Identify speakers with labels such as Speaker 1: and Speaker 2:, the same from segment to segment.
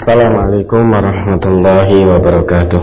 Speaker 1: Assalamualaikum warahmatullahi wabarakatuh.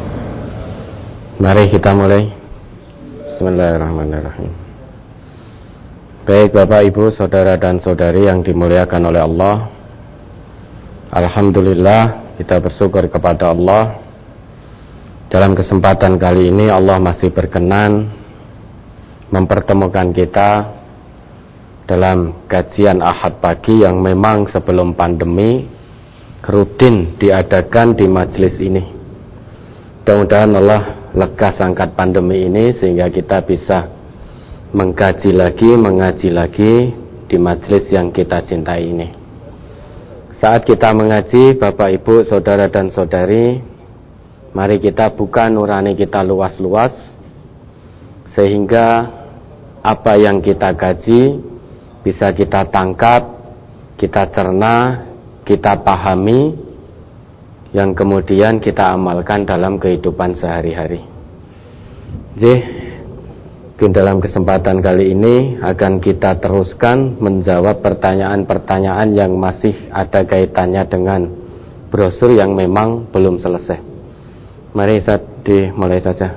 Speaker 1: Mari kita mulai. Bismillahirrahmanirrahim. Baik Bapak Ibu, saudara dan saudari yang dimuliakan oleh Allah, alhamdulillah kita bersyukur kepada Allah. Dalam kesempatan kali ini Allah masih berkenan mempertemukan kita dalam kajian Ahad pagi yang memang sebelum pandemi rutin diadakan di majelis ini. Mudah-mudahan Allah lekas angkat pandemi ini sehingga kita bisa mengkaji lagi, mengaji lagi di majelis yang kita cintai ini. Saat kita mengaji, Bapak Ibu, saudara dan saudari, mari kita buka nurani kita luas-luas sehingga apa yang kita kaji bisa kita tangkap, kita cerna, kita pahami, yang kemudian kita amalkan dalam kehidupan sehari-hari. Dalam kesempatan kali ini akan kita teruskan menjawab pertanyaan-pertanyaan yang masih ada kaitannya dengan brosur yang memang belum selesai. Mari dimulai saja.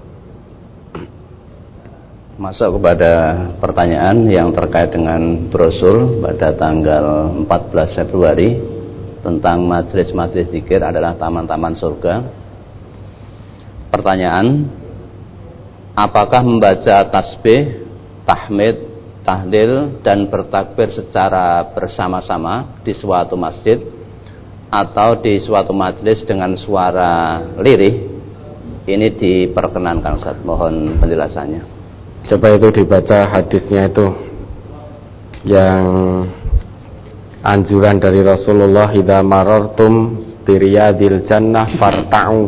Speaker 2: Masuk kepada pertanyaan yang terkait dengan brosur pada tanggal 14 Februari tentang majelis-majelis zikir adalah taman-taman surga. Pertanyaan, apakah membaca tasbih, tahmid, tahlil dan bertakbir secara bersama-sama di suatu masjid atau di suatu majelis dengan suara lirih ini diperkenankan, Ustaz? Mohon penjelasannya.
Speaker 1: Coba itu dibaca hadisnya itu yang anjuran dari Rasulullah, idza marartum biriyadil jannah farta'u.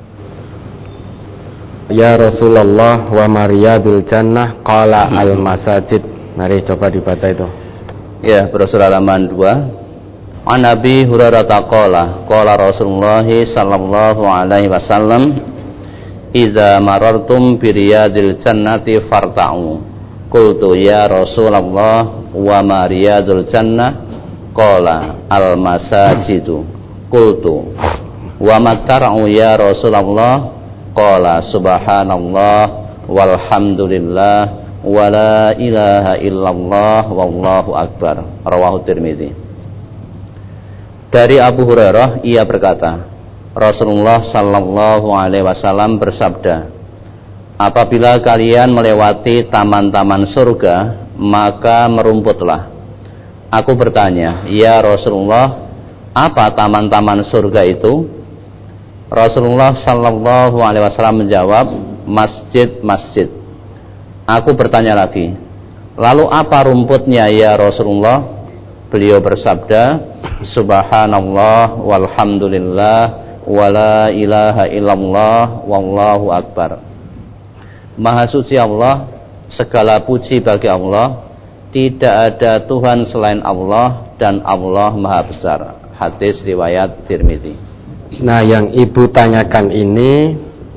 Speaker 1: Ya Rasulullah, wa mariyadul jannah? Qala al masajid. Mari coba dibaca itu.
Speaker 2: Ya, brosur halaman 2. An Nabi Hurairah qala Rasulullah sallallahu alaihi wasallam, idza marartum biriyadil jannati farta'u. Qultu ya Rasulullah, wa ma riyadul jannah? Qala al masajidu. Qultu wa ma tar'u ya Rasulullah? Qala subhanallah walhamdulillah wa la ilaha illallah wallahu akbar. Rawahu Tirmidzi. Dari Abu Hurairah ia berkata, Rasulullah sallallahu alaihi wasallam bersabda, apabila kalian melewati taman-taman surga, maka merumputlah. Aku bertanya, ya Rasulullah, apa taman-taman surga itu? Rasulullah sallallahu alaihi wasallam menjawab, masjid-masjid. Aku bertanya lagi, lalu apa rumputnya ya Rasulullah? Beliau bersabda, subhanallah walhamdulillah wala ilaha illallah wallahu akbar. Maha suci Allah, segala puji bagi Allah, tidak ada Tuhan selain Allah dan Allah maha besar. Hadis riwayat Tirmidzi.
Speaker 1: Nah, yang ibu tanyakan ini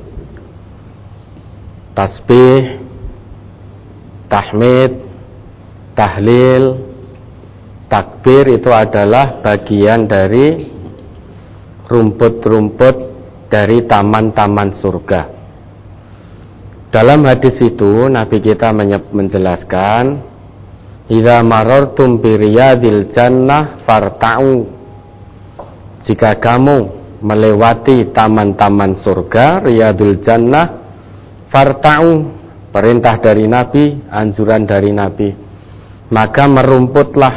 Speaker 1: tasbih, tahmid, tahlil, takbir itu adalah bagian dari rumput-rumput dari taman-taman surga. Dalam hadis itu Nabi kita menjelaskan, idza marartum biriyadil jannah farta'u. Jika kamu melewati taman-taman surga, riyadul jannah, farta'u, perintah dari Nabi, anjuran dari Nabi, maka merumputlah.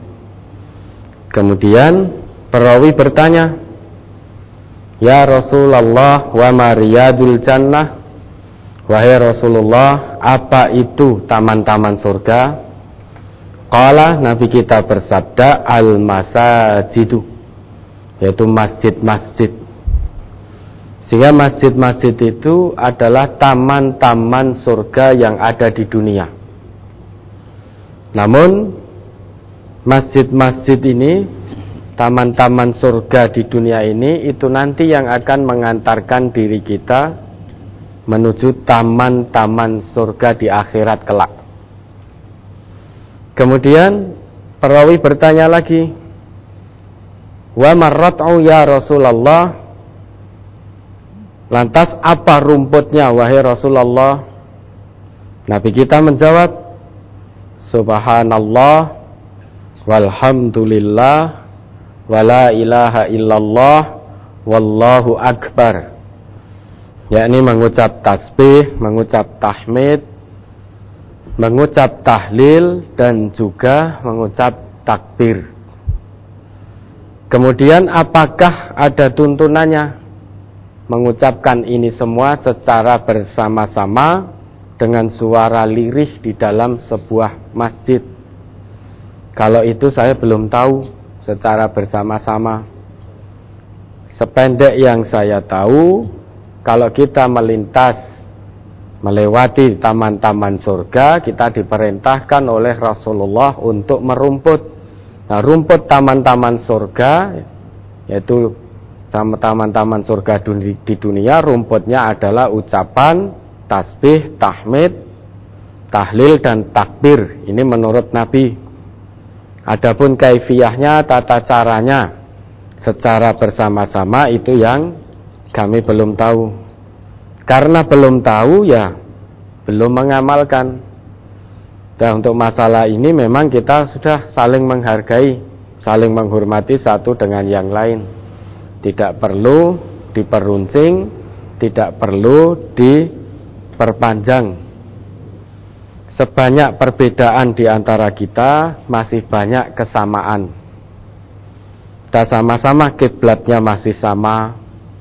Speaker 1: Kemudian perawi bertanya, ya Rasulullah, wa ma riyadul jannah? Wahai Rasulullah, apa itu taman-taman surga? Qala, Nabi kita bersabda, al masajidu, yaitu masjid-masjid. Sehingga masjid-masjid itu adalah taman-taman surga yang ada di dunia. Namun masjid-masjid ini, taman-taman surga di dunia ini, itu nanti yang akan mengantarkan diri kita menuju taman-taman surga di akhirat kelak. Kemudian perawi bertanya lagi, Wa marrat'u ya Rasulullah. Lantas apa rumputnya wahai Rasulullah? Nabi kita menjawab, Subhanallah walhamdulillah wala ilaha illallah wallahu akbar. Yakni mengucap tasbih, mengucap tahmid, mengucap tahlil dan juga mengucap takbir. Kemudian apakah ada tuntunannya mengucapkan ini semua secara bersama-sama dengan suara lirih di dalam sebuah masjid? Kalau itu saya belum tahu secara bersama-sama. Sependek yang saya tahu, kalau kita melintas melewati taman-taman surga, kita diperintahkan oleh Rasulullah untuk merumput. Nah, rumput taman-taman surga, yaitu taman-taman surga di dunia, rumputnya adalah ucapan tasbih, tahmid, tahlil dan takbir. Ini menurut Nabi. Adapun kaifiyahnya, tata caranya secara bersama-sama itu yang kami belum tahu. Karena belum tahu ya belum mengamalkan. Dan untuk masalah ini memang kita sudah saling menghargai, saling menghormati satu dengan yang lain. Tidak perlu diperuncing, tidak perlu diperpanjang. Sebanyak perbedaan di antara kita, masih banyak kesamaan. Kita sama-sama kiblatnya masih sama.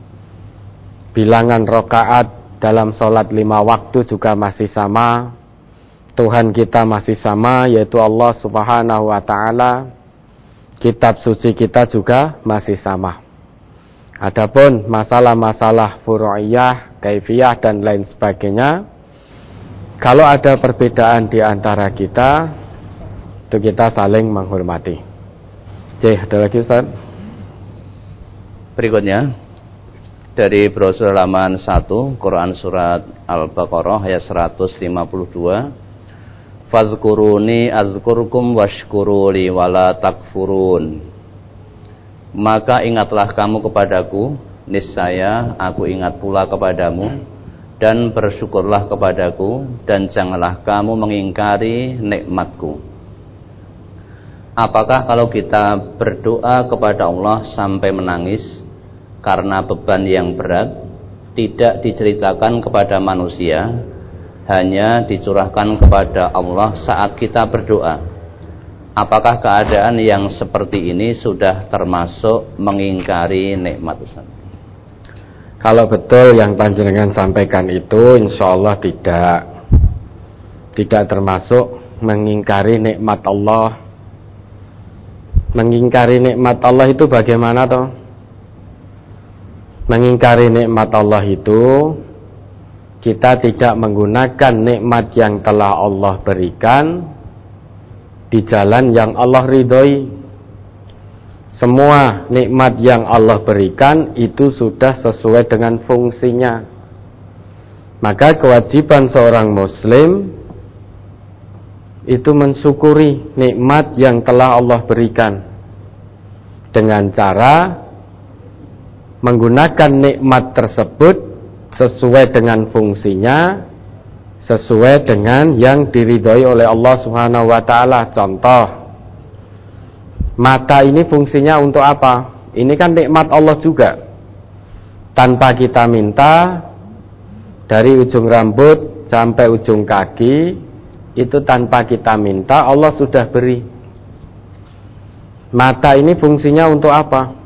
Speaker 1: Bilangan rakaat dalam sholat 5 waktu juga masih sama. Tuhan kita masih sama, yaitu Allah Subhanahu wa ta'ala. Kitab suci kita juga masih sama. Adapun masalah-masalah furu'iyah, kaifiyah dan lain sebagainya, kalau ada perbedaan di antara kita, itu kita saling menghormati. Oke, ada lagi Ustaz?
Speaker 2: Berikutnya dari brosur halaman 1 Quran surat Al-Baqarah ayat 152. Fazkuruni azkurkum washkuruli wala takfurun. Maka ingatlah kamu kepadaku, niscaya aku ingat pula kepadamu, dan bersyukurlah kepadaku, dan janganlah kamu mengingkari nikmatku. Apakah kalau kita berdoa kepada Allah sampai menangis karena beban yang berat, tidak diceritakan kepada manusia, hanya dicurahkan kepada Allah saat kita berdoa? Apakah keadaan yang seperti ini sudah termasuk mengingkari nikmat Ustaz?
Speaker 1: Kalau betul yang panjenengan sampaikan itu, insya Allah tidak termasuk mengingkari nikmat Allah. Mengingkari nikmat Allah itu bagaimana toh? Mengingkari nikmat Allah itu kita tidak menggunakan nikmat yang telah Allah berikan di jalan yang Allah ridhoi. Semua nikmat yang Allah berikan itu sudah sesuai dengan fungsinya. Maka kewajiban seorang muslim itu mensyukuri nikmat yang telah Allah berikan dengan cara menggunakan nikmat tersebut sesuai dengan fungsinya, sesuai dengan yang diridhoi oleh Allah Subhanahu wa ta'ala. Contoh, mata ini fungsinya untuk apa? Ini kan nikmat Allah juga. Tanpa kita minta, dari ujung rambut sampai ujung kaki, itu tanpa kita minta, Allah sudah beri. Mata ini fungsinya untuk apa?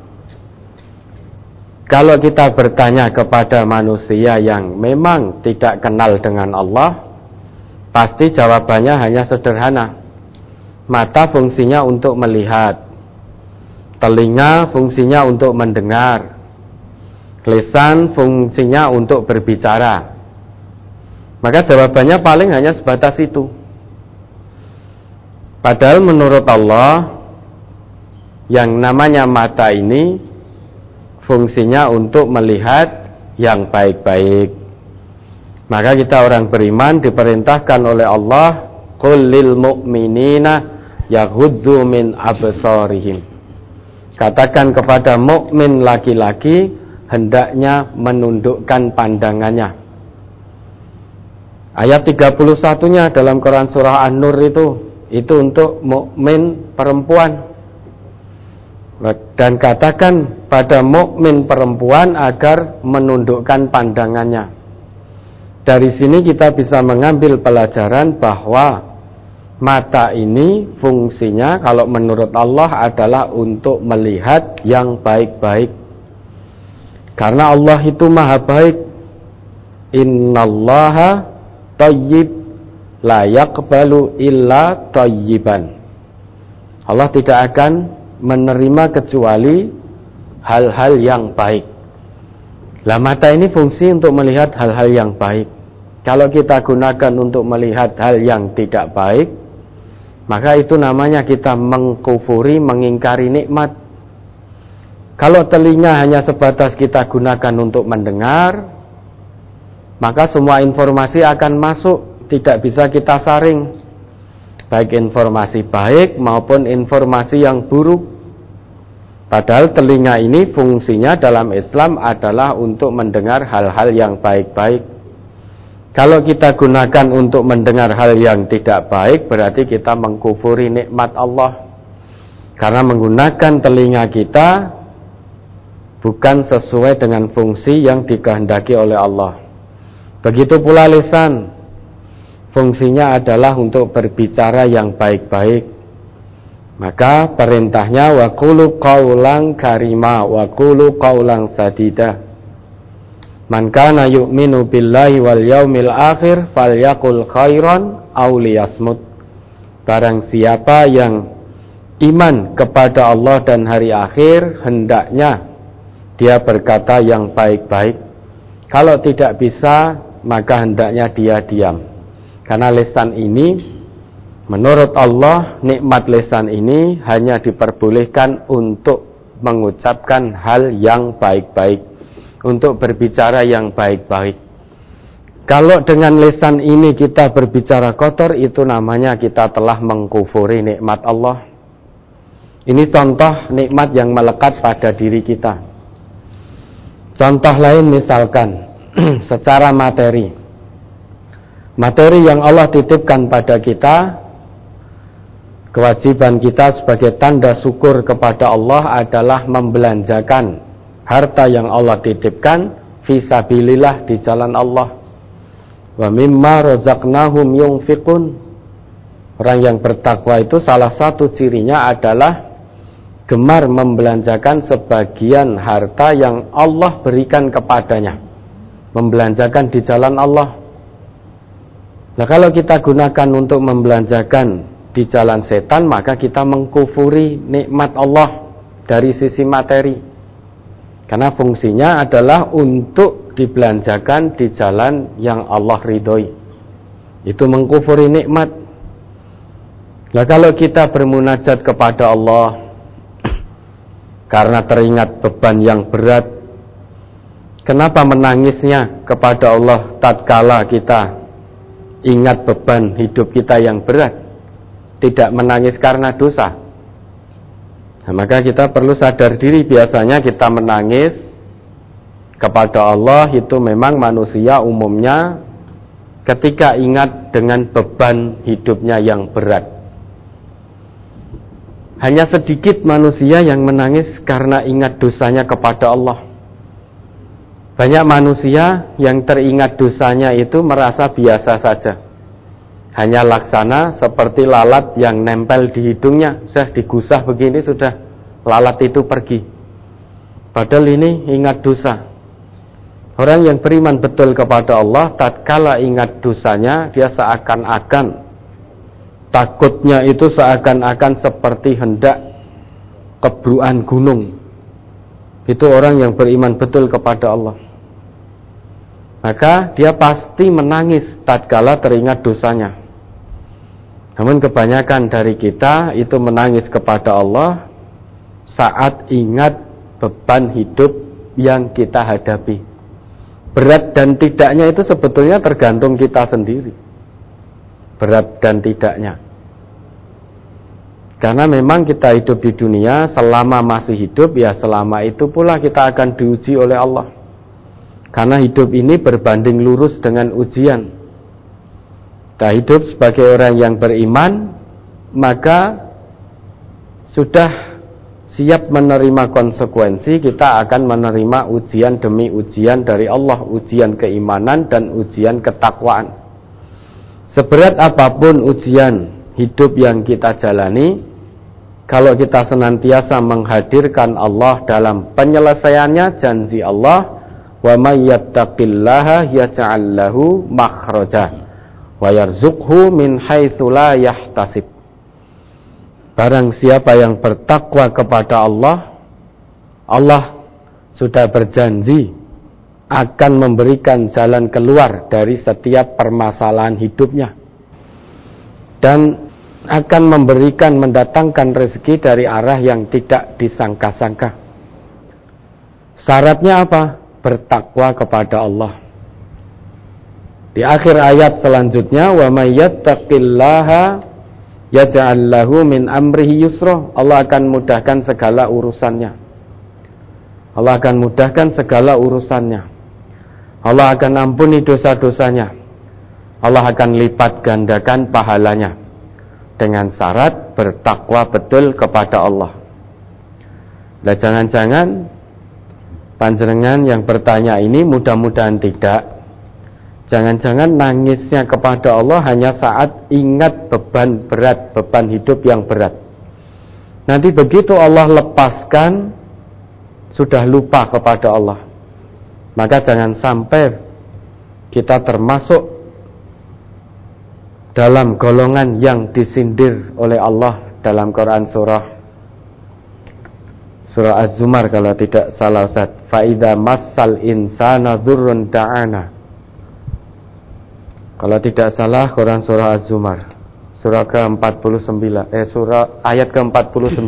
Speaker 1: Kalau kita bertanya kepada manusia yang memang tidak kenal dengan Allah, pasti jawabannya hanya sederhana. Mata fungsinya untuk melihat, telinga fungsinya untuk mendengar, lisan fungsinya untuk berbicara. Maka jawabannya paling hanya sebatas itu. Padahal menurut Allah, yang namanya mata ini fungsinya untuk melihat yang baik-baik. Maka kita orang beriman diperintahkan oleh Allah, qul lil mu'minina yaghuddu min absarihim. Katakan kepada mukmin laki-laki hendaknya menundukkan pandangannya. Ayat 31-nya dalam Quran surah An-Nur itu untuk mukmin perempuan. Dan katakan pada mukmin perempuan agar menundukkan pandangannya. Dari sini kita bisa mengambil pelajaran bahwa mata ini fungsinya kalau menurut Allah adalah untuk melihat yang baik-baik. Karena Allah itu maha baik. Innallaha thayyib la yaqbalu illa thayyiban. Allah tidak akan menerima kecuali hal-hal yang baik. Lah mata ini fungsi untuk melihat hal-hal yang baik. Kalau kita gunakan untuk melihat hal yang tidak baik, maka itu namanya kita mengkufuri, mengingkari nikmat. Kalau telinga hanya sebatas kita gunakan untuk mendengar, maka semua informasi akan masuk, tidak bisa kita saring, baik informasi baik maupun informasi yang buruk. Padahal telinga ini fungsinya dalam Islam adalah untuk mendengar hal-hal yang baik-baik. Kalau kita gunakan untuk mendengar hal yang tidak baik, berarti kita mengkufuri nikmat Allah. Karena menggunakan telinga kita bukan sesuai dengan fungsi yang dikehendaki oleh Allah. Begitu pula lisan, fungsinya adalah untuk berbicara yang baik-baik. Maka perintahnya wa qulu qaulan karima wa qulu qaulan sadida. Man kana yu'minu billahi wal yaumil akhir falyaqul khairan aw liyasmut. Barang siapa yang iman kepada Allah dan hari akhir, hendaknya dia berkata yang baik-baik. Kalau tidak bisa, maka hendaknya dia diam. Karena lisan ini, menurut Allah, nikmat lisan ini hanya diperbolehkan untuk mengucapkan hal yang baik-baik, untuk berbicara yang baik-baik. Kalau dengan lisan ini kita berbicara kotor, itu namanya kita telah mengkufuri nikmat Allah. Ini contoh nikmat yang melekat pada diri kita. Contoh lain misalkan, secara materi yang Allah titipkan pada kita, kewajiban kita sebagai tanda syukur kepada Allah adalah membelanjakan harta yang Allah titipkan fisabilillah, di jalan Allah. Wa mimma razaqnahum yunfiqun. Orang yang bertakwa itu salah satu cirinya adalah gemar membelanjakan sebagian harta yang Allah berikan kepadanya, membelanjakan di jalan Allah. Nah, kalau kita gunakan untuk membelanjakan di jalan setan, maka kita mengkufuri nikmat Allah dari sisi materi. Karena fungsinya adalah untuk dibelanjakan di jalan yang Allah ridhoi. Itu mengkufuri nikmat. Nah, kalau kita bermunajat kepada Allah karena teringat beban yang berat, kenapa menangisnya kepada Allah tatkala kita ingat beban hidup kita yang berat? Tidak menangis karena dosa. Nah, maka kita perlu sadar diri, biasanya kita menangis kepada Allah itu memang manusia umumnya ketika ingat dengan beban hidupnya yang berat. Hanya sedikit manusia yang menangis karena ingat dosanya kepada Allah. Banyak manusia yang teringat dosanya itu merasa biasa saja. Hanya laksana seperti lalat yang nempel di hidungnya, sudah digusah begini sudah lalat itu pergi. Padahal ini ingat dosa. Orang yang beriman betul kepada Allah, tatkala ingat dosanya, dia seakan-akan takutnya itu seakan-akan seperti hendak kebruan gunung. Itu orang yang beriman betul kepada Allah. Maka dia pasti menangis tatkala teringat dosanya. Namun kebanyakan dari kita itu menangis kepada Allah saat ingat beban hidup yang kita hadapi. Berat dan tidaknya itu sebetulnya tergantung kita sendiri. Berat dan tidaknya. Karena memang kita hidup di dunia, selama masih hidup, ya selama itu pula kita akan diuji oleh Allah. Karena hidup ini berbanding lurus dengan ujian. Kita hidup sebagai orang yang beriman, maka sudah siap menerima konsekuensi, kita akan menerima ujian demi ujian dari Allah, ujian keimanan dan ujian ketakwaan. Seberat apapun ujian hidup yang kita jalani, kalau kita senantiasa menghadirkan Allah dalam penyelesaiannya, janji Allah, wa may yattaqillaha yaj'al lahu makhraja wa yarzuqhu min haitsu la yahtasib. Barang siapa yang bertakwa kepada Allah, Allah sudah berjanji akan memberikan jalan keluar dari setiap permasalahan hidupnya, dan akan mendatangkan rezeki dari arah yang tidak disangka-sangka. Syaratnya apa? Bertakwa kepada Allah. Di akhir ayat selanjutnya, wa may yattaqillaha yaj'al lahu min amrihi yusra. Allah akan mudahkan segala urusannya. Allah akan mudahkan segala urusannya. Allah akan ampuni dosa-dosanya. Allah akan lipat gandakan pahalanya, dengan syarat bertakwa betul kepada Allah. Nah, jangan-jangan panjenengan yang bertanya ini, mudah-mudahan tidak, jangan-jangan nangisnya kepada Allah hanya saat ingat beban berat, beban hidup yang berat. Nanti begitu Allah lepaskan, sudah lupa kepada Allah. Maka jangan sampai kita termasuk dalam golongan yang disindir oleh Allah dalam Quran surah Az-Zumar kalau tidak salah Ustaz. Fa idza massal insana dzurrun da'ana. Kalau tidak salah Quran surah Az-Zumar surah ke-49 surah ayat ke-49.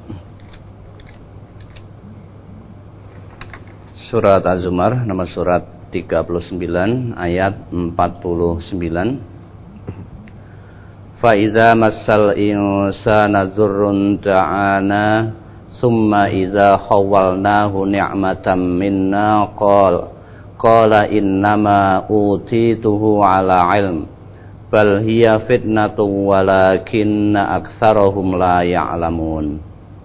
Speaker 2: Surat Az-Zumar nomor surat 39 ayat 49. Fa idza massal insana dzurrun da'ana summa idza khawwalnahu ni'matan minna qala innama utituhu ala ilm bal hiya fitnatun walakinna aktsarahum la ya'lamun.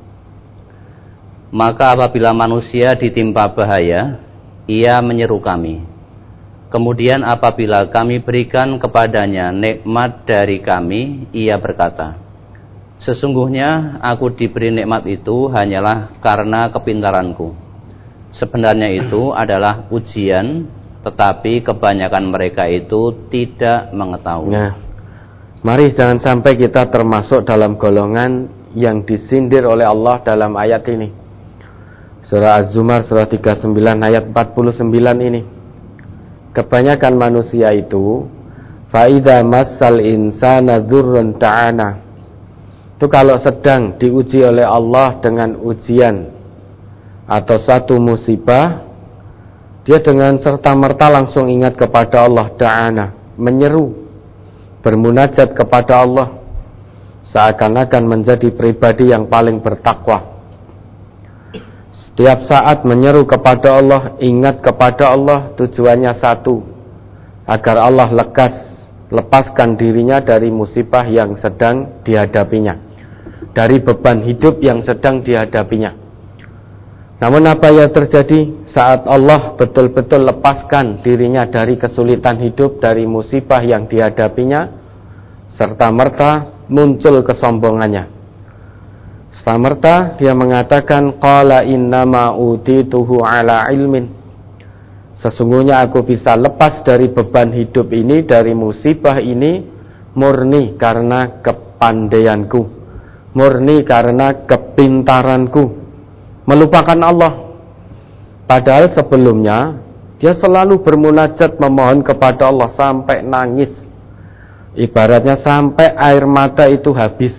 Speaker 2: Maka apabila manusia ditimpa bahaya, ia menyeru kami. Kemudian apabila kami berikan kepadanya nikmat dari kami, ia berkata, sesungguhnya aku diberi nikmat itu hanyalah karena kepintaranku. Sebenarnya itu adalah ujian, tetapi kebanyakan mereka itu tidak mengetahui.
Speaker 1: Nah, mari jangan sampai kita termasuk dalam golongan yang disindir oleh Allah dalam ayat ini. Surah Az-Zumar surah 39 ayat 49 ini. Kebanyakan manusia itu fa idza massal insana dzurrun ta'ana. Itu kalau sedang diuji oleh Allah dengan ujian atau satu musibah, dia dengan serta-merta langsung ingat kepada Allah, ta'ana, menyeru, bermunajat kepada Allah, seakan-akan menjadi pribadi yang paling bertakwa. Setiap saat menyeru kepada Allah, ingat kepada Allah, tujuannya satu, agar Allah lepaskan dirinya dari musibah yang sedang dihadapinya, dari beban hidup yang sedang dihadapinya. Namun apa yang terjadi saat Allah betul-betul lepaskan dirinya dari kesulitan hidup, dari musibah yang dihadapinya, serta-merta muncul kesombongannya. Serta-merta dia mengatakan, qala innama utituhu ala ilmin. Sesungguhnya aku bisa lepas dari beban hidup ini, dari musibah ini, murni karena kepandaianku, murni karena kepintaranku, melupakan Allah. Padahal sebelumnya dia selalu bermunajat, memohon kepada Allah sampai nangis, ibaratnya sampai air mata itu habis.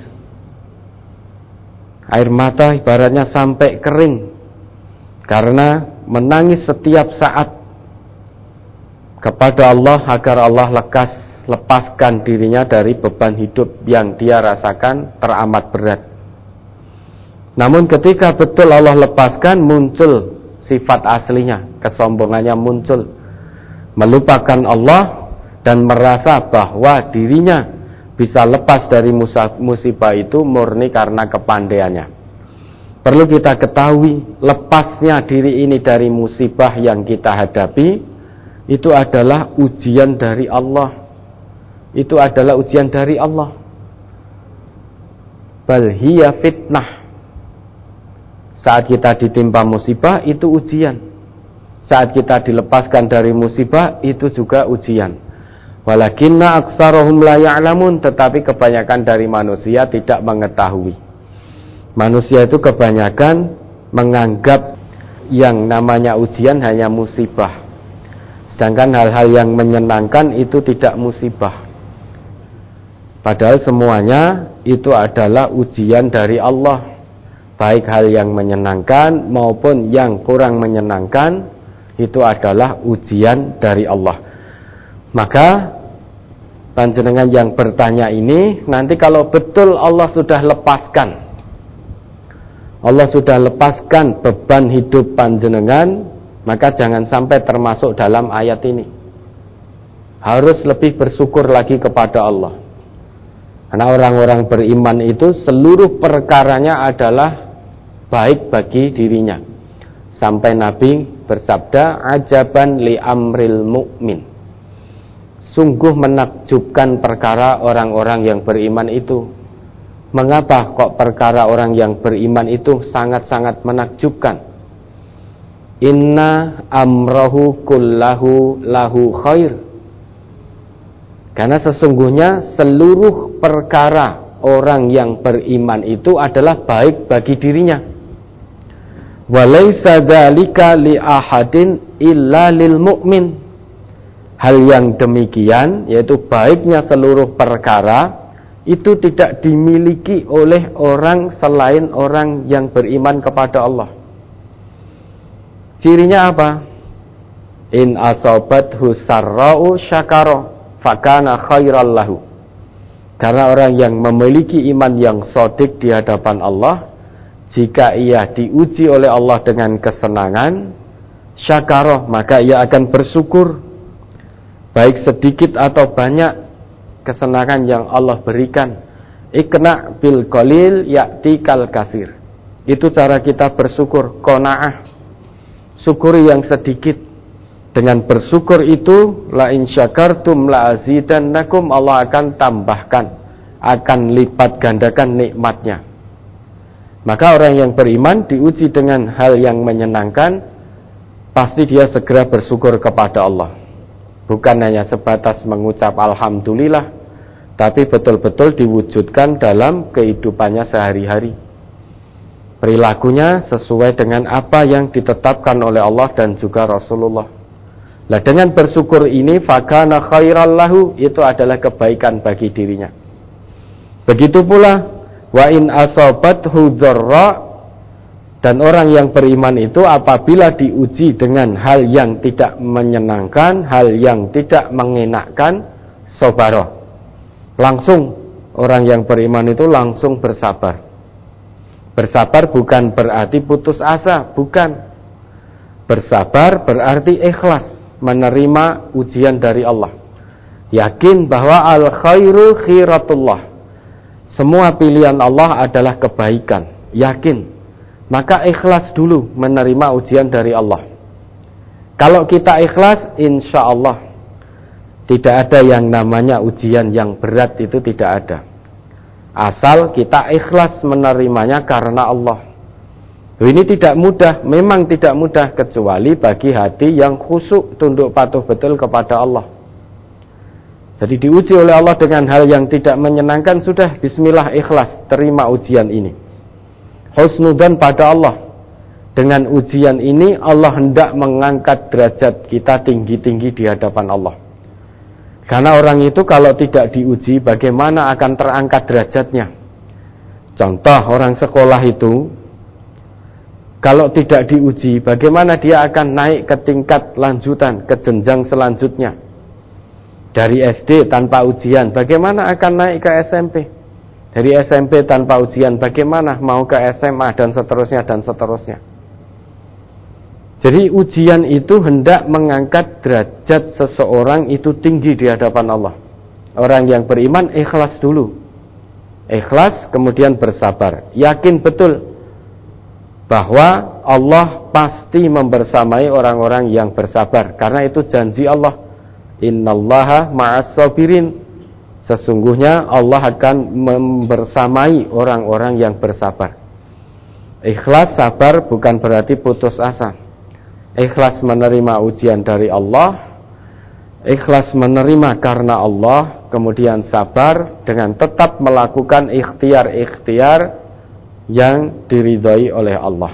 Speaker 1: Air mata ibaratnya sampai kering, karena menangis setiap saat kepada Allah agar Allah lepaskan dirinya dari beban hidup yang dia rasakan teramat berat. Namun ketika betul Allah lepaskan, muncul sifat aslinya, kesombongannya muncul, melupakan Allah dan merasa bahwa dirinya bisa lepas dari musibah itu murni karena kepandaiannya. Perlu kita ketahui, lepasnya diri ini dari musibah yang kita hadapi itu adalah ujian dari Allah. Itu adalah ujian dari Allah. Bal hiya fitnah. Saat kita ditimpa musibah itu ujian. Saat kita dilepaskan dari musibah itu juga ujian. Walakinna aktsarahum la ya'lamun, tetapi kebanyakan dari manusia tidak mengetahui. Manusia itu kebanyakan menganggap yang namanya ujian hanya musibah. Sedangkan hal-hal yang menyenangkan itu tidak musibah. Padahal semuanya itu adalah ujian dari Allah. Baik hal yang menyenangkan maupun yang kurang menyenangkan itu adalah ujian dari Allah. Maka panjenengan yang bertanya ini, nanti kalau betul Allah sudah lepaskan beban hidup panjenengan, maka jangan sampai termasuk dalam ayat ini. Harus lebih bersyukur lagi kepada Allah. Karena orang-orang beriman itu seluruh perkaranya adalah baik bagi dirinya. Sampai Nabi bersabda, ajaban li amril mu'min. Sungguh menakjubkan perkara orang-orang yang beriman itu. Mengapa kok perkara orang yang beriman itu sangat-sangat menakjubkan? Inna amrahu kullahu lahu khair. Karena sesungguhnya seluruh perkara orang yang beriman itu adalah baik bagi dirinya. Walaysa dzalika li ahadin illa lil mu'min. Hal yang demikian, yaitu baiknya seluruh perkara, itu tidak dimiliki oleh orang selain orang yang beriman kepada Allah. Cirinya apa? In asabathu sarra'u syakara fakana khairal lahu. Karena orang yang memiliki iman yang shadiq di hadapan Allah, jika ia diuji oleh Allah dengan kesenangan, syakara, maka ia akan bersyukur. Baik sedikit atau banyak kesenangan yang Allah berikan. Iqna bil qalil ya'tikal kasir. Itu cara kita bersyukur, qanaah. Syukuri yang sedikit. Dengan bersyukur itu, la in syakartum la azidannakum, Allah akan tambahkan, akan lipat gandakan nikmatnya. Maka orang yang beriman diuji dengan hal yang menyenangkan, pasti dia segera bersyukur kepada Allah. Bukan hanya sebatas mengucap alhamdulillah, tapi betul-betul diwujudkan dalam kehidupannya sehari-hari. Perilakunya sesuai dengan apa yang ditetapkan oleh Allah dan juga Rasulullah. Nah, dengan bersyukur ini fakana khairal lahu, itu adalah kebaikan bagi dirinya. Begitu pula wa in asabathu dzarra, dan orang yang beriman itu apabila diuji dengan hal yang tidak menyenangkan, hal yang tidak mengenakkan, sabara. Langsung orang yang beriman itu langsung bersabar. Bersabar bukan berarti putus asa, bukan. Bersabar berarti ikhlas menerima ujian dari Allah. Yakin bahwa al-khairu khiratullah. Semua pilihan Allah adalah kebaikan. Yakin. Maka ikhlas dulu menerima ujian dari Allah. Kalau kita ikhlas, insya Allah tidak ada yang namanya ujian yang berat, itu tidak ada. Asal kita ikhlas menerimanya karena Allah. Ini tidak mudah, memang tidak mudah, kecuali bagi hati yang khusyuk, tunduk patuh betul kepada Allah. Jadi diuji oleh Allah dengan hal yang tidak menyenangkan, sudah bismillah ikhlas, terima ujian ini. Husnudzan pada Allah. Dengan ujian ini Allah hendak mengangkat derajat kita tinggi-tinggi di hadapan Allah. Karena orang itu kalau tidak diuji, bagaimana akan terangkat derajatnya? Contoh, orang sekolah itu kalau tidak diuji, bagaimana dia akan naik ke tingkat lanjutan, ke jenjang selanjutnya? Dari SD tanpa ujian, bagaimana akan naik ke SMP? Dari SMP tanpa ujian, bagaimana mau ke SMA dan seterusnya dan seterusnya. Jadi ujian itu hendak mengangkat derajat seseorang itu tinggi di hadapan Allah. Orang yang beriman ikhlas dulu. Ikhlas kemudian bersabar. Yakin betul bahwa Allah pasti membersamai orang-orang yang bersabar. Karena itu janji Allah. Innallaha ma'as sabirin. Sesungguhnya Allah akan membersamai orang-orang yang bersabar. Ikhlas sabar bukan berarti putus asa. Ikhlas menerima ujian dari Allah, ikhlas menerima karena Allah, kemudian sabar dengan tetap melakukan ikhtiar-ikhtiar yang diridhai oleh Allah.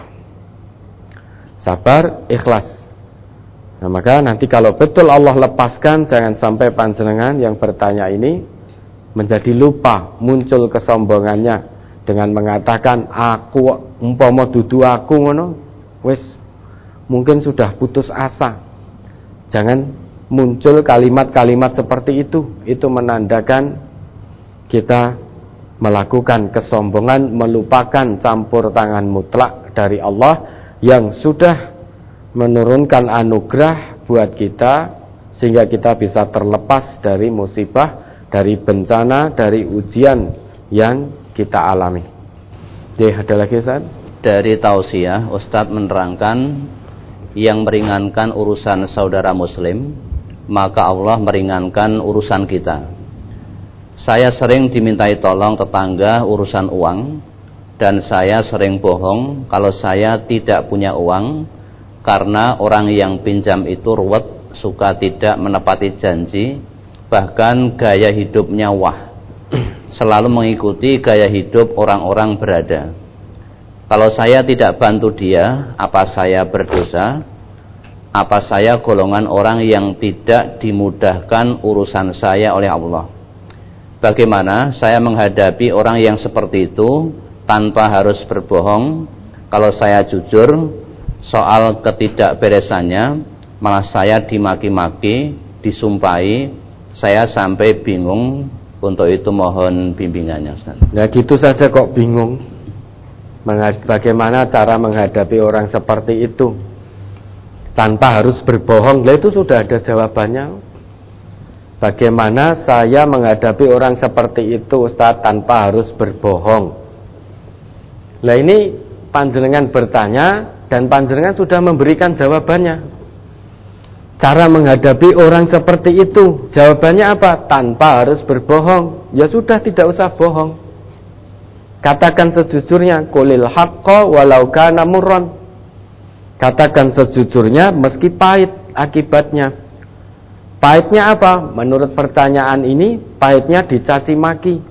Speaker 1: Sabar, ikhlas. Nah, maka nanti kalau betul Allah lepaskan, jangan sampai panjenengan yang bertanya ini menjadi lupa, muncul kesombongannya dengan mengatakan aku umpama dudu aku ngono wis mungkin sudah putus asa. Jangan muncul kalimat-kalimat seperti itu menandakan kita melakukan kesombongan, melupakan campur tangan mutlak dari Allah yang sudah menurunkan anugerah buat kita sehingga kita bisa terlepas dari musibah, dari bencana, dari ujian yang kita alami. Ada lagi Ustaz?
Speaker 2: Dari tausiah, Ustadz menerangkan yang meringankan urusan saudara muslim, maka Allah meringankan urusan kita. Saya sering dimintai tolong tetangga urusan uang, dan saya sering bohong kalau saya tidak punya uang, karena orang yang pinjam itu ruwet, suka tidak menepati janji, bahkan gaya hidupnya wah, selalu mengikuti gaya hidup orang-orang berada. Kalau saya tidak bantu dia, apa saya berdosa? Apa saya golongan orang yang tidak dimudahkan urusan saya oleh Allah? Bagaimana saya menghadapi orang yang seperti itu tanpa harus berbohong? Kalau saya jujur soal ketidakberesannya, malah saya dimaki-maki, disumpahi, saya sampai bingung. Untuk itu mohon bimbingannya Ustaz.
Speaker 1: Nah gitu saja kok bingung. Bagaimana cara menghadapi orang seperti itu tanpa harus berbohong? Lah itu sudah ada jawabannya. Bagaimana saya menghadapi orang seperti itu Ustaz tanpa harus berbohong? Lah ini panjenengan bertanya dan panjenengan sudah memberikan jawabannya. Cara menghadapi orang seperti itu, jawabannya apa? Tanpa harus berbohong. Ya sudah, tidak usah bohong. Katakan sejujurnya, qulil haqqa walau kana murran. Katakan sejujurnya meski pahit akibatnya. Pahitnya apa? Menurut pertanyaan ini, pahitnya dicaci maki.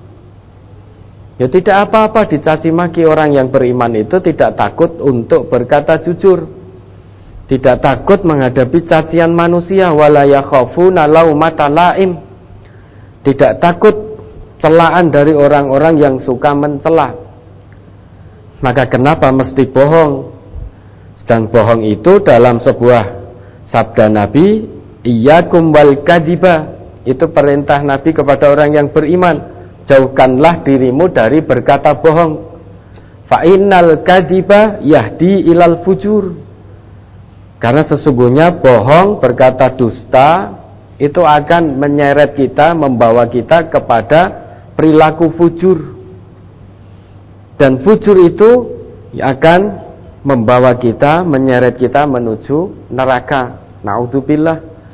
Speaker 1: Ya tidak apa-apa dicaci maki. Orang yang beriman itu tidak takut untuk berkata jujur. Tidak takut menghadapi cacian manusia. Wala yakhafuna laumata laim. Tidak takut celaan dari orang-orang yang suka mencela. Maka kenapa mesti bohong? Sedang bohong itu dalam sebuah sabda Nabi, iyyakum wal kadziba. Itu perintah Nabi kepada orang yang beriman. Jauhkanlah dirimu dari berkata bohong. Fa innal kadziba yahdi ilal fujur. Karena sesungguhnya bohong, berkata dusta, itu akan menyeret kita, membawa kita kepada perilaku fujur. Dan fujur itu akan membawa kita, menyeret kita menuju neraka. Na'udzubillah.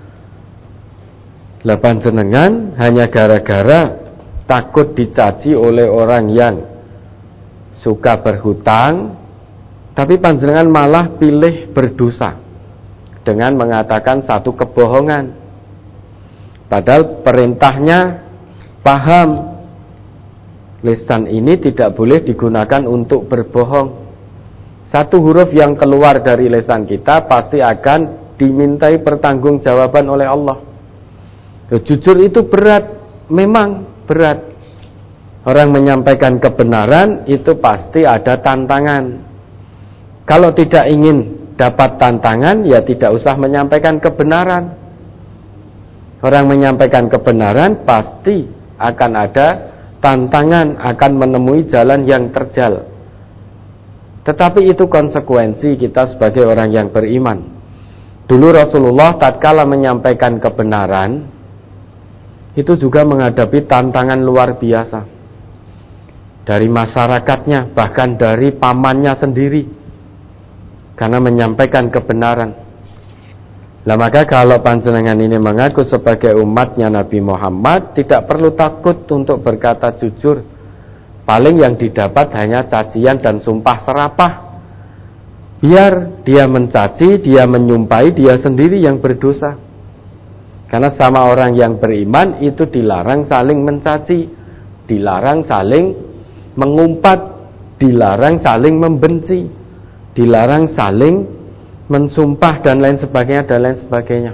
Speaker 1: Lah panjenengan hanya gara-gara takut dicaci oleh orang yang suka berhutang, tapi panjenengan malah pilih berdosa dengan mengatakan satu kebohongan. Padahal perintahnya paham. Lisan ini tidak boleh digunakan untuk berbohong. Satu huruf yang keluar dari lisan kita pasti akan dimintai pertanggungjawaban oleh Allah. Jujur itu berat, memang berat. Orang menyampaikan kebenaran itu pasti ada tantangan. Kalau tidak ingin dapat tantangan, ya tidak usah menyampaikan kebenaran. Orang menyampaikan kebenaran pasti akan ada tantangan, akan menemui jalan yang terjal. Tetapi itu konsekuensi kita sebagai orang yang beriman. Dulu Rasulullah tatkala menyampaikan kebenaran, itu juga menghadapi tantangan luar biasa dari masyarakatnya, bahkan dari pamannya sendiri, karena menyampaikan kebenaran. Nah, maka kalau panjenengan ini mengaku sebagai umatnya Nabi Muhammad, tidak perlu takut untuk berkata jujur. Paling yang didapat hanya cacian dan sumpah serapah. Biar dia mencaci, dia menyumpahi, dia sendiri yang berdosa. Karena sama orang yang beriman itu dilarang saling mencaci, dilarang saling mengumpat, dilarang saling membenci, dilarang saling mensumpah dan lain sebagainya dan lain sebagainya.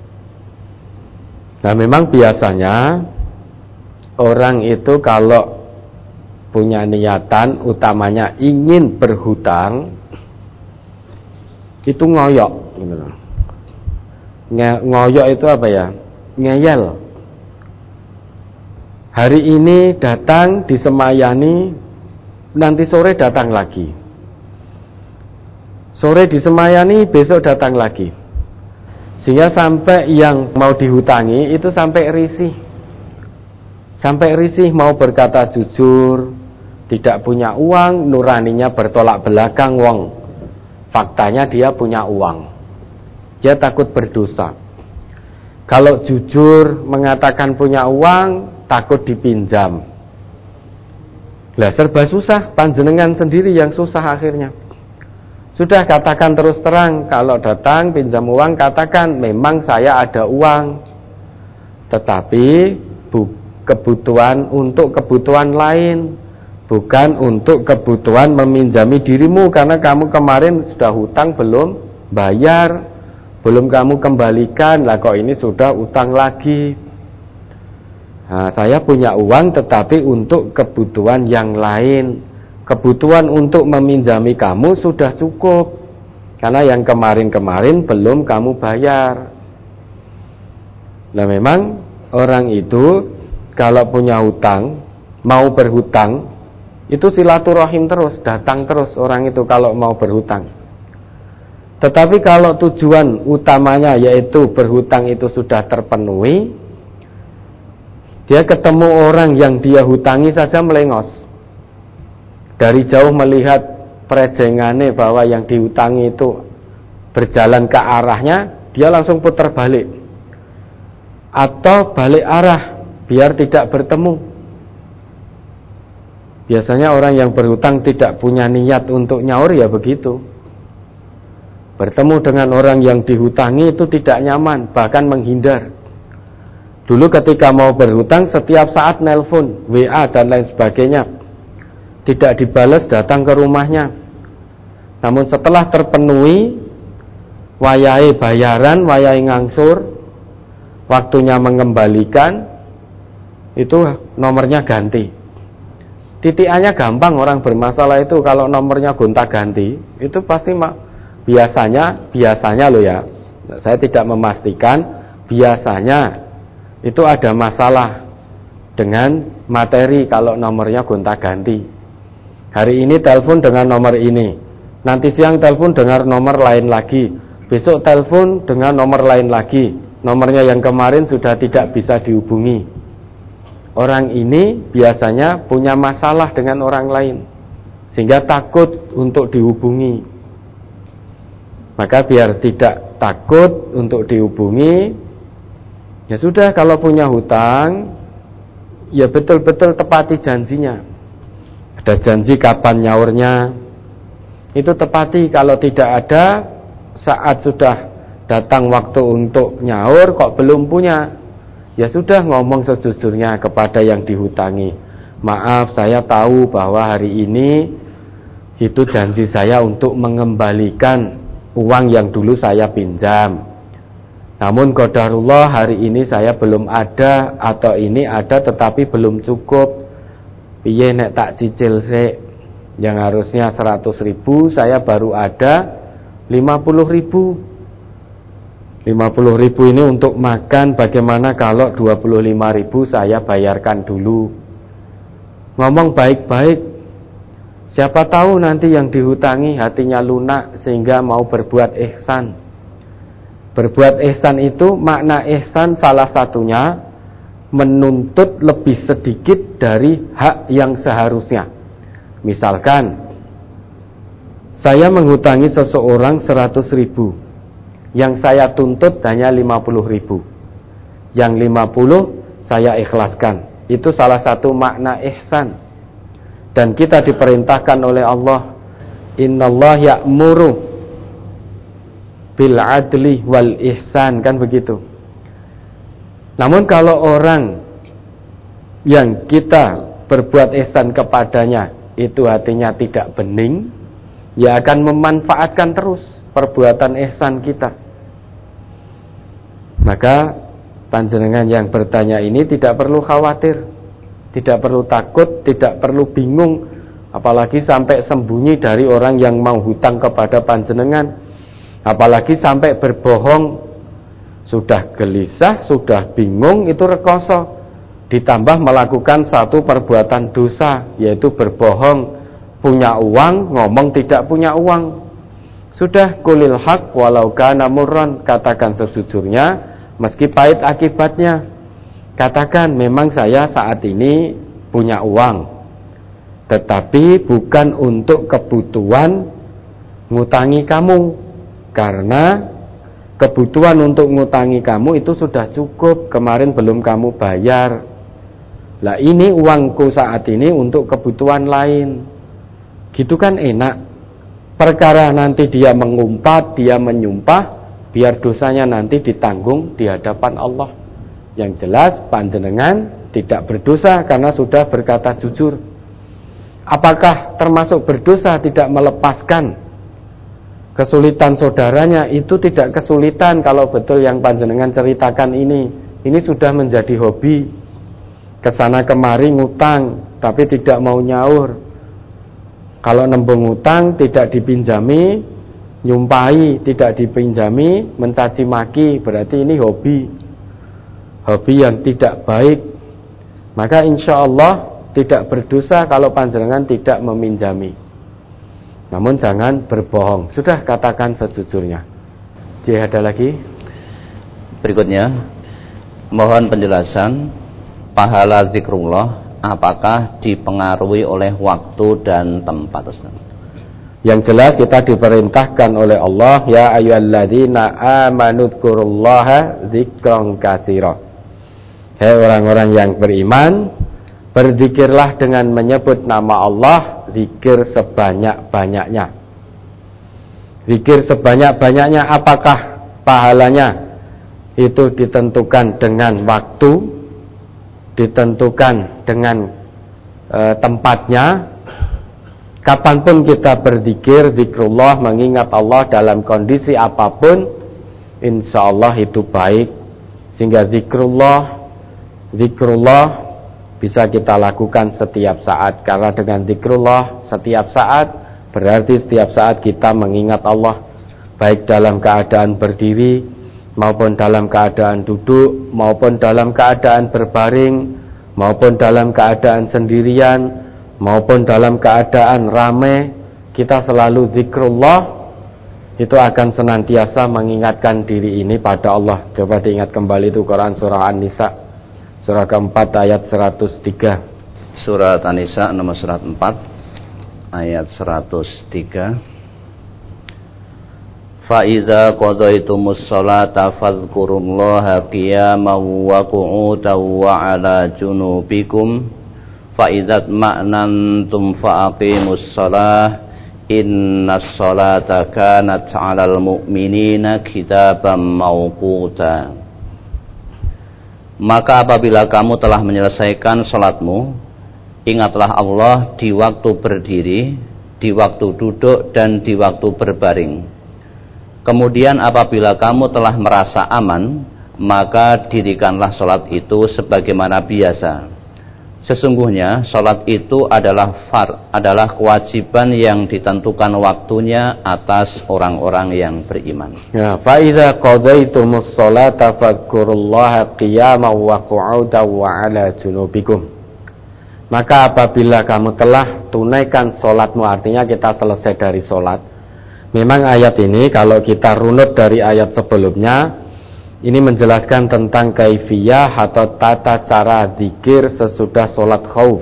Speaker 1: Nah, memang biasanya orang itu kalau punya niatan utamanya ingin berhutang, itu ngoyok gitu. Ngoyok itu apa ya? Ngeyel. Hari ini datang disemayani, nanti sore datang lagi. Sore disemayani, besok datang lagi. Sehingga sampai yang mau dihutangi itu sampai risih. Sampai risih mau berkata jujur, tidak punya uang, nuraninya bertolak belakang wong. Faktanya dia punya uang. Dia takut berdosa. Kalau jujur mengatakan punya uang, takut dipinjam. Lah serba susah, panjenengan sendiri yang susah akhirnya. Sudah katakan terus terang, kalau datang pinjam uang katakan memang saya ada uang, tetapi kebutuhan untuk kebutuhan lain, bukan untuk kebutuhan meminjami dirimu, karena kamu kemarin sudah hutang belum bayar, belum kamu kembalikan, lah kok ini sudah utang lagi. Nah, saya punya uang tetapi untuk kebutuhan yang lain. Kebutuhan untuk meminjami kamu sudah cukup, karena yang kemarin-kemarin belum kamu bayar. Nah, memang orang itu kalau punya hutang, mau berhutang, itu silaturahim terus, datang terus orang itu kalau mau berhutang. Tetapi kalau tujuan utamanya yaitu berhutang itu sudah terpenuhi, dia ketemu orang yang dia hutangi saja melengos. Dari jauh melihat prejengannya bahwa yang dihutangi itu berjalan ke arahnya, dia langsung putar balik. Atau balik arah, biar tidak bertemu. Biasanya orang yang berhutang tidak punya niat untuk nyaur, ya begitu. Bertemu dengan orang yang dihutangi itu tidak nyaman, bahkan menghindar. Dulu ketika mau berhutang, setiap saat nelpon, WA dan lain sebagainya, tidak dibalas, datang ke rumahnya. Namun setelah terpenuhi, wayahe bayaran, wayahe ngangsur, waktunya mengembalikan, itu nomornya ganti. Titiannya gampang, orang bermasalah itu kalau nomornya gonta-ganti, itu pasti biasanya loh ya, saya tidak memastikan, biasanya itu ada masalah dengan materi kalau nomornya gonta-ganti. Hari ini telepon dengan nomor ini, nanti siang telepon dengan nomor lain lagi, besok telepon dengan nomor lain lagi, nomornya yang kemarin sudah tidak bisa dihubungi. Orang ini biasanya punya masalah dengan orang lain, sehingga takut untuk dihubungi. Maka biar tidak takut untuk dihubungi, ya sudah, kalau punya hutang, ya betul-betul tepati janjinya. Ada janji kapan nyaurnya, itu tepati. Kalau tidak ada, saat sudah datang waktu untuk nyaur kok belum punya, ya sudah, ngomong sejujurnya kepada yang dihutangi. Maaf, saya tahu bahwa hari ini itu janji saya untuk mengembalikan uang yang dulu saya pinjam. Namun qadarullah hari ini saya belum ada, atau ini ada tetapi belum cukup. Piye nek tak cicil sik, yang harusnya 100.000 saya baru ada 50.000. 50.000 ini untuk makan, bagaimana kalau 25.000 saya bayarkan dulu. ngomong baik-baik. Siapa tahu nanti yang dihutangi hatinya lunak sehingga mau berbuat ihsan. Berbuat ihsan itu, makna ihsan salah satunya menuntut lebih sedikit dari hak yang seharusnya. Misalkan saya menghutangi seseorang 100.000, yang saya tuntut hanya 50.000, yang 50 saya ikhlaskan. Itu salah satu makna ihsan. Dan kita diperintahkan oleh Allah, innallaha ya'muru bil adli wal ihsan, kan begitu. Namun kalau orang yang kita berbuat ihsan kepadanya itu hatinya tidak bening, ya akan memanfaatkan terus perbuatan ihsan kita. Maka panjenengan yang bertanya ini tidak perlu khawatir, tidak perlu takut, tidak perlu bingung, apalagi sampai sembunyi dari orang yang mau hutang kepada panjenengan, apalagi sampai berbohong. Sudah gelisah, sudah bingung, itu rekoso, ditambah melakukan satu perbuatan dosa, yaitu berbohong. Punya uang, ngomong tidak punya uang. Sudah, qulil haq walau kana murran, katakan sejujurnya meski pahit akibatnya. Katakan, memang saya saat ini punya uang, tetapi bukan untuk kebutuhan ngutangi kamu, karena kebutuhan untuk ngutangi kamu itu sudah cukup, kemarin belum kamu bayar. Lah ini uangku saat ini untuk kebutuhan lain. Gitu kan enak. Perkara nanti dia mengumpat, dia menyumpah, biar dosanya nanti ditanggung di hadapan Allah. Yang jelas panjenengan tidak berdosa karena sudah berkata jujur. Apakah termasuk berdosa tidak melepaskan kesulitan saudaranya? Itu tidak kesulitan kalau betul yang panjenengan ceritakan ini. Ini sudah menjadi hobi. Kesana kemari ngutang tapi tidak mau nyaur. Kalau nembung ngutang tidak dipinjami, nyumpahi tidak dipinjami, mencaci maki, berarti ini hobi. Hobi yang tidak baik. Maka insya Allah tidak berdosa kalau panjenengan tidak meminjami. Namun jangan berbohong. Sudah, katakan sejujurnya. Jadi ada lagi?
Speaker 2: Berikutnya, mohon penjelasan pahala zikrullah apakah dipengaruhi oleh waktu dan tempat, Ustaz?
Speaker 1: Yang jelas kita diperintahkan oleh Allah, ya ayyuhalladzina amanu dzkurullaha dzikran katsira. Hai orang-orang yang beriman, berzikirlah dengan menyebut nama Allah, zikir sebanyak-banyaknya. Zikir sebanyak-banyaknya, apakah pahalanya? Itu ditentukan dengan waktu, ditentukan dengan tempatnya. Kapanpun kita berzikir, zikrullah, mengingat Allah dalam kondisi apapun, insya Allah itu baik. Sehingga zikrullah bisa kita lakukan setiap saat. Karena dengan zikrullah setiap saat, berarti setiap saat kita mengingat Allah, baik dalam keadaan berdiri, maupun dalam keadaan duduk, maupun dalam keadaan berbaring, maupun dalam keadaan sendirian, maupun dalam keadaan ramai. Kita selalu zikrullah, itu akan senantiasa mengingatkan diri ini pada Allah. Coba diingat kembali itu Quran surah An-Nisa surah keempat ayat 103.
Speaker 2: Surat An-Nisa nomor surat 4 ayat 103. Fa idza qadaytumus sholata fadhkurullaha qiyaman wa qu'udan wa 'ala junubikum fa idza ma'nantum fa aqimus shalah innas sholata kanat 'alal mu'minina kitaban mawquta. Maka apabila kamu telah menyelesaikan sholatmu, ingatlah Allah di waktu berdiri, di waktu duduk, dan di waktu berbaring. Kemudian apabila kamu telah merasa aman, maka dirikanlah sholat itu sebagaimana biasa. Sesungguhnya sholat itu adalah adalah kewajiban yang ditentukan waktunya atas orang-orang yang beriman.
Speaker 1: Ya, fa idza qadaytumus sholata fadhkurullaha qiyaman wa qu'udan wa 'ala junubikum. Maka apabila kamu telah tunaikan sholatmu, artinya kita selesai dari sholat. Memang ayat ini kalau kita runut dari ayat sebelumnya, ini menjelaskan tentang kaifiyah atau tata cara zikir sesudah sholat khauf.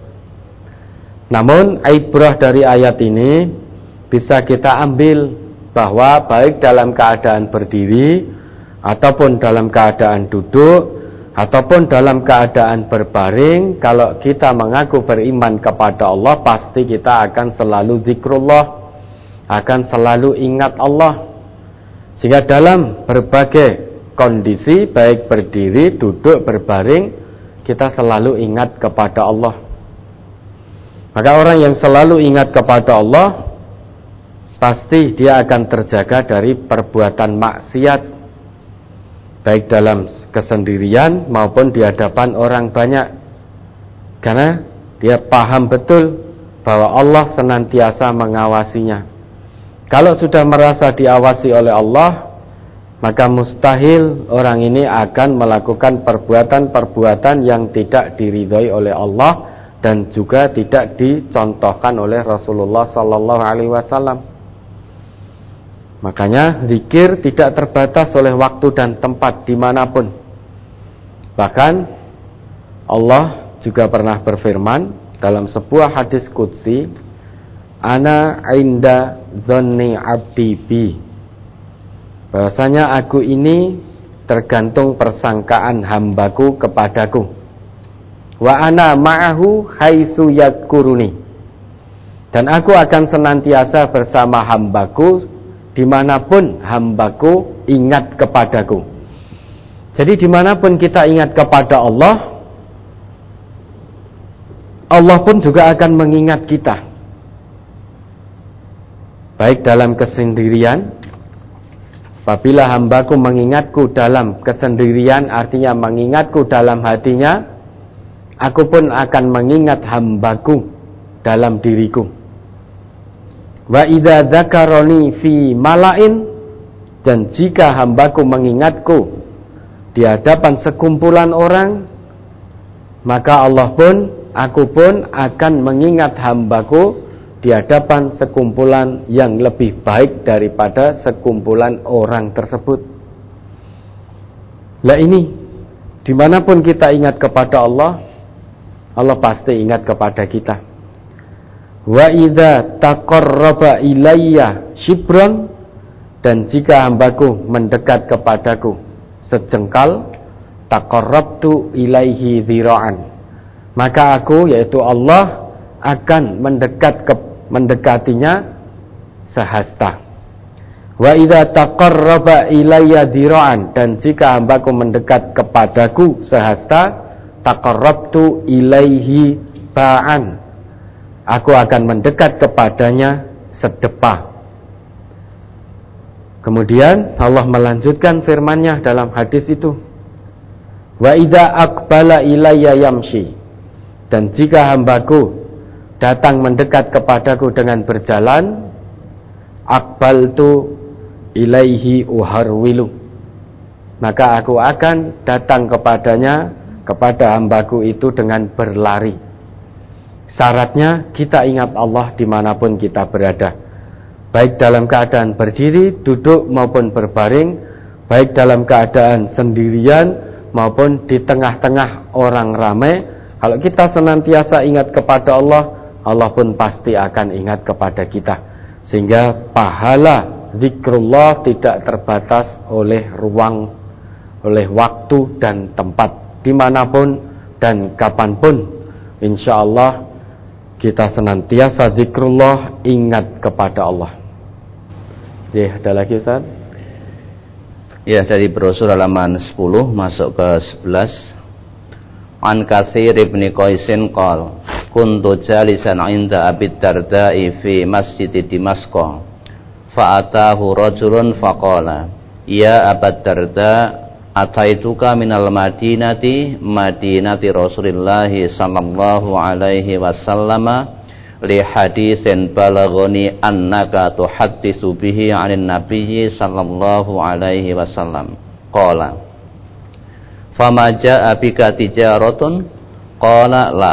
Speaker 1: Namun ibrah dari ayat ini bisa kita ambil bahwa baik dalam keadaan berdiri ataupun dalam keadaan duduk ataupun dalam keadaan berbaring, kalau kita mengaku beriman kepada Allah, pasti kita akan selalu zikrullah, akan selalu ingat Allah. Sehingga dalam berbagai kondisi, baik berdiri, duduk, berbaring, kita selalu ingat kepada Allah. Maka orang yang selalu ingat kepada Allah, pasti dia akan terjaga dari perbuatan maksiat, baik dalam kesendirian maupun di hadapan orang banyak, karena dia paham betul bahwa Allah senantiasa mengawasinya. Kalau sudah merasa diawasi oleh Allah, maka mustahil orang ini akan melakukan perbuatan-perbuatan yang tidak diridhai oleh Allah dan juga tidak dicontohkan oleh Rasulullah sallallahu alaihi wasallam. Makanya zikir tidak terbatas oleh waktu dan tempat dimanapun. Bahkan Allah juga pernah berfirman dalam sebuah hadis qudsi, ana inda dzanni abdi bi, bahwasanya aku ini tergantung persangkaan hambaku kepadaku. Wa ana ma'ahu haitsu yadhkuruni, dan aku akan senantiasa bersama hambaku dimanapun hambaku ingat kepadaku. Jadi dimanapun kita ingat kepada Allah, Allah pun juga akan mengingat kita, baik dalam kesendirian. Apabila hambaku mengingatku dalam kesendirian, artinya mengingatku dalam hatinya, aku pun akan mengingat hambaku dalam diriku. Wa idza dzakaroni fi malain, dan jika hambaku mengingatku di hadapan sekumpulan orang, maka Allah pun, aku pun akan mengingat hambaku di hadapan sekumpulan yang lebih baik daripada sekumpulan orang tersebut. Lah ini, dimanapun kita ingat kepada Allah, Allah pasti ingat kepada kita. Wa idza taqarraba ilayya shibran, dan jika hambaku mendekat kepadaku sejengkal, taqarrabtu ilaihi dzira'an, maka aku, yaitu Allah, akan mendekatinya sehasta. Wa idza taqarraba ilayya dzira'an, dan jika hambaku mendekat kepadaku sehasta, taqarrabtu ilaihi ba'an, aku akan mendekat kepadanya sedepa. Kemudian Allah melanjutkan firman-Nya dalam hadis itu, wa idza aqbala ilayya yamshi, dan jika hambaku datang mendekat kepadaku dengan berjalan, aqbaltu ilaihi uharwilu, maka aku akan datang kepadanya, kepada hambaku itu dengan berlari. Syaratnya kita ingat Allah dimanapun kita berada, baik dalam keadaan berdiri, duduk maupun berbaring, baik dalam keadaan sendirian maupun di tengah-tengah orang ramai. Kalau kita senantiasa ingat kepada Allah, Allah pun pasti akan ingat kepada kita. Sehingga pahala zikrullah tidak terbatas oleh ruang, oleh waktu dan tempat, dimanapun dan kapanpun. Insya Allah kita senantiasa zikrullah, ingat kepada Allah. Ya, ada lagi Ustaz?
Speaker 2: Ya, dari brosur halaman 10 masuk ke 11. An Katsir ibn Qaisin qala kuntu jalisan 'inda Abi Darda'i fi Masjid Dimashq fa atahu rajulun faqala ya Abu Darda ataituka minal madinati Rasulillah sallallahu alaihi wasallam li haditsin balaghani annaka tuhaddisu bihi 'anil nabiyyi sallallahu alaihi wasallam qala fama jaa bika tijaratun qala la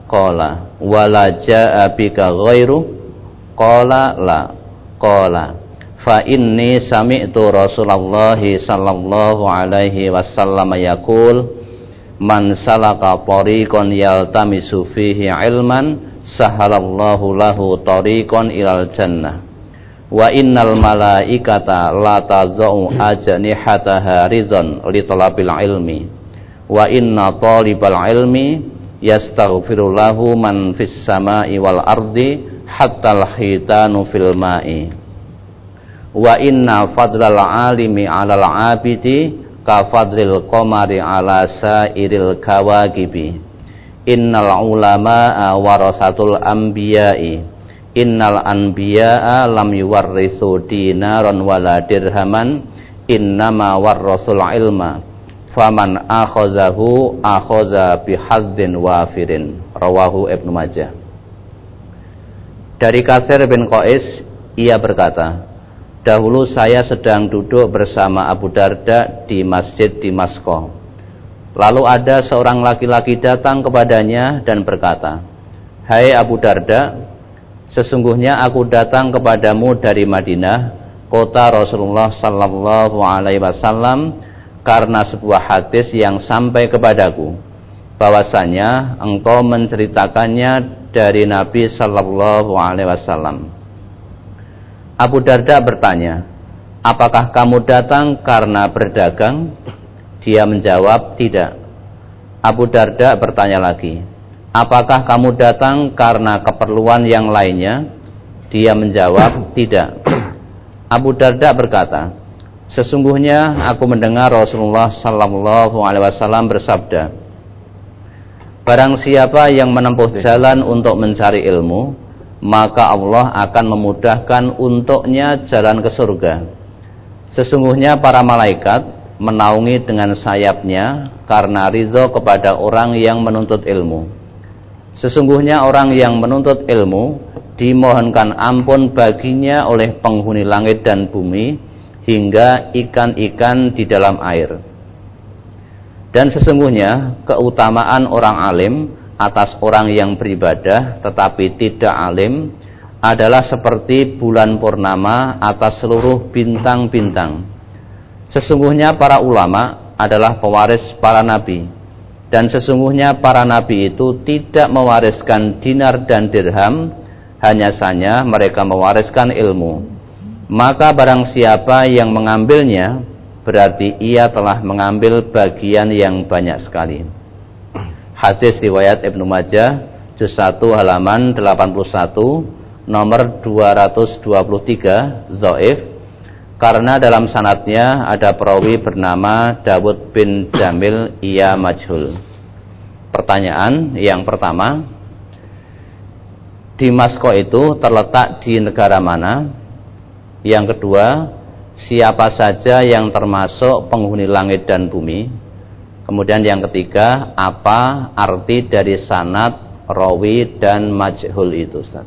Speaker 2: qala wala jaa bika ghairu qala la qala fa inni sami'tu Rasulullah sallallahu alaihi wasallam yaqul man salaka tariqan yaltamisu fihi ilman sahalallahu lahu tariqan ilal jannah wa innal malaikata la tazau ajnihataha rizan li talabil ilmi wa inna talibal ilmi yastaghfiru lahu man fis samai wal ardi hatta al hitanu fil ma'i wa inna fadlal alimi 'alal 'abidi ka fadlil qamari 'ala sairil kawakibi innal ulama'a warasatul anbiya'i innal anbiya'a lam yuwarrisu dinaran wala dirhaman innama warrasul ilma faman akhazahu akhaza bihadzin wafirin rawahu Ibnu Majah. Dari Katsir bin Qais, ia berkata, dahulu saya sedang duduk bersama Abu Darda di masjid di Maskah. Lalu ada seorang laki-laki datang kepadanya dan berkata, hai Abu Darda, sesungguhnya aku datang kepadamu dari Madinah, kota Rasulullah sallallahu alaihi wasallam, karena sebuah hadis yang sampai kepadaku, bahwasanya engkau menceritakannya dari Nabi sallallahu alaihi wasallam. Abu Darda bertanya, apakah kamu datang karena berdagang? Dia menjawab, tidak. Abu Darda bertanya lagi, apakah kamu datang karena keperluan yang lainnya? Dia menjawab, tidak. Abu Darda berkata, sesungguhnya aku mendengar Rasulullah sallallahu alaihi wasallam bersabda, barang siapa yang menempuh jalan untuk mencari ilmu, maka Allah akan memudahkan untuknya jalan ke surga. Sesungguhnya para malaikat menaungi dengan sayapnya karena ridho kepada orang yang menuntut ilmu. Sesungguhnya orang yang menuntut ilmu dimohonkan ampun baginya oleh penghuni langit dan bumi hingga ikan-ikan di dalam air. Dan sesungguhnya keutamaan orang alim atas orang yang beribadah tetapi tidak alim adalah seperti bulan purnama atas seluruh bintang-bintang. Sesungguhnya para ulama adalah pewaris para nabi, dan sesungguhnya para nabi itu tidak mewariskan dinar dan dirham, hanya saja mereka mewariskan ilmu. Maka barang siapa yang mengambilnya, berarti ia telah mengambil bagian yang banyak sekali. Hadis riwayat Ibnu Majah, juz 1 halaman 81, nomor 223, dhaif, karena dalam sanadnya ada perawi bernama Dawud bin Jamil, ia majhul. Pertanyaan yang pertama, Damaskus itu terletak di negara mana? Yang kedua, siapa saja yang termasuk penghuni langit dan bumi? Kemudian yang ketiga, apa arti dari sanad, rawi dan majhul itu, Ustaz?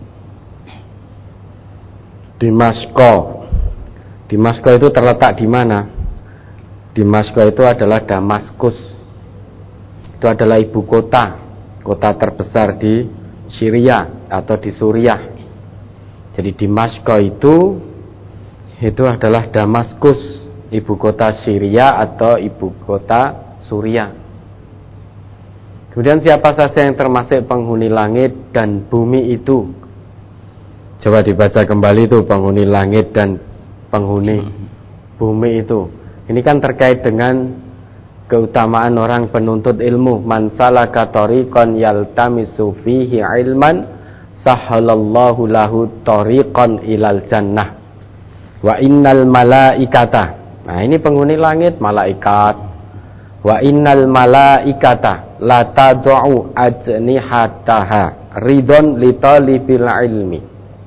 Speaker 2: Damaskus itu terletak di mana? Damaskus itu adalah Damaskus. Itu adalah ibu kota, kota terbesar di Syria atau di Suriah. Jadi Damaskus itu adalah Damaskus, ibu kota Syria atau ibu kota Suriah. Kemudian siapa saja yang termasuk penghuni langit dan bumi itu? Coba dibaca kembali itu, penghuni langit dan penghuni bumi itu. Ini kan terkait dengan keutamaan orang penuntut ilmu. Man salaka tariqan yaltamisu fihi ilman sahalallahu lahu tariqan ilal jannah wa innal malaikata. Nah, ini penghuni langit, malaikat. Wa innal malaikata la tad'u ajnihataha ridon li talibil ilmi.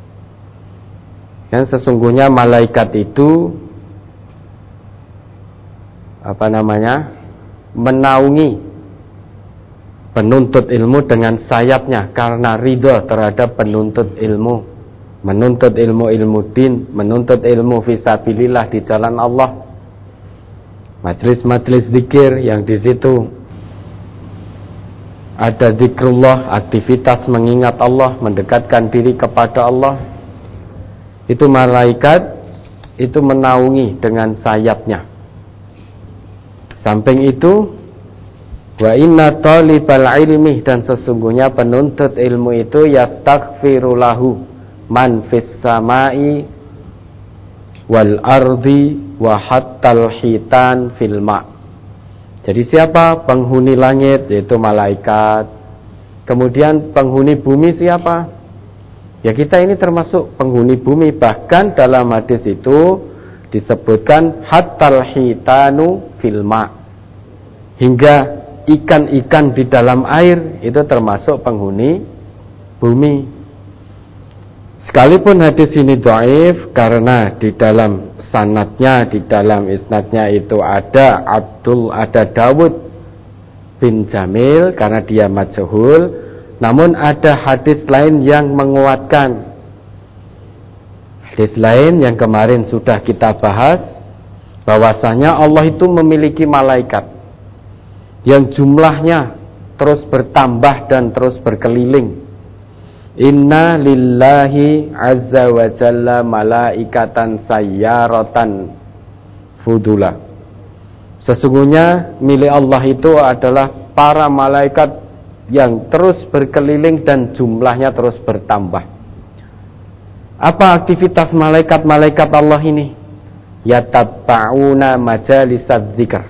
Speaker 2: Dan sesungguhnya malaikat itu menaungi penuntut ilmu dengan sayapnya karena ridho terhadap penuntut ilmu, menuntut ilmu din, menuntut ilmu fisabilillah di jalan Allah. Majelis-majelis zikir yang di situ
Speaker 1: ada zikrullah, aktivitas mengingat Allah, mendekatkan diri kepada Allah, itu malaikat itu menaungi dengan sayapnya. Samping itu, wa inna talibal ilmi, dan sesungguhnya penuntut ilmu itu yastaghfiru lahu man fis samai wal ardi wa hattal hitan fil ma'. Jadi siapa? Penghuni langit, yaitu malaikat. Kemudian penghuni bumi siapa? Ya kita ini termasuk penghuni bumi. Bahkan dalam hadis itu disebutkan hattal hitanu fil ma', hingga ikan-ikan di dalam air itu termasuk penghuni bumi. Sekalipun hadis ini dhaif karena di dalam sanadnya, di dalam isnadnya itu ada Dawud bin Jamil karena dia majhul, namun ada hadis lain yang menguatkan. Hadis lain yang kemarin sudah kita bahas, bahwasanya Allah itu memiliki malaikat yang jumlahnya terus bertambah dan terus berkeliling. Inna lillahi azza wa jalla malaikatan sayyaratan fudula. Sesungguhnya milik Allah itu adalah para malaikat yang terus berkeliling dan jumlahnya terus bertambah. Apa aktivitas malaikat-malaikat Allah ini? Yatabba'una majalisad dzikr.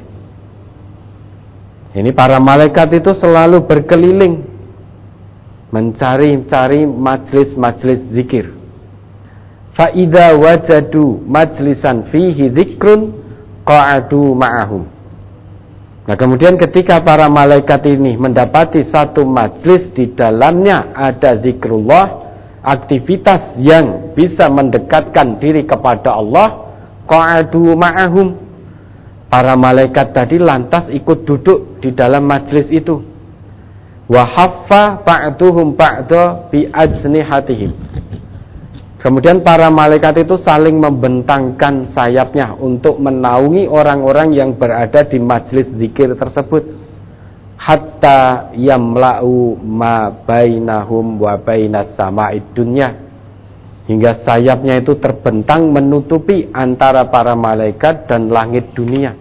Speaker 1: Ini para malaikat itu selalu berkeliling mencari-cari majlis-majlis zikir. Fa idza wajadu majlisan fihi dzikrun qa'adu ma'ahum. Nah, kemudian ketika para malaikat ini mendapati satu majlis di dalamnya ada zikrullah, aktivitas yang bisa mendekatkan diri kepada Allah, qa'adu ma'ahum. Para malaikat tadi lantas ikut duduk di dalam majlis itu. Wa haffa ba'duhum ba'da bi ajnihatihim. Kemudian para malaikat itu saling membentangkan sayapnya untuk menaungi orang-orang yang berada di majlis zikir tersebut, hatta yamla'u ma bainahum wa bainas sama'id dunya, hingga sayapnya itu terbentang menutupi antara para malaikat dan langit dunia.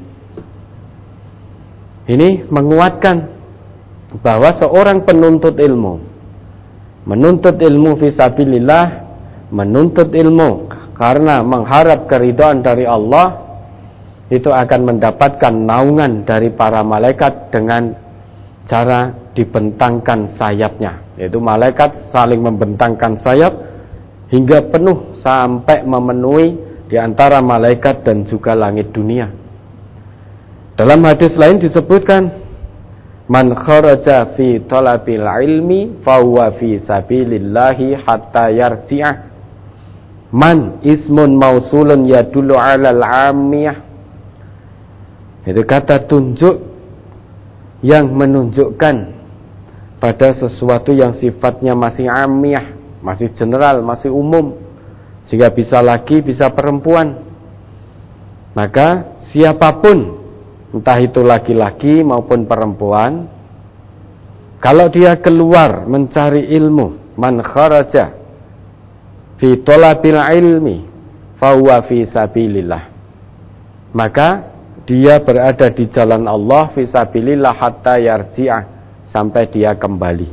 Speaker 1: Ini menguatkan bahwa seorang penuntut ilmu fisabilillah, menuntut ilmu karena mengharap keridhaan dari Allah, itu akan mendapatkan naungan dari para malaikat dengan cara dibentangkan sayapnya, yaitu malaikat saling membentangkan sayap hingga penuh sampai memenuhi di antara malaikat dan juga langit dunia. Dalam hadis lain disebutkan, man kharaja fi talabil ilmi fahuwa fi sabilillahi hatta yarji'ah. Man ismun mausulun yadullu 'alal 'amiyah. Itu kata tunjuk yang menunjukkan pada sesuatu yang sifatnya masih 'amiyah, masih general, masih umum, sehingga bisa laki, bisa perempuan. Maka siapapun, entah itu laki-laki maupun perempuan, kalau dia keluar mencari ilmu, man kharaja fi talabil ilmi fahuwa fi sabilillah, maka dia berada di jalan Allah fi sabilillah hatta yarji'ah, sampai dia kembali.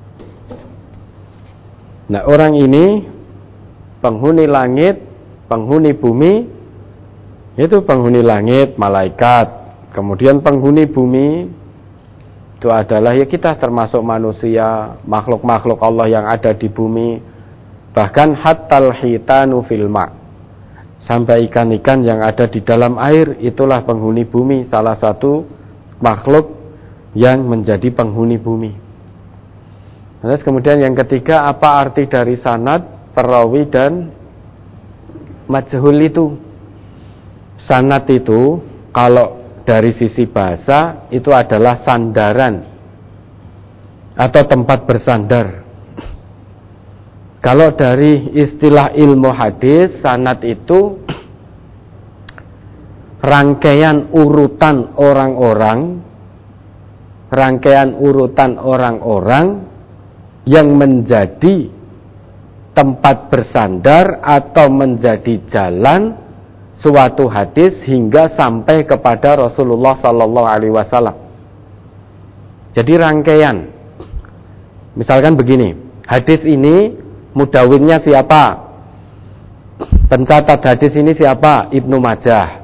Speaker 1: Nah, orang ini penghuni langit, penghuni bumi, itu penghuni langit malaikat. Kemudian penghuni bumi itu adalah ya kita, termasuk manusia, makhluk-makhluk Allah yang ada di bumi. Bahkan hattal hitanu fil ma', sampai ikan-ikan yang ada di dalam air, itulah penghuni bumi, salah satu makhluk yang menjadi penghuni bumi. Terus kemudian yang ketiga, apa arti dari sanad, perawi dan majhul itu? Sanad itu kalau dari sisi bahasa itu adalah sandaran atau tempat bersandar. Kalau dari istilah ilmu hadis, sanad itu rangkaian urutan orang-orang, rangkaian urutan orang-orang yang menjadi tempat bersandar atau menjadi jalan suatu hadis hingga sampai kepada Rasulullah sallallahu alaihi wasallam. Jadi rangkaian. Misalkan begini, hadis ini mudawwinnya siapa? Pencatat hadis ini siapa? Ibnu Majah.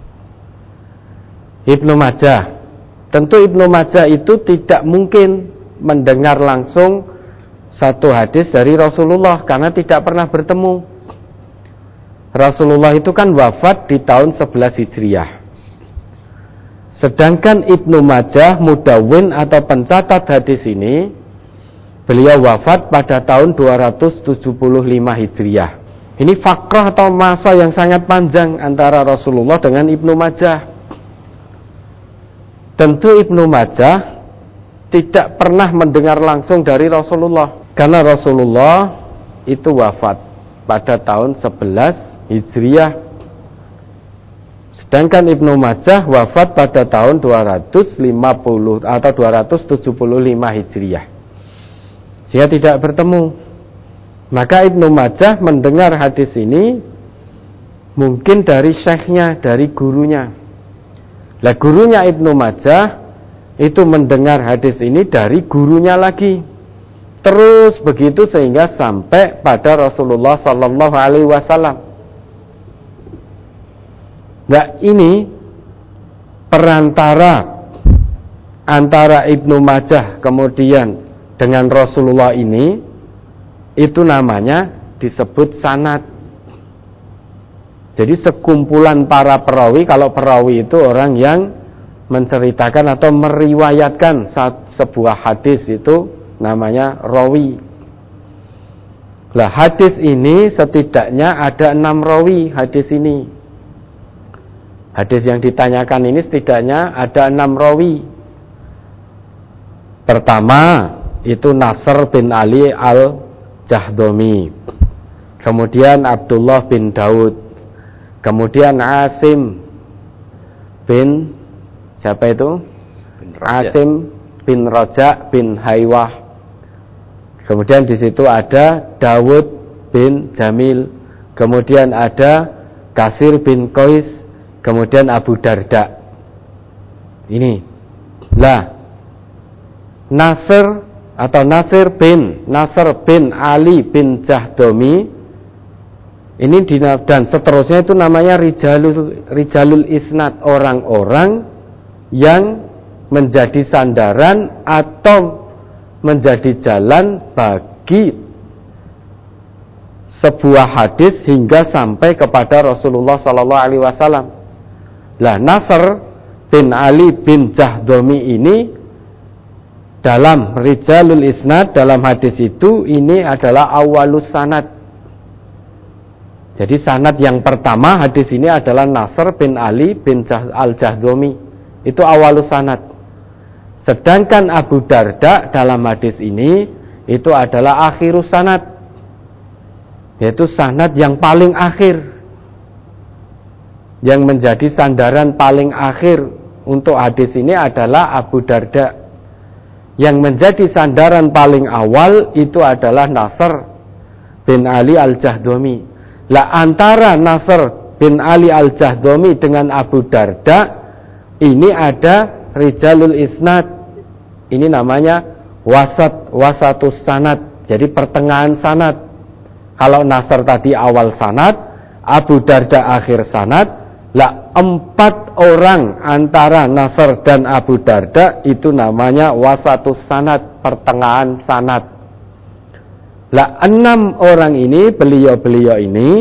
Speaker 1: Ibnu Majah. Tentu Ibnu Majah itu tidak mungkin mendengar langsung satu hadis dari Rasulullah karena tidak pernah bertemu. Rasulullah itu kan wafat di tahun 11 Hijriah. Sedangkan Ibnu Majah mudawwin atau pencatat hadis ini, beliau wafat pada tahun 275 Hijriah. Ini fakrah atau masa yang sangat panjang antara Rasulullah dengan Ibnu Majah. Tentu Ibnu Majah tidak pernah mendengar langsung dari Rasulullah karena Rasulullah itu wafat pada tahun 11 Hijriah. Sedangkan Ibnu Majah wafat pada tahun 250 atau 275 Hijriah. Sehingga tidak bertemu. Maka Ibnu Majah mendengar hadis ini mungkin dari syekhnya, dari gurunya. Lah gurunya Ibnu Majah itu mendengar hadis ini dari gurunya lagi. Terus begitu sehingga sampai pada Rasulullah sallallahu alaihi wasallam. Nah ini perantara antara Ibnu Majah kemudian dengan Rasulullah ini, itu namanya disebut sanad. Jadi sekumpulan para perawi, kalau perawi itu orang yang menceritakan atau meriwayatkan sebuah hadis, itu namanya rawi. Lah hadis ini setidaknya ada 6 rawi hadis ini. Hadis yang ditanyakan ini setidaknya ada 6 rawi. Pertama itu Nasr bin Ali al-Jahdami, kemudian Abdullah bin Daud, kemudian Asim bin siapa itu? Asim bin Raja bin Haywah. Kemudian di situ ada Dawud bin Jamil, kemudian ada Kasir bin Qais, kemudian Abu Darda. Ini. Lah, Nasr bin Ali bin Jahdami ini dan seterusnya itu namanya rijalul isnad, orang-orang yang menjadi sandaran atau menjadi jalan bagi sebuah hadis hingga sampai kepada Rasulullah sallallahu alaihi wasallam. Lah Nasr bin Ali bin Jahdami ini dalam rijalul isnad, dalam hadis itu ini adalah awalus sanad. Jadi sanad yang pertama hadis ini adalah Nasr bin Ali bin al-Jahdami. Itu awalus sanad. Sedangkan Abu Darda dalam hadis ini itu adalah akhirus sanad, yaitu sanad yang paling akhir, yang menjadi sandaran paling akhir untuk hadis ini adalah Abu Darda. Yang menjadi sandaran paling awal itu adalah Nasr bin Ali al-Jahdami. Lah antara Nasr bin Ali al-Jahdami dengan Abu Darda ini ada rijalul isnad. Ini namanya wasatus sanad. Jadi pertengahan sanad. Kalau Nasr tadi awal sanad, Abu Darda akhir sanad. Lah 4 orang antara Nasr dan Abu Darda itu namanya wasatus sanad, pertengahan sanad. Lah 6 orang ini, beliau-beliau ini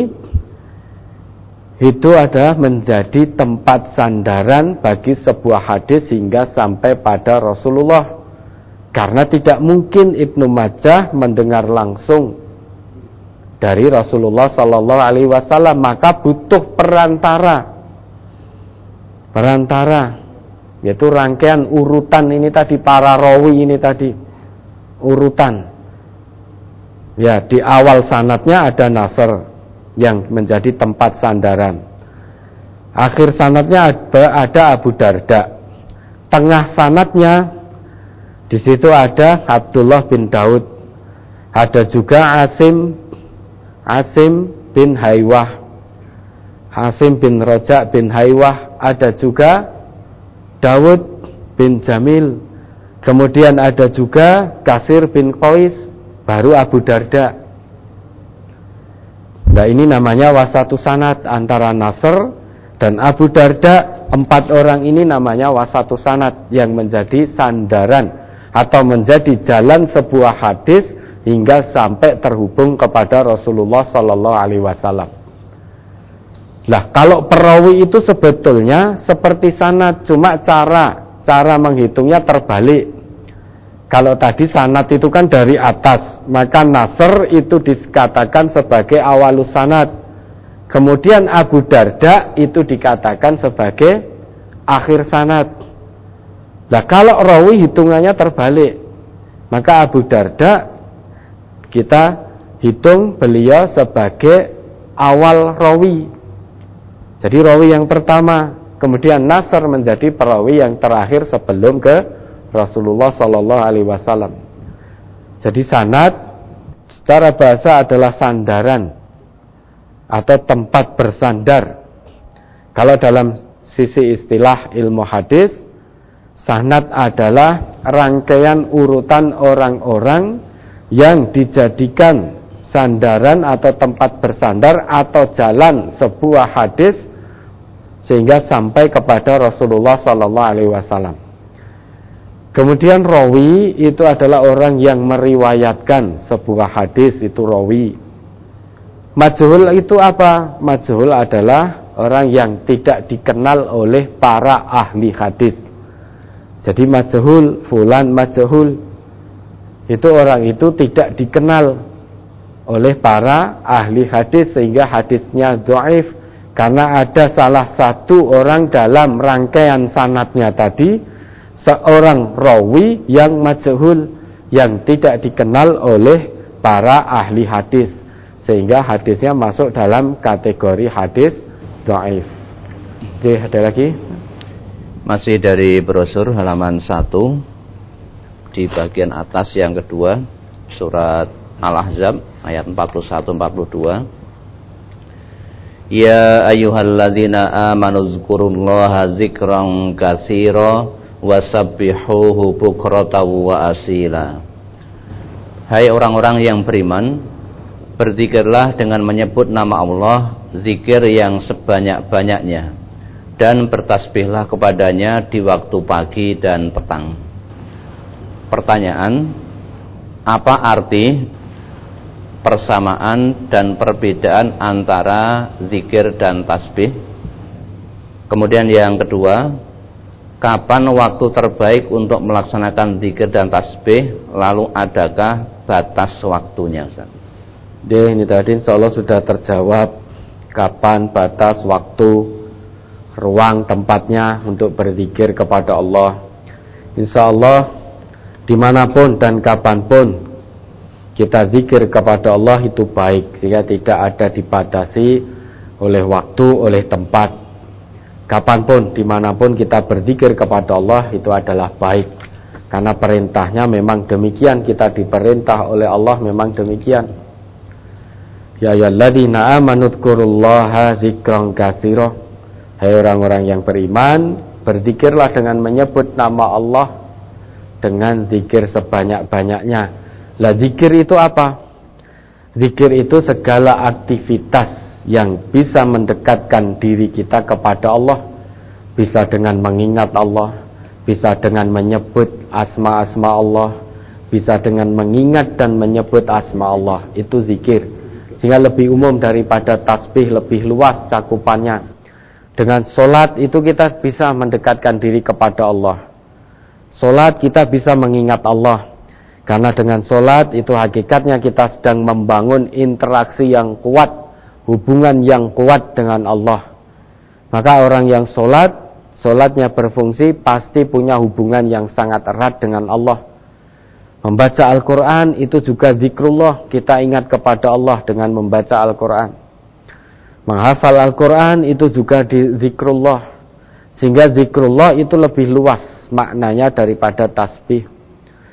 Speaker 1: itu adalah menjadi tempat sandaran bagi sebuah hadis hingga sampai pada Rasulullah. Karena tidak mungkin Ibnu Majah mendengar langsung dari Rasulullah sallallahu alaihi wasallam, maka butuh perantara, yaitu rangkaian urutan ini tadi, para rawi ini tadi, urutan. Ya, di awal sanadnya ada Nasr yang menjadi tempat sandaran. Akhir sanadnya ada Abu Darda. Tengah sanadnya Di situ ada Abdullah bin Daud, ada juga Asim bin Haywah, Asim bin Rojak bin Haywah, ada juga Daud bin Jamil, kemudian ada juga Kasir bin Qais, baru Abu Darda. Nah, ini namanya wasatu sanad antara Nasr dan Abu Darda. 4 orang ini namanya wasatu sanad, yang menjadi sandaran atau menjadi jalan sebuah hadis hingga sampai terhubung kepada Rasulullah Sallallahu Alaihi Wasallam. Nah, kalau perawi itu sebetulnya seperti sanad, cuma cara menghitungnya terbalik. Kalau tadi sanad itu kan dari atas, maka Nasr itu dikatakan sebagai awalus sanad. Kemudian Abu Darda itu dikatakan sebagai akhir sanad. Nah, kalau rawi hitungannya terbalik, maka Abu Darda kita hitung beliau sebagai awal rawi. Jadi rawi yang pertama, kemudian Nasr menjadi perawi yang terakhir sebelum ke Rasulullah Sallallahu Alaihi Wasallam. Jadi sanad secara bahasa adalah sandaran atau tempat bersandar. Kalau dalam sisi istilah ilmu hadis, sanad adalah rangkaian urutan orang-orang yang dijadikan sandaran atau tempat bersandar atau jalan sebuah hadis sehingga sampai kepada Rasulullah Sallallahu Alaihi Wasallam. Kemudian rawi itu adalah orang yang meriwayatkan sebuah hadis, itu rawi. Majhul itu apa? Majhul adalah orang yang tidak dikenal oleh para ahli hadis. Jadi majhul, fulan majhul, itu orang itu tidak dikenal oleh para ahli hadis sehingga hadisnya dhaif, karena ada salah satu orang dalam rangkaian sanadnya tadi, seorang rawi yang majhul, yang tidak dikenal oleh para ahli hadis, sehingga hadisnya masuk dalam kategori hadis dhaif. Oke, ada lagi?
Speaker 2: Masih dari brosur halaman 1, di bagian atas yang kedua, surat Al-Ahzab ayat 41-42. Ya ayyuhalladzina amanu dzkurullaha dzikran katsira wasabbihuhu bukratan wa asila. Hai orang-orang yang beriman, berzikirlah dengan menyebut nama Allah, zikir yang sebanyak-banyaknya, dan bertasbihlah kepadanya di waktu pagi dan petang. Pertanyaan, apa arti persamaan dan perbedaan antara zikir dan tasbih? Kemudian yang kedua, kapan waktu terbaik untuk melaksanakan zikir dan tasbih? Lalu adakah batas waktunya, Ustaz?
Speaker 1: Ini tadi insya Allah sudah terjawab, kapan, batas, waktu, ruang, tempatnya untuk berzikir kepada Allah. Insya Allah dimanapun dan kapanpun kita zikir kepada Allah itu baik, sehingga tidak ada dibatasi oleh waktu, oleh tempat. Kapanpun, dimanapun kita berzikir kepada Allah itu adalah baik, karena perintahnya memang demikian, kita diperintah oleh Allah memang demikian. Ya ayyuhalladzina amanu dzkurullaha dzikran katsira. Hai orang-orang yang beriman, berzikirlah dengan menyebut nama Allah dengan zikir sebanyak-banyaknya. Lah, zikir itu apa? Zikir itu segala aktivitas yang bisa mendekatkan diri kita kepada Allah. Bisa dengan mengingat Allah, bisa dengan menyebut asma-asma Allah, bisa dengan mengingat dan menyebut asma Allah. Itu zikir. Sehingga lebih umum daripada tasbih, lebih luas cakupannya. Dengan solat itu kita bisa mendekatkan diri kepada Allah. Solat kita bisa mengingat Allah. Karena dengan solat itu hakikatnya kita sedang membangun interaksi yang kuat, hubungan yang kuat dengan Allah. Maka orang yang solatnya berfungsi pasti punya hubungan yang sangat erat dengan Allah. Membaca Al-Quran itu juga zikrullah, kita ingat kepada Allah dengan membaca Al-Quran. Menghafal Al-Quran itu juga zikrullah, sehingga zikrullah itu lebih luas maknanya daripada tasbih.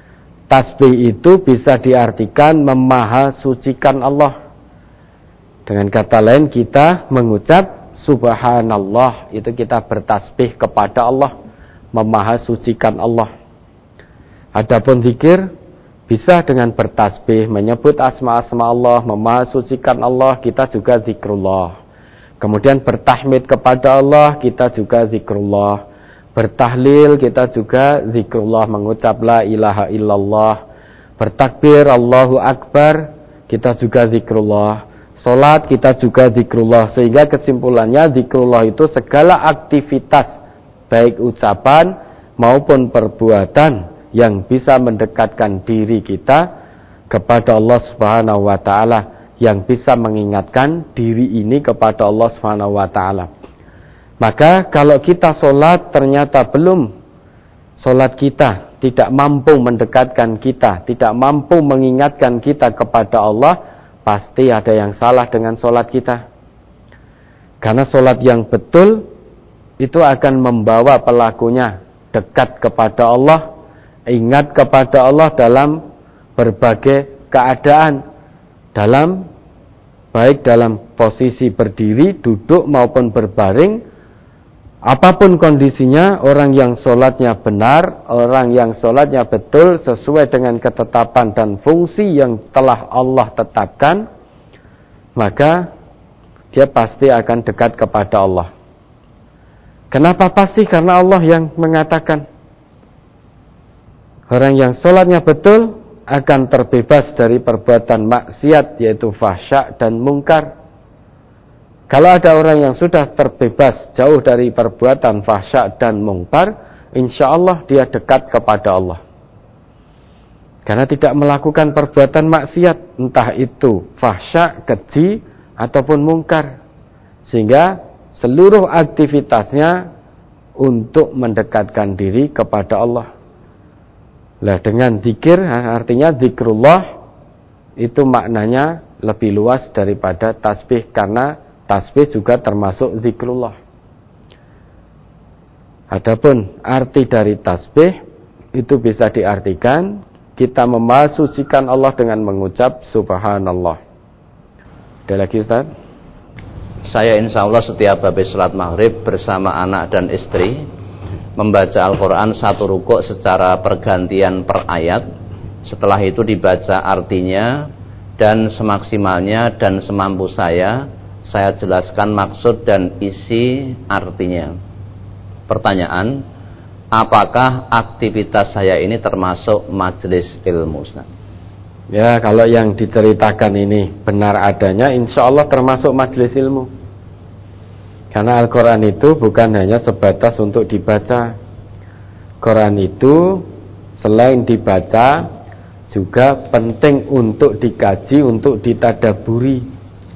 Speaker 1: tasbih itu bisa diartikan memahasucikan Allah. Dengan kata lain, kita mengucap subhanallah, itu kita bertasbih kepada Allah, memahasucikan Allah. Adapun zikir bisa dengan bertasbih, menyebut asma-asma Allah, memahasucikan Allah, kita juga zikrullah. Kemudian bertahmid kepada Allah, kita juga zikrullah. Bertahlil, kita juga zikrullah, mengucap la ilaha illallah. Bertakbir, Allahu Akbar, kita juga zikrullah. Salat, kita juga zikrullah. Sehingga kesimpulannya, zikrullah itu segala aktivitas, baik ucapan maupun perbuatan yang bisa mendekatkan diri kita kepada Allah Subhanahu wa taala, yang bisa mengingatkan diri ini kepada Allah Subhanahu wa taala. Maka kalau kita sholat ternyata belum, sholat kita tidak mampu mendekatkan kita, tidak mampu mengingatkan kita kepada Allah, pasti ada yang salah dengan sholat kita. Karena sholat yang betul itu akan membawa pelakunya dekat kepada Allah, ingat kepada Allah dalam berbagai keadaan, baik dalam posisi berdiri, duduk maupun berbaring. Apapun kondisinya, orang yang sholatnya benar, orang yang sholatnya betul sesuai dengan ketetapan dan fungsi yang telah Allah tetapkan, maka dia pasti akan dekat kepada Allah. Kenapa pasti? Karena Allah yang mengatakan orang yang sholatnya betul akan terbebas dari perbuatan maksiat, yaitu fahsya dan mungkar. Kalau ada orang yang sudah terbebas jauh dari perbuatan fahsya dan mungkar, insya Allah dia dekat kepada Allah. Karena tidak melakukan perbuatan maksiat, entah itu fahsya, keji, ataupun mungkar. Sehingga seluruh aktivitasnya untuk mendekatkan diri kepada Allah. Nah, dengan zikir, artinya zikrullah, itu maknanya lebih luas daripada tasbih, karena tasbih juga termasuk zikrullah. Adapun arti dari tasbih itu bisa diartikan kita memahasucikan Allah dengan mengucap subhanallah. Ada lagi Ustaz?
Speaker 2: Saya insya Allah setiap habis sholat maghrib bersama anak dan istri membaca Al-Quran satu rukuk secara pergantian per ayat. Setelah itu dibaca artinya, dan semaksimalnya dan semampu saya jelaskan maksud dan isi artinya. Pertanyaan, apakah aktivitas saya ini termasuk majelis ilmu?
Speaker 1: Ya, kalau yang diceritakan ini benar adanya, insya Allah termasuk majelis ilmu. Karena Al-Quran itu bukan hanya sebatas untuk dibaca. Quran itu selain dibaca juga penting untuk dikaji, untuk ditadaburi.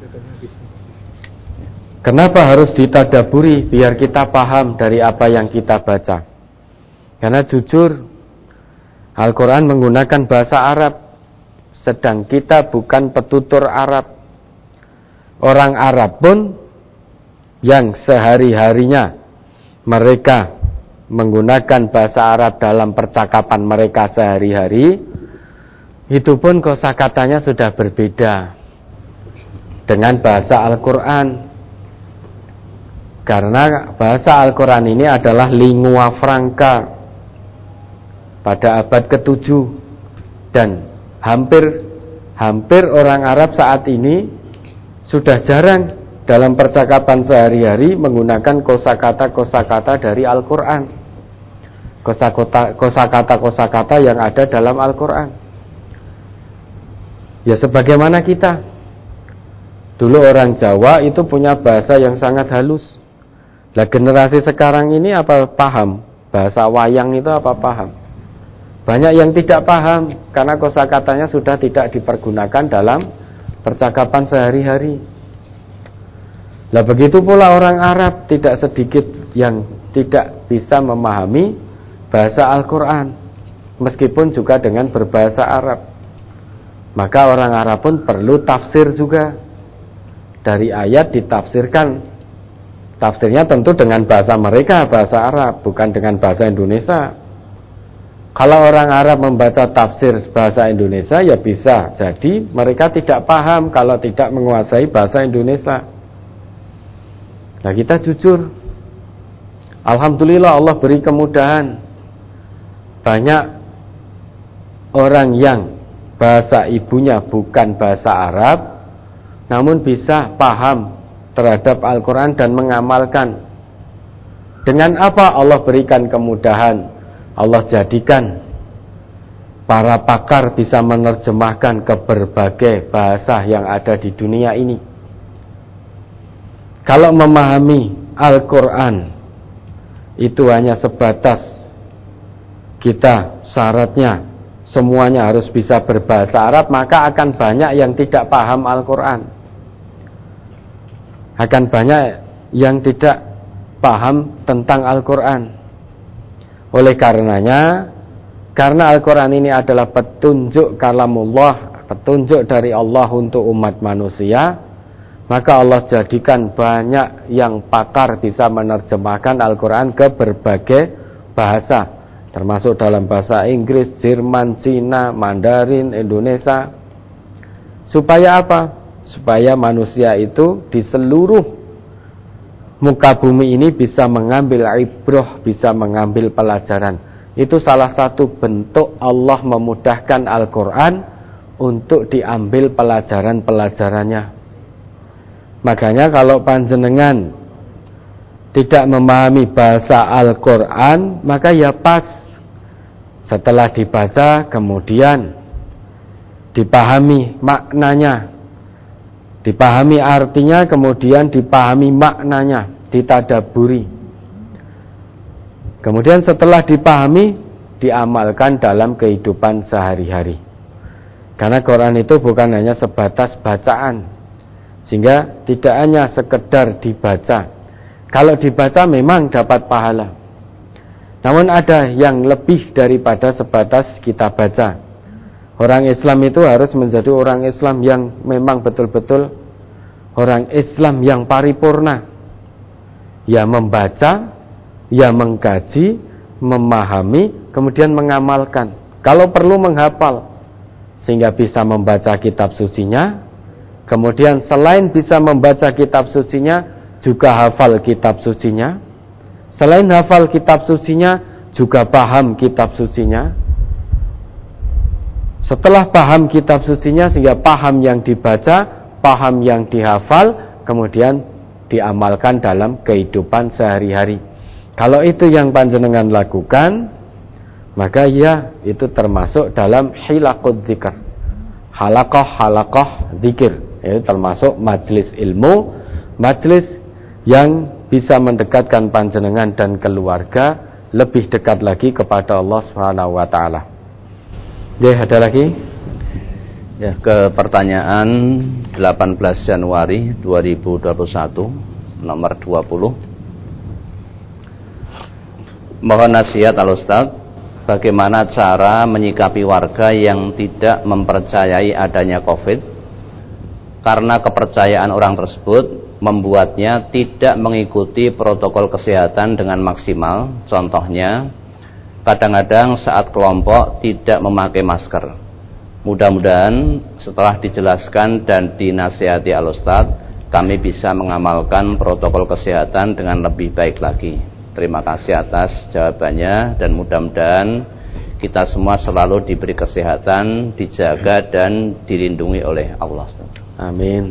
Speaker 1: Kenapa harus ditadaburi? Biar kita paham dari apa yang kita baca. Karena jujur, Al-Quran menggunakan bahasa Arab, sedang kita bukan petutur Arab. Orang Arab pun yang sehari-harinya mereka menggunakan bahasa Arab dalam percakapan mereka sehari-hari, itu pun kosakatanya sudah berbeda dengan bahasa Al-Quran. Karena bahasa Al-Quran ini adalah lingua franca pada abad ke-7, dan hampir orang Arab saat ini sudah jarang dalam percakapan sehari-hari menggunakan kosakata-kosakata dari Al-Quran, kosakata yang ada dalam Al-Quran. Ya sebagaimana kita dulu, orang Jawa itu punya bahasa yang sangat halus. Lah generasi sekarang ini apa paham bahasa wayang itu, apa paham? Banyak yang tidak paham karena kosakatanya sudah tidak dipergunakan dalam percakapan sehari-hari. Lah begitu pula orang Arab, tidak sedikit yang tidak bisa memahami bahasa Al-Quran meskipun juga dengan berbahasa Arab. Maka orang Arab pun perlu tafsir juga. Dari ayat ditafsirkan, tafsirnya tentu dengan bahasa mereka, bahasa Arab, bukan dengan bahasa Indonesia. Kalau orang Arab membaca tafsir bahasa Indonesia, ya bisa jadi mereka tidak paham kalau tidak menguasai bahasa Indonesia. Nah, kita jujur, alhamdulillah Allah beri kemudahan. Banyak orang yang bahasa ibunya bukan bahasa Arab, namun bisa paham terhadap Al-Quran dan mengamalkan. Dengan apa Allah berikan kemudahan? Allah jadikan para pakar bisa menerjemahkan ke berbagai bahasa yang ada di dunia ini. Kalau memahami Al-Quran itu hanya sebatas kita syaratnya semuanya harus bisa berbahasa Arab, maka akan banyak yang tidak paham Al-Quran. Akan banyak yang tidak paham tentang Al-Quran. Oleh karenanya, karena Al-Quran ini adalah petunjuk kalamullah, petunjuk dari Allah untuk umat manusia, maka Allah jadikan banyak yang pakar bisa menerjemahkan Al-Quran ke berbagai bahasa, termasuk dalam bahasa Inggris, Jerman, Cina, Mandarin, Indonesia. Supaya apa? Supaya manusia itu di seluruh muka bumi ini bisa mengambil ibrah, bisa mengambil pelajaran. Itu salah satu bentuk Allah memudahkan Al-Quran untuk diambil pelajaran-pelajarannya. Makanya kalau panjenengan tidak memahami bahasa Al-Quran, maka ya pas setelah dibaca kemudian dipahami maknanya, dipahami artinya, kemudian dipahami maknanya, ditadaburi. Kemudian setelah dipahami, diamalkan dalam kehidupan sehari-hari. Karena Quran itu bukan hanya sebatas bacaan, sehingga tidak hanya sekedar dibaca. Kalau dibaca memang dapat pahala, namun ada yang lebih daripada sebatas kita baca. Orang Islam itu harus menjadi orang Islam yang memang betul-betul orang Islam yang paripurna. Ya membaca, ya mengkaji, memahami, kemudian mengamalkan. Kalau perlu menghafal, sehingga bisa membaca kitab sucinya. Kemudian selain bisa membaca kitab sucinya, juga hafal kitab sucinya. Selain hafal kitab sucinya, juga paham kitab sucinya. Setelah paham kitab sucinya, sehingga paham yang dibaca, paham yang dihafal, kemudian diamalkan dalam kehidupan sehari-hari. Kalau itu yang panjenengan lakukan, maka ya itu termasuk dalam hilaqud dzikr, halaqah dzikir. Itu termasuk majelis ilmu, majelis yang bisa mendekatkan panjenengan dan keluarga lebih dekat lagi kepada Allah Subhanahu wa taala. Ya, ada lagi?
Speaker 2: Ya, ke pertanyaan 18 Januari 2021 nomor 20. Mohon nasihat Al-Ustaz, bagaimana cara menyikapi warga yang tidak mempercayai adanya Covid karena kepercayaan orang tersebut membuatnya tidak mengikuti protokol kesehatan dengan maksimal. Contohnya, kadang-kadang saat kelompok tidak memakai masker. Mudah-mudahan setelah dijelaskan dan dinasihati Al-Ustaz, kami bisa mengamalkan protokol kesehatan dengan lebih baik lagi. Terima kasih atas jawabannya, dan mudah-mudahan kita semua selalu diberi kesehatan, dijaga dan dilindungi oleh Allah.
Speaker 1: Amin.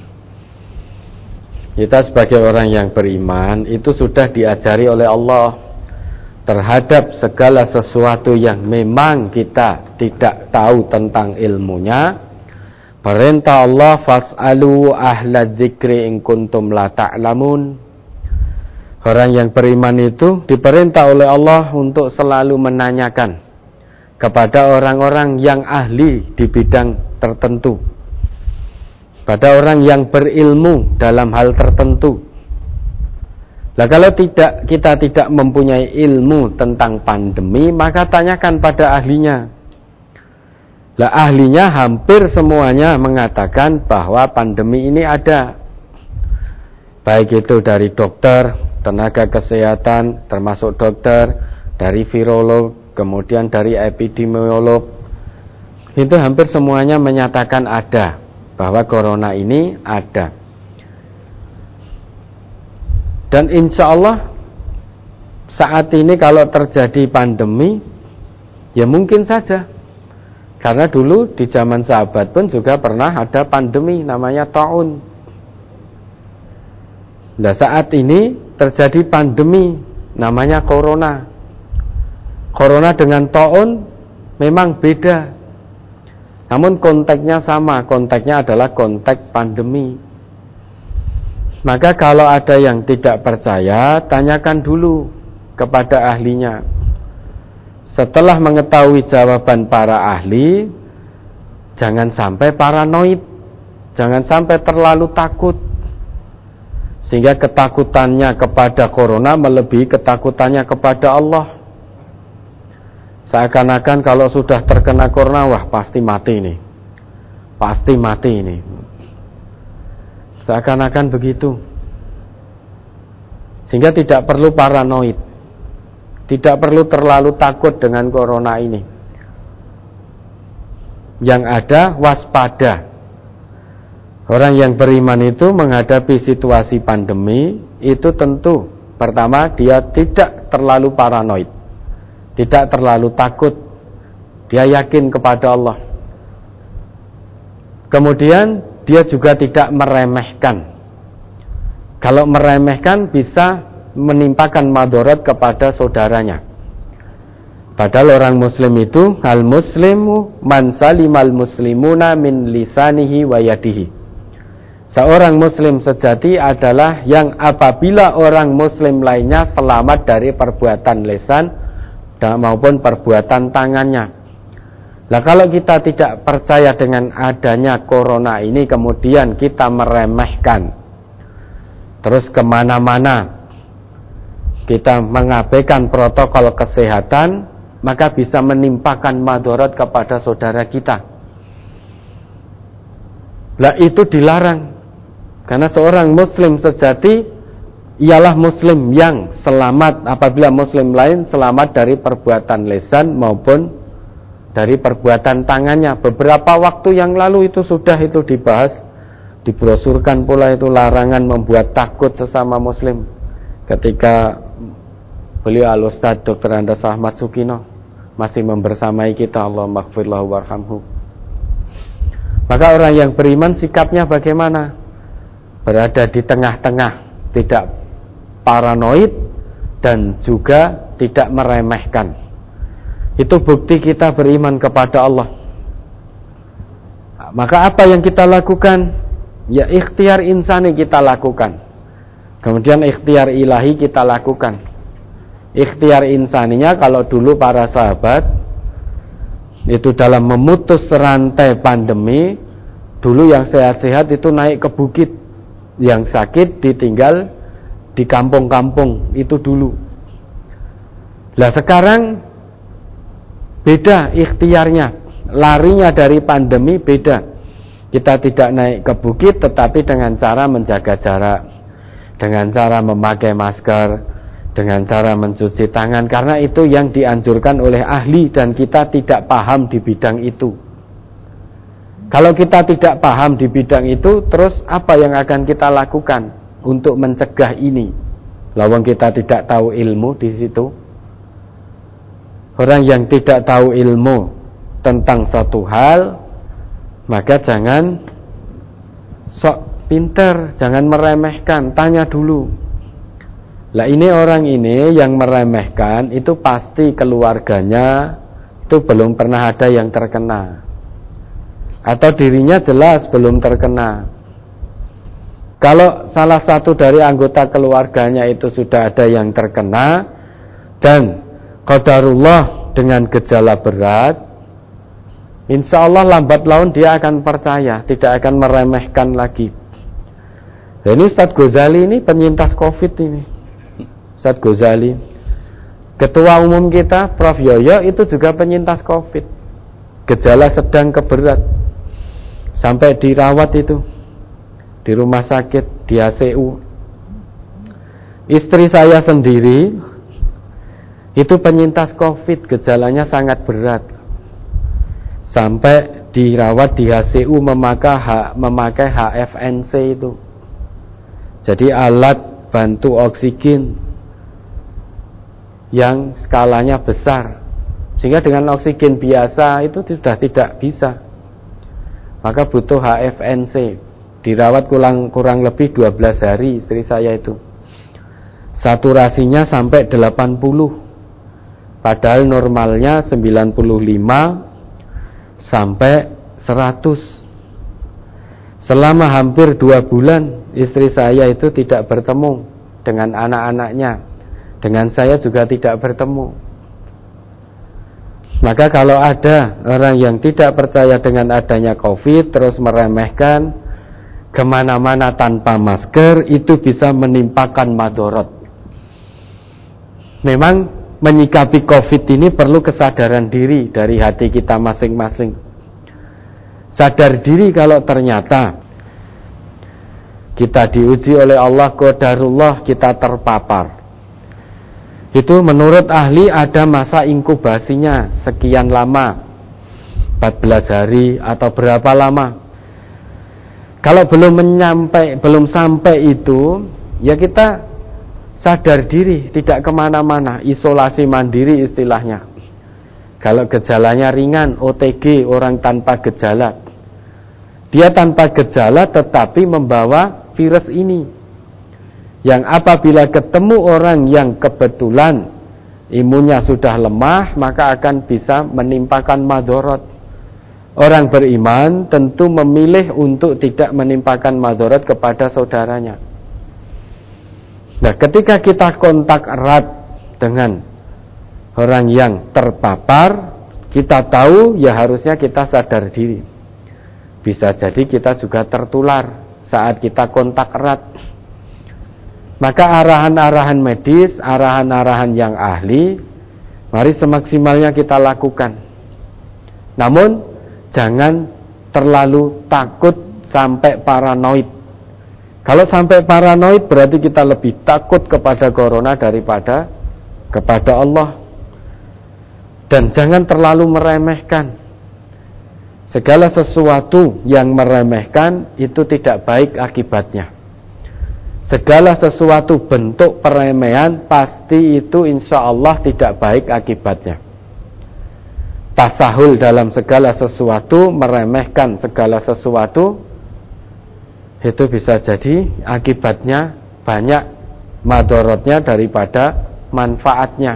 Speaker 1: Kita sebagai orang yang beriman itu sudah diajari oleh Allah terhadap segala sesuatu yang memang kita tidak tahu tentang ilmunya. Perintah Allah, fas'alu ahla dzikri in kuntum la ta'lamun. Orang yang beriman itu diperintah oleh Allah untuk selalu menanyakan kepada orang-orang yang ahli di bidang tertentu, pada orang yang berilmu dalam hal tertentu. Nah, kalau kita tidak mempunyai ilmu tentang pandemi, maka tanyakan pada ahlinya. Lah, ahlinya hampir semuanya mengatakan bahwa pandemi ini ada. Baik itu dari dokter, tenaga kesehatan, termasuk dokter, dari virolog, kemudian dari epidemiolog, itu hampir semuanya menyatakan ada, bahwa corona ini ada. Dan insya Allah saat ini kalau terjadi pandemi, ya mungkin saja. Karena dulu di zaman sahabat pun juga pernah ada pandemi namanya taun. Nah saat ini terjadi pandemi namanya corona. Corona dengan taun memang beda. Namun konteksnya sama, konteksnya adalah konteks pandemi. Maka kalau ada yang tidak percaya, tanyakan dulu kepada ahlinya. Setelah mengetahui jawaban para ahli, jangan sampai paranoid, jangan sampai terlalu takut, sehingga ketakutannya kepada corona melebihi ketakutannya kepada Allah. Seakan-akan kalau sudah terkena corona, wah pasti mati nih, pasti mati ini. Seakan-akan begitu, sehingga tidak perlu paranoid, tidak perlu terlalu takut dengan corona ini. Yang ada waspada. Orang yang beriman itu menghadapi situasi pandemi itu tentu pertama dia tidak terlalu paranoid, tidak terlalu takut, dia yakin kepada Allah. Kemudian dia juga tidak meremehkan. Kalau meremehkan bisa menimpakan madarat kepada saudaranya. Padahal orang muslim itu al-muslimu man salimal muslimuna min lisanihi wa yadihi. Seorang muslim sejati adalah yang apabila orang muslim lainnya selamat dari perbuatan lisan maupun perbuatan tangannya. Nah kalau kita tidak percaya dengan adanya corona ini, kemudian kita meremehkan, terus kemana-mana kita mengabaikan protokol kesehatan, maka bisa menimpakan madarat kepada saudara kita. Nah itu dilarang, karena seorang muslim sejati ialah muslim yang selamat apabila muslim lain selamat dari perbuatan lisan maupun dari perbuatan tangannya. Beberapa waktu yang lalu itu sudah itu dibahas, dibrosurkan pula itu larangan membuat takut sesama muslim ketika beliau Al-Ustadz Dr. Andes Ahmad Sukino masih membersamai kita. Allahumma ighfirlahu warhamhu. Maka orang yang beriman sikapnya bagaimana? Berada di tengah-tengah, tidak paranoid dan juga tidak meremehkan. Itu bukti kita beriman kepada Allah. Maka apa yang kita lakukan? Ya ikhtiar insani kita lakukan, kemudian ikhtiar ilahi kita lakukan. Ikhtiar insaninya kalau dulu para sahabat itu dalam memutus rantai pandemi, dulu yang sehat-sehat itu naik ke bukit, yang sakit ditinggal di kampung-kampung itu dulu. Lah sekarang beda ikhtiarnya, larinya dari pandemi beda. Kita tidak naik ke bukit, tetapi dengan cara menjaga jarak, dengan cara memakai masker, dengan cara mencuci tangan, karena itu yang dianjurkan oleh ahli dan kita tidak paham di bidang itu. Kalau kita tidak paham di bidang itu, terus apa yang akan kita lakukan untuk mencegah ini? Lawang kita tidak tahu ilmu di situ. Orang yang tidak tahu ilmu tentang satu hal, maka jangan sok pinter, jangan meremehkan, tanya dulu. Lah ini orang ini yang meremehkan itu pasti keluarganya itu belum pernah ada yang terkena, atau dirinya jelas belum terkena. Kalau salah satu dari anggota keluarganya itu sudah ada yang terkena dan qadarullah dengan gejala berat, insya Allah lambat laun dia akan percaya, tidak akan meremehkan lagi. Dan ini Ustadz Ghazali ini penyintas COVID ini. Ustadz Ghazali, ketua umum kita Prof. Yoyo itu juga penyintas COVID, gejala sedang ke berat, sampai dirawat itu di rumah sakit di HCU. Istri saya sendiri Itu penyintas COVID, gejalanya sangat berat. Sampai dirawat di HCU memakai HFNC itu. Jadi alat bantu oksigen yang skalanya besar. Sehingga dengan oksigen biasa itu sudah tidak bisa. Maka butuh HFNC. Dirawat kurang lebih 12 hari istri saya itu. Saturasinya sampai 80. Padahal normalnya 95 sampai 100. Selama hampir 2 bulan istri saya itu tidak bertemu dengan anak-anaknya. Dengan saya juga tidak bertemu. Maka kalau ada orang yang tidak percaya dengan adanya COVID terus meremehkan kemana-mana tanpa masker, itu bisa menimpakan madorot. Memang menyikapi COVID ini perlu kesadaran diri dari hati kita masing-masing. Sadar diri kalau ternyata kita diuji oleh Allah, qadarullah, kita terpapar. Itu menurut ahli ada masa inkubasinya sekian lama, 14 hari atau berapa lama. Kalau belum sampai itu, ya kita sadar diri, tidak kemana-mana, isolasi mandiri istilahnya. Kalau gejalanya ringan, OTG, orang tanpa gejala. Dia tanpa gejala tetapi membawa virus ini. Yang apabila ketemu orang yang kebetulan imunnya sudah lemah, maka akan bisa menimpakan madorot. Orang beriman tentu memilih untuk tidak menimpakan madorot kepada saudaranya. Nah, ketika kita kontak erat dengan orang yang terpapar, kita tahu ya harusnya kita sadar diri. Bisa jadi kita juga tertular saat kita kontak erat. Maka arahan-arahan medis, arahan-arahan yang ahli, mari semaksimalnya kita lakukan. Namun, jangan terlalu takut sampai paranoid. Kalau sampai paranoid berarti kita lebih takut kepada corona daripada kepada Allah. Dan jangan terlalu meremehkan. Segala sesuatu yang meremehkan itu tidak baik akibatnya. Segala sesuatu bentuk peremehan pasti itu insya Allah tidak baik akibatnya. Tasahul dalam segala sesuatu, meremehkan segala sesuatu, itu bisa jadi akibatnya banyak madorotnya daripada manfaatnya.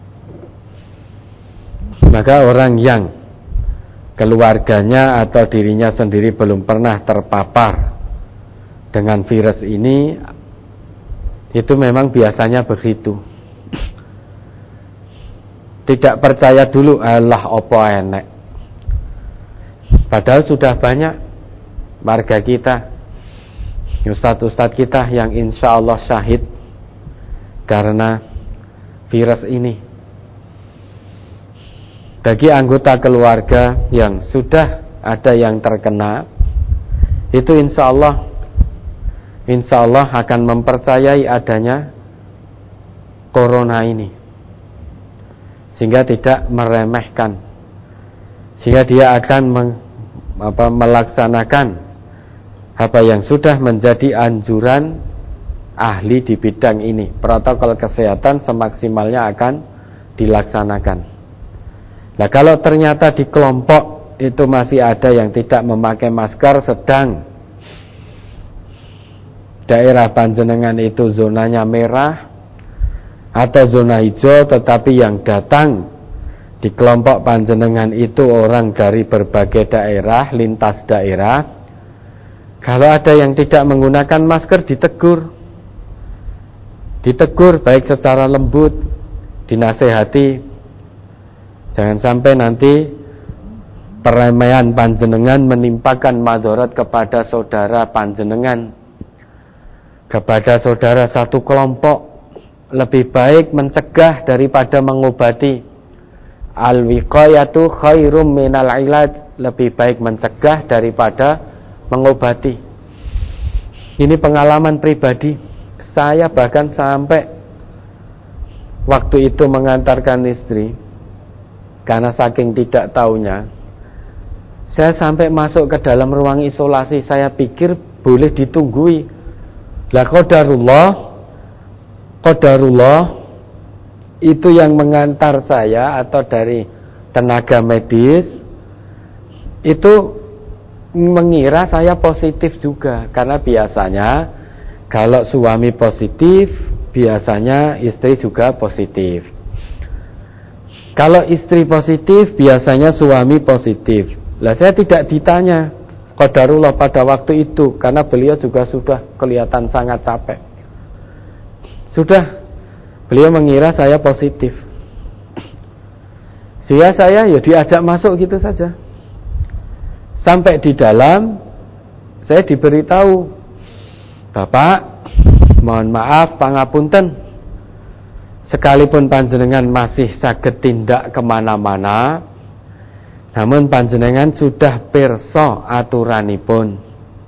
Speaker 1: Maka orang yang keluarganya atau dirinya sendiri belum pernah terpapar dengan virus ini, itu memang biasanya begitu. Tidak percaya dulu, alah opo enek. Padahal sudah banyak warga kita, ustadz-ustadz kita yang insya Allah syahid karena virus ini. Bagi anggota keluarga yang sudah ada yang terkena, itu insya Allah akan mempercayai adanya corona ini, sehingga tidak meremehkan, sehingga dia akan melaksanakan apa yang sudah menjadi anjuran ahli di bidang ini. Protokol kesehatan semaksimalnya akan dilaksanakan. Nah, kalau ternyata di kelompok itu masih ada yang tidak memakai masker, sedang daerah panjenengan itu zonanya merah atau zona hijau, tetapi yang datang di kelompok panjenengan itu orang dari berbagai daerah, lintas daerah, kalau ada yang tidak menggunakan masker, ditegur baik secara lembut, dinasehati. Jangan sampai nanti peremehan panjenengan menimpakan madorot kepada saudara panjenengan, kepada saudara satu kelompok. Lebih baik mencegah daripada mengobati. Al-wiqayatu khairum minal ilaj. Lebih baik mencegah daripada mengobati. Ini pengalaman pribadi. Saya bahkan sampai waktu itu mengantarkan istri, karena saking tidak taunya, saya sampai masuk ke dalam ruang isolasi. Saya pikir boleh ditunggui. Lah qadarullah itu yang mengantar saya atau dari tenaga medis itu mengira saya positif juga, karena biasanya kalau suami positif biasanya istri juga positif. Kalau istri positif biasanya suami positif. Lah saya tidak ditanya qadarullah pada waktu itu, karena beliau juga sudah kelihatan sangat capek. Sudah, beliau mengira saya positif. Sehingga saya ya diajak masuk gitu saja. Sampai di dalam, saya diberitahu, Bapak, mohon maaf, pangapunten, sekalipun panjenengan masih saged tindak kemana-mana, namun panjenengan sudah pirsa aturanipun.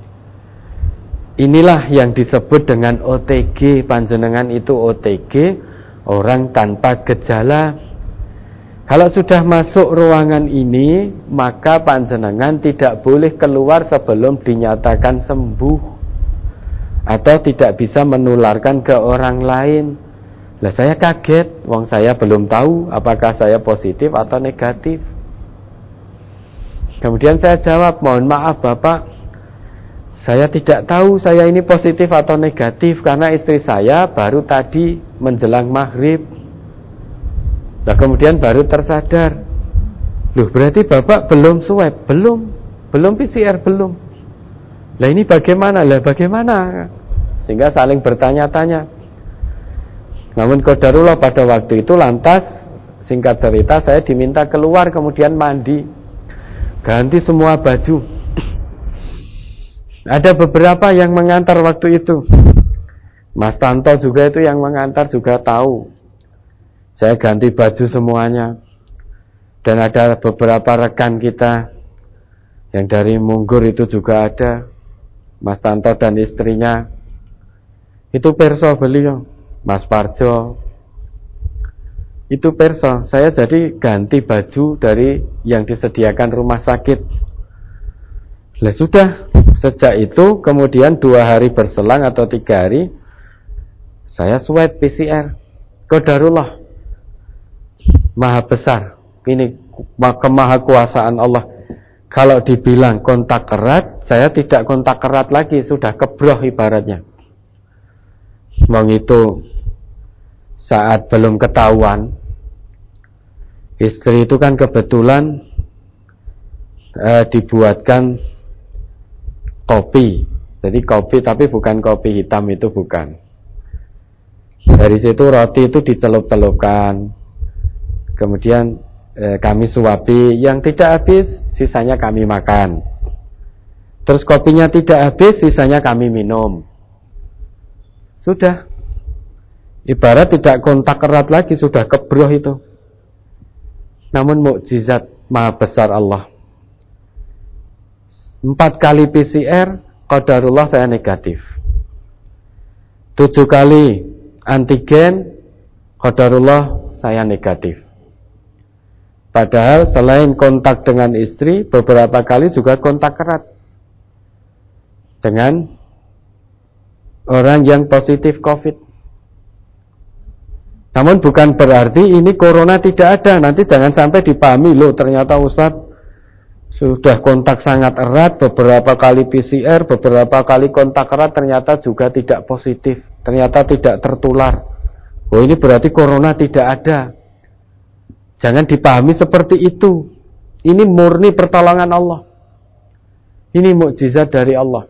Speaker 1: Inilah yang disebut dengan OTG. Panjenengan itu OTG, orang tanpa gejala. Kalau sudah masuk ruangan ini, maka panjenengan tidak boleh keluar sebelum dinyatakan sembuh, atau tidak bisa menularkan ke orang lain. Lah saya kaget, wong saya belum tahu apakah saya positif atau negatif. Kemudian saya jawab, mohon maaf Bapak, saya tidak tahu saya ini positif atau negatif, karena istri saya baru tadi menjelang maghrib. Nah kemudian baru tersadar, loh berarti Bapak belum swab? Belum PCR, belum. Lah ini bagaimana? Sehingga saling bertanya-tanya. Namun qadarullah pada waktu itu lantas, singkat cerita, saya diminta keluar, kemudian mandi, ganti semua baju. Ada beberapa yang mengantar waktu itu, Mas Tanto juga itu yang mengantar juga tahu. Saya ganti baju semuanya. Dan ada beberapa rekan kita yang dari Munggur itu juga ada, Mas Tanto dan istrinya. Itu perso beliau, Mas Parjo. Itu perso. Saya jadi ganti baju dari yang disediakan rumah sakit. Lah sudah, sejak itu kemudian 2 hari berselang atau 3 hari, saya swab PCR. Qadarullah Maha besar. Ini kemahakuasaan Allah. Kalau dibilang kontak erat, saya tidak kontak erat lagi, sudah kebroh ibaratnya. Wong itu saat belum ketahuan, istri itu kan kebetulan dibuatkan kopi. Jadi kopi, tapi bukan kopi hitam, itu bukan. Dari situ roti itu dicelup-celupkan. Kemudian kami suapi, yang tidak habis sisanya kami makan. Terus kopinya tidak habis, sisanya kami minum. Sudah, ibarat tidak kontak erat lagi, sudah kebroh itu. Namun mukjizat Maha besar Allah. 4 kali PCR, qadarullah saya negatif. 7 kali antigen, qadarullah saya negatif. Padahal selain kontak dengan istri, beberapa kali juga kontak erat dengan orang yang positif COVID. Namun bukan berarti ini corona tidak ada. Nanti jangan sampai dipahami, loh ternyata Ustadz sudah kontak sangat erat, beberapa kali PCR, beberapa kali kontak erat, ternyata juga tidak positif, ternyata tidak tertular. Oh ini berarti corona tidak ada. Jangan dipahami seperti itu. Ini murni pertolongan Allah. Ini mukjizat dari Allah.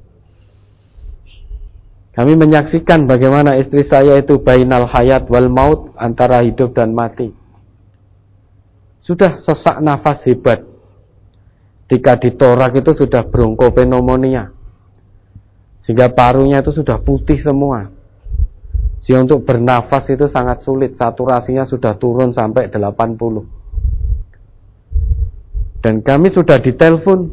Speaker 1: Kami menyaksikan bagaimana istri saya itu bainal hayat wal maut, antara hidup dan mati. Sudah sesak nafas hebat. Ketika ditorak itu sudah bronkopneumonia. Sehingga parunya itu sudah putih semua. Sehingga untuk bernafas itu sangat sulit, saturasinya sudah turun sampai 80. Dan kami sudah ditelepon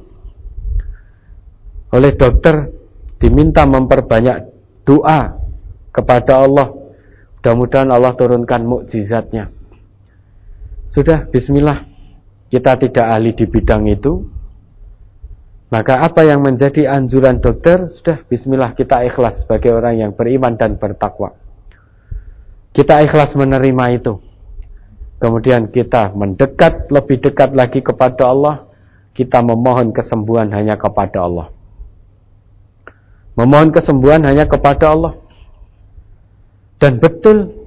Speaker 1: oleh dokter, diminta memperbanyak doa kepada Allah. Mudah-mudahan Allah turunkan mukjizatnya. Sudah, bismillah. Kita tidak ahli di bidang itu. Maka apa yang menjadi anjuran dokter, sudah, bismillah, kita ikhlas sebagai orang yang beriman dan bertakwa. Kita ikhlas menerima itu. Kemudian kita mendekat, lebih dekat lagi kepada Allah. Kita memohon kesembuhan hanya kepada Allah. Memohon kesembuhan hanya kepada Allah. Dan betul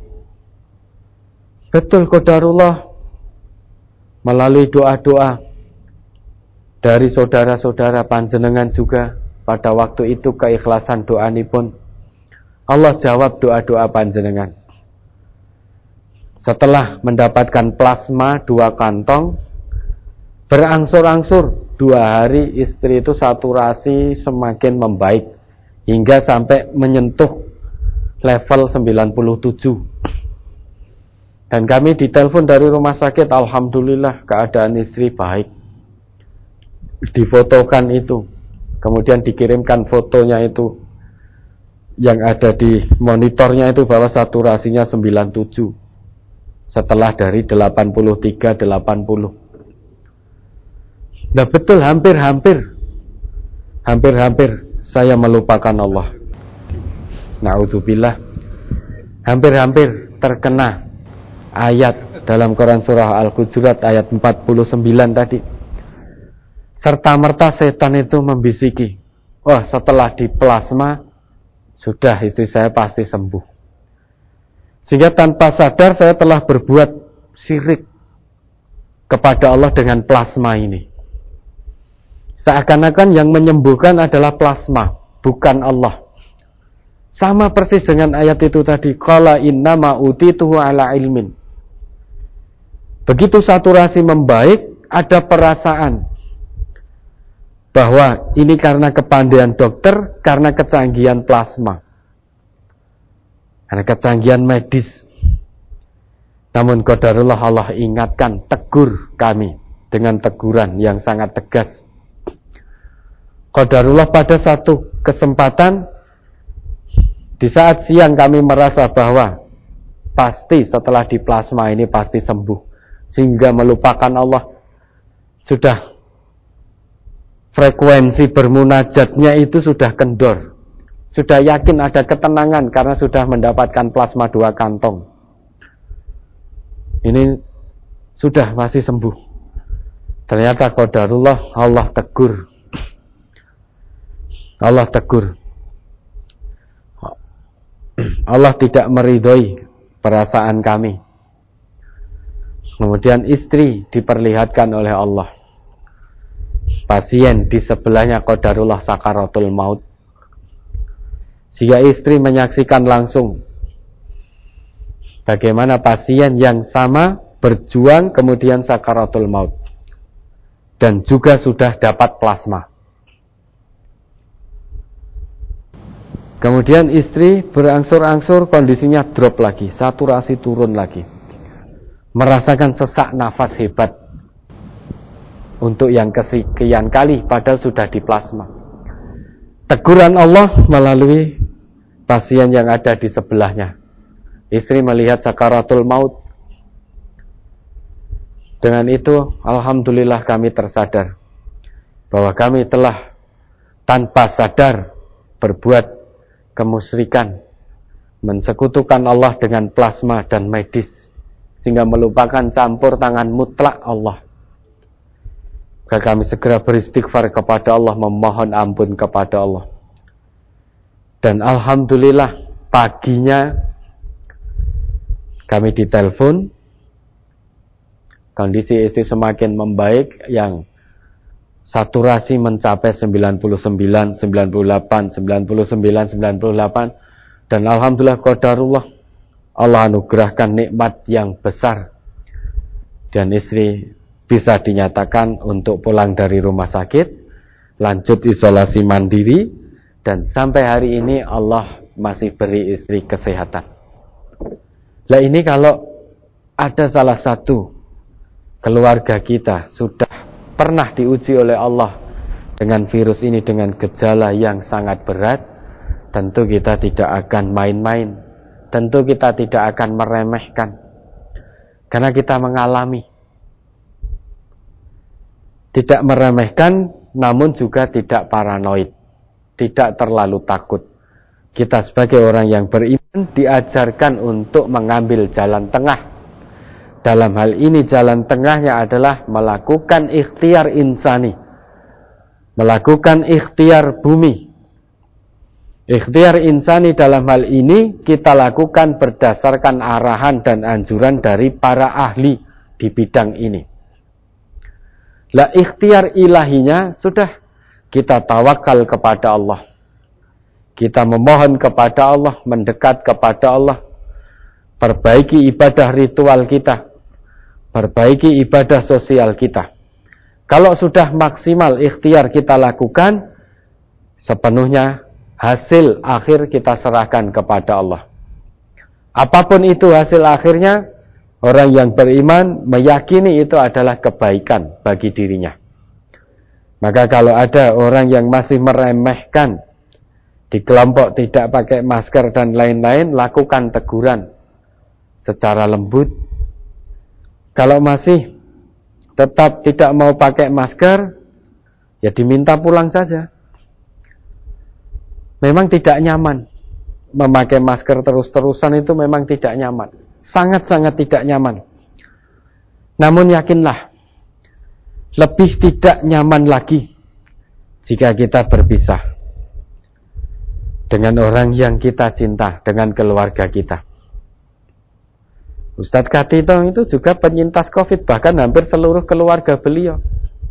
Speaker 1: qadarullah, melalui doa-doa dari saudara-saudara panjenengan juga, pada waktu itu keikhlasan doanipun, Allah jawab doa-doa panjenengan. Setelah mendapatkan plasma 2 kantong, berangsur-angsur 2 hari istri itu saturasi semakin membaik hingga sampai menyentuh level 97. Dan kami ditelepon dari rumah sakit, alhamdulillah keadaan istri baik. Difotokan itu, kemudian dikirimkan fotonya itu, yang ada di monitornya itu bahwa saturasinya 97 setelah dari 83-80. Nah betul, hampir saya melupakan Allah. Na'udzubillah. Hampir terkena ayat dalam Quran surah Al-Hujurat ayat 49 tadi. Serta merta setan itu membisiki, wah, setelah di plasma sudah, istri saya pasti sembuh. Sehingga tanpa sadar saya telah berbuat syirik kepada Allah dengan plasma ini. Seakan-akan yang menyembuhkan adalah plasma, bukan Allah. Sama persis dengan ayat itu tadi, qala innama utituhu ala ilmin. Begitu saturasi membaik, ada perasaan bahwa ini karena kepandaian dokter, karena kecanggihan plasma, karena kecanggihan medis. Namun qadarullah, Allah ingatkan, tegur kami dengan teguran yang sangat tegas. Qadarullah pada satu kesempatan, di saat siang kami merasa bahwa pasti setelah di plasma ini pasti sembuh, sehingga melupakan Allah. Sudah frekuensi bermunajatnya itu sudah kendor, sudah yakin ada ketenangan karena sudah mendapatkan plasma 2 kantong. Ini sudah masih sembuh. Ternyata qadarullah, Allah tegur. Allah tidak meridhoi perasaan kami. Kemudian istri diperlihatkan oleh Allah, pasien di sebelahnya qadarullah sakaratul maut. Sehingga istri menyaksikan langsung bagaimana pasien yang sama berjuang kemudian sakaratul maut, dan juga sudah dapat plasma. Kemudian istri berangsur-angsur kondisinya drop lagi, saturasi turun lagi, merasakan sesak nafas hebat untuk yang kesekian kali padahal sudah di plasma. Teguran Allah melalui pasien yang ada di sebelahnya. Istri melihat sakaratul maut. Dengan itu alhamdulillah kami tersadar bahwa kami telah tanpa sadar berbuat kemusyrikan, mensekutukan Allah dengan plasma dan medis, sehingga melupakan campur tangan mutlak Allah. Maka kami segera beristighfar kepada Allah, memohon ampun kepada Allah. Dan alhamdulillah paginya kami ditelepon, kondisi istri semakin membaik, yang saturasi mencapai 99, 98, 99, 98. Dan alhamdulillah qadarullah, Allah anugerahkan nikmat yang besar, dan istri bisa dinyatakan untuk pulang dari rumah sakit, lanjut isolasi mandiri, dan sampai hari ini Allah masih beri istri kesehatan. Lah ini kalau ada salah satu keluarga kita sudah pernah diuji oleh Allah dengan virus ini, dengan gejala yang sangat berat, tentu kita tidak akan main-main tentu kita tidak akan meremehkan, karena kita mengalami. Tidak meremehkan, namun juga tidak paranoid, tidak terlalu takut. Kita sebagai orang yang beriman diajarkan untuk mengambil jalan tengah. Dalam hal ini jalan tengahnya adalah melakukan ikhtiar insani, melakukan ikhtiar bumi. Ikhtiar insani dalam hal ini kita lakukan berdasarkan arahan dan anjuran dari para ahli di bidang ini. Lah ikhtiar ilahinya sudah kita tawakal kepada Allah. Kita memohon kepada Allah, mendekat kepada Allah. Perbaiki ibadah ritual kita, perbaiki ibadah sosial kita. Kalau sudah maksimal ikhtiar kita lakukan, sepenuhnya hasil akhir kita serahkan kepada Allah. Apapun itu hasil akhirnya, orang yang beriman meyakini itu adalah kebaikan bagi dirinya. Maka kalau ada orang yang masih meremehkan, di kelompok tidak pakai masker dan lain-lain, lakukan teguran secara lembut. Kalau masih tetap tidak mau pakai masker, ya diminta pulang saja. Memang tidak nyaman memakai masker terus-terusan, itu memang tidak nyaman, sangat-sangat tidak nyaman. Namun yakinlah, lebih tidak nyaman lagi jika kita berpisah dengan orang yang kita cinta, dengan keluarga kita. Ustadz Katito itu juga penyintas COVID, bahkan hampir seluruh keluarga beliau.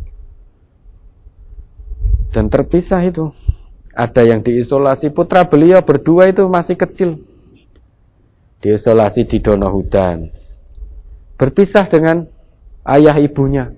Speaker 1: Dan terpisah itu. Ada yang diisolasi, putra beliau berdua itu masih kecil, diisolasi di Donohudan, berpisah dengan ayah ibunya.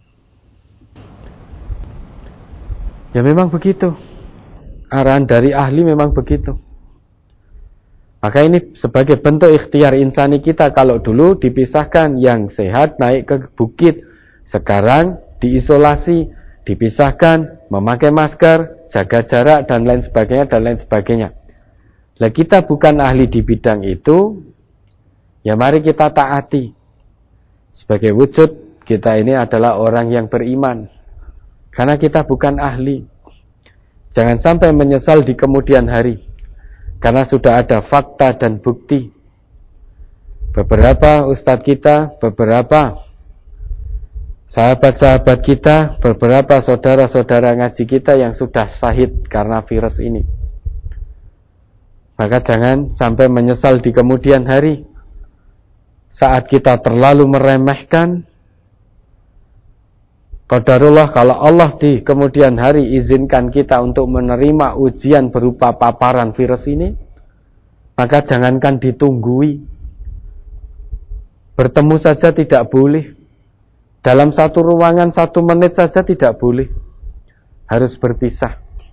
Speaker 1: Ya memang begitu. Arahan dari ahli memang begitu. Maka ini sebagai bentuk ikhtiar insani kita. Kalau dulu dipisahkan, yang sehat naik ke bukit, sekarang diisolasi, dipisahkan, memakai masker, jaga jarak, dan lain sebagainya, dan lain sebagainya. Lah kita bukan ahli di bidang itu, ya mari kita taati. Sebagai wujud kita ini adalah orang yang beriman, karena kita bukan ahli. Jangan sampai menyesal di kemudian hari, karena sudah ada fakta dan bukti. Beberapa ustadz kita, beberapa sahabat-sahabat kita, beberapa saudara-saudara ngaji kita yang sudah syahid karena virus ini. Maka jangan sampai menyesal di kemudian hari, saat kita terlalu meremehkan. Qadarullah, kalau Allah di kemudian hari izinkan kita untuk menerima ujian berupa paparan virus ini, maka jangankan ditunggui, bertemu saja tidak boleh. Dalam satu ruangan 1 menit saja tidak boleh, harus berpisah.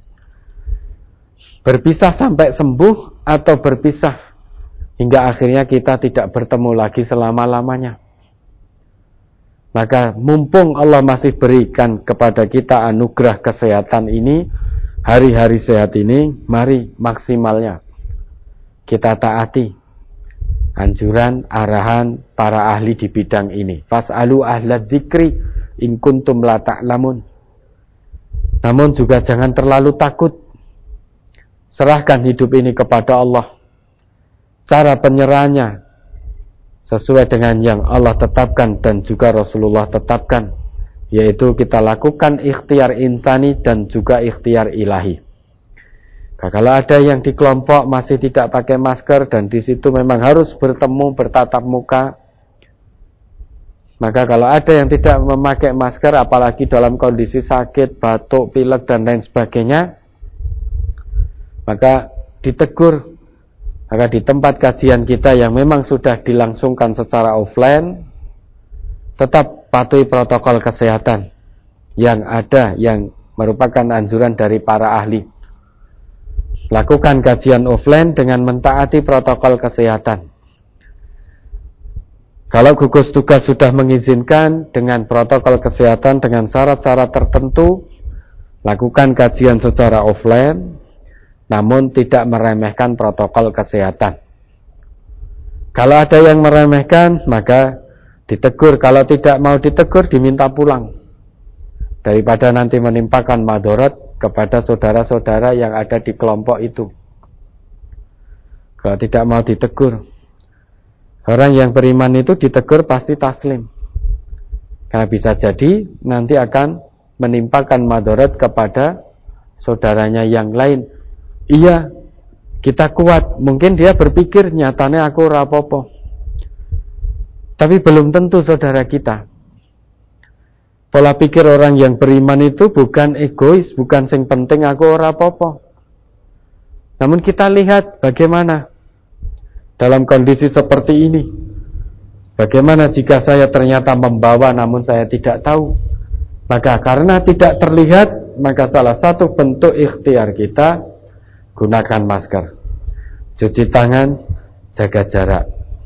Speaker 1: Berpisah sampai sembuh, atau berpisah hingga akhirnya kita tidak bertemu lagi selama-lamanya. Maka mumpung Allah masih berikan kepada kita anugerah kesehatan ini, hari-hari sehat ini, mari maksimalnya kita taati anjuran, arahan para ahli di bidang ini. Fas'alu ahla dzikri in kuntum la ta'lamun. Namun juga jangan terlalu takut. Serahkan hidup ini kepada Allah. Cara penyerahannya sesuai dengan yang Allah tetapkan dan juga Rasulullah tetapkan, yaitu kita lakukan ikhtiar insani dan juga ikhtiar ilahi. Kalau ada yang di kelompok masih tidak pakai masker dan di situ memang harus bertemu, bertatap muka, maka kalau ada yang tidak memakai masker, apalagi dalam kondisi sakit, batuk, pilek dan lain sebagainya, maka ditegur. Maka di tempat kajian kita yang memang sudah dilangsungkan secara offline, tetap patuhi protokol kesehatan yang ada, yang merupakan anjuran dari para ahli. Lakukan kajian offline dengan mentaati protokol kesehatan. Kalau gugus tugas sudah mengizinkan dengan protokol kesehatan dengan syarat-syarat tertentu, lakukan kajian secara offline, namun tidak meremehkan protokol kesehatan. Kalau ada yang meremehkan, maka ditegur. Kalau tidak mau ditegur, diminta pulang. Daripada nanti menimpakan madharat kepada saudara-saudara yang ada di kelompok itu. Kalau tidak mau ditegur, orang yang beriman itu ditegur pasti taslim. Karena bisa jadi nanti akan menimpakan madharat kepada saudaranya yang lain. Iya, kita kuat. Mungkin dia berpikir nyatanya aku rapopo. Tapi belum tentu saudara kita. Pola pikir orang yang beriman itu bukan egois, bukan sing penting aku ora apa-apa. Namun kita lihat bagaimana dalam kondisi seperti ini. Bagaimana jika saya ternyata membawa namun saya tidak tahu. Maka karena tidak terlihat, maka salah satu bentuk ikhtiar kita, gunakan masker, cuci tangan, jaga jarak.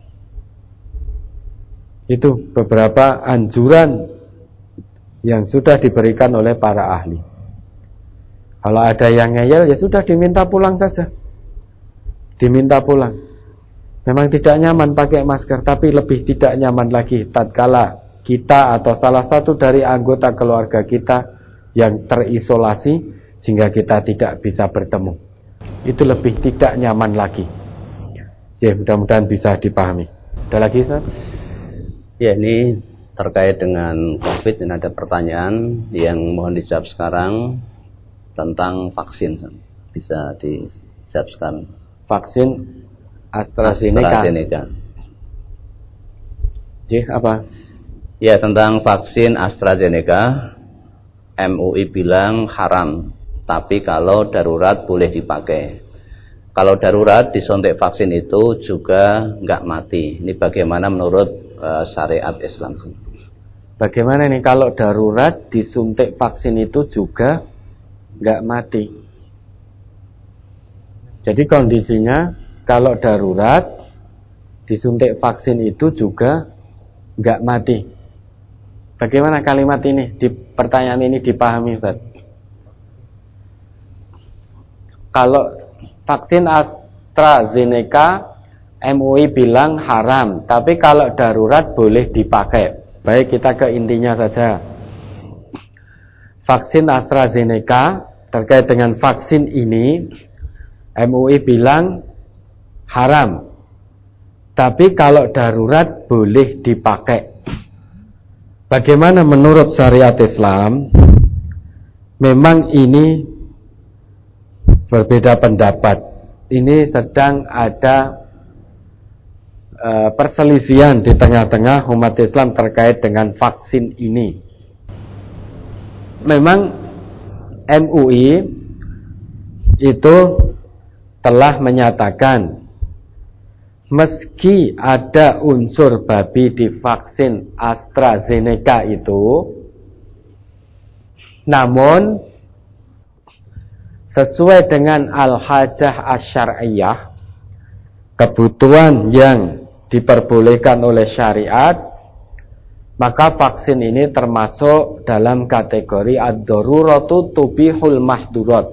Speaker 1: Itu beberapa anjuran yang sudah diberikan oleh para ahli. Kalau ada yang ngeyel, ya sudah diminta pulang saja. Diminta pulang. Memang tidak nyaman pakai masker, tapi lebih tidak nyaman lagi tatkala kita atau salah satu dari anggota keluarga kita yang terisolasi sehingga kita tidak bisa bertemu. Itu lebih tidak nyaman lagi. Ya, mudah-mudahan bisa dipahami. Ada lagi, Ustaz?
Speaker 2: Ya, ini terkait dengan COVID, ini ada pertanyaan yang mohon dijawab sekarang tentang vaksin. Bisa dijawab sekarang.
Speaker 1: Vaksin AstraZeneca. Apa?
Speaker 2: Ya, tentang vaksin AstraZeneca, MUI bilang haram, tapi kalau darurat boleh dipakai. Kalau darurat disuntik vaksin itu juga nggak mati. Ini bagaimana menurut syariat Islam?
Speaker 1: Bagaimana nih kalau darurat disuntik vaksin itu juga nggak mati? Jadi kondisinya kalau darurat disuntik vaksin itu juga nggak mati. Bagaimana kalimat ini, di pertanyaan ini dipahami, Ustaz? Kalau vaksin AstraZeneca, MUI bilang haram, tapi kalau darurat boleh dipakai. Baik, kita ke intinya saja. Vaksin AstraZeneca, terkait dengan vaksin ini, MUI bilang haram, tapi kalau darurat boleh dipakai. Bagaimana menurut syariat Islam? Memang ini berbeda pendapat. Ini sedang ada perselisihan di tengah-tengah umat Islam terkait dengan vaksin ini. Memang MUI itu telah menyatakan meski ada unsur babi di vaksin AstraZeneca itu, namun sesuai dengan al-hajah asy-syar'iyyah, kebutuhan yang diperbolehkan oleh syariat, maka vaksin ini termasuk dalam kategori ad-daruratu tubihul mahdurat.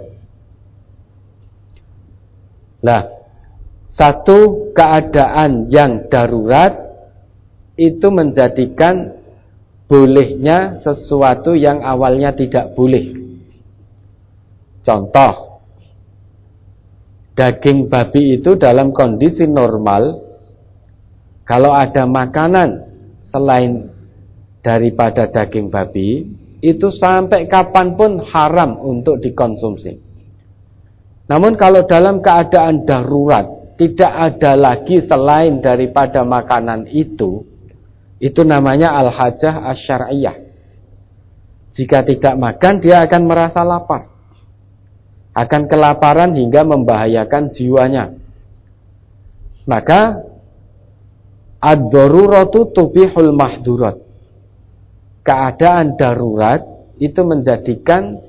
Speaker 1: Nah, satu keadaan yang darurat itu menjadikan bolehnya sesuatu yang awalnya tidak boleh. Contoh, daging babi itu dalam kondisi normal, kalau ada makanan selain daripada daging babi, itu sampai kapanpun haram untuk dikonsumsi. Namun kalau dalam keadaan darurat, tidak ada lagi selain daripada makanan itu namanya al-hajah asy-syar'iyyah. Jika tidak makan, dia akan merasa lapar. Akan kelaparan hingga membahayakan jiwanya. Maka ad-daruratu tubihul mahdurat. Keadaan darurat itu menjadikan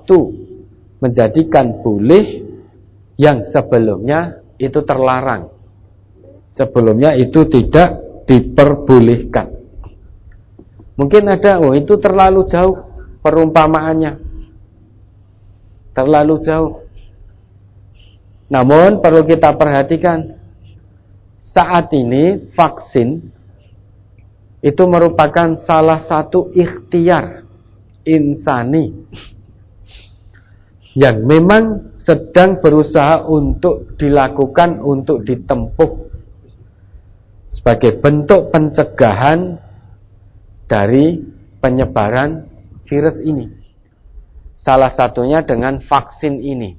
Speaker 1: boleh yang sebelumnya itu terlarang. Sebelumnya itu tidak diperbolehkan. Mungkin ada, itu terlalu jauh perumpamaannya. Terlalu jauh. Namun perlu kita perhatikan, saat ini vaksin itu merupakan salah satu ikhtiar insani yang memang sedang berusaha untuk dilakukan, untuk ditempuh sebagai bentuk pencegahan dari penyebaran virus ini. Salah satunya dengan vaksin ini.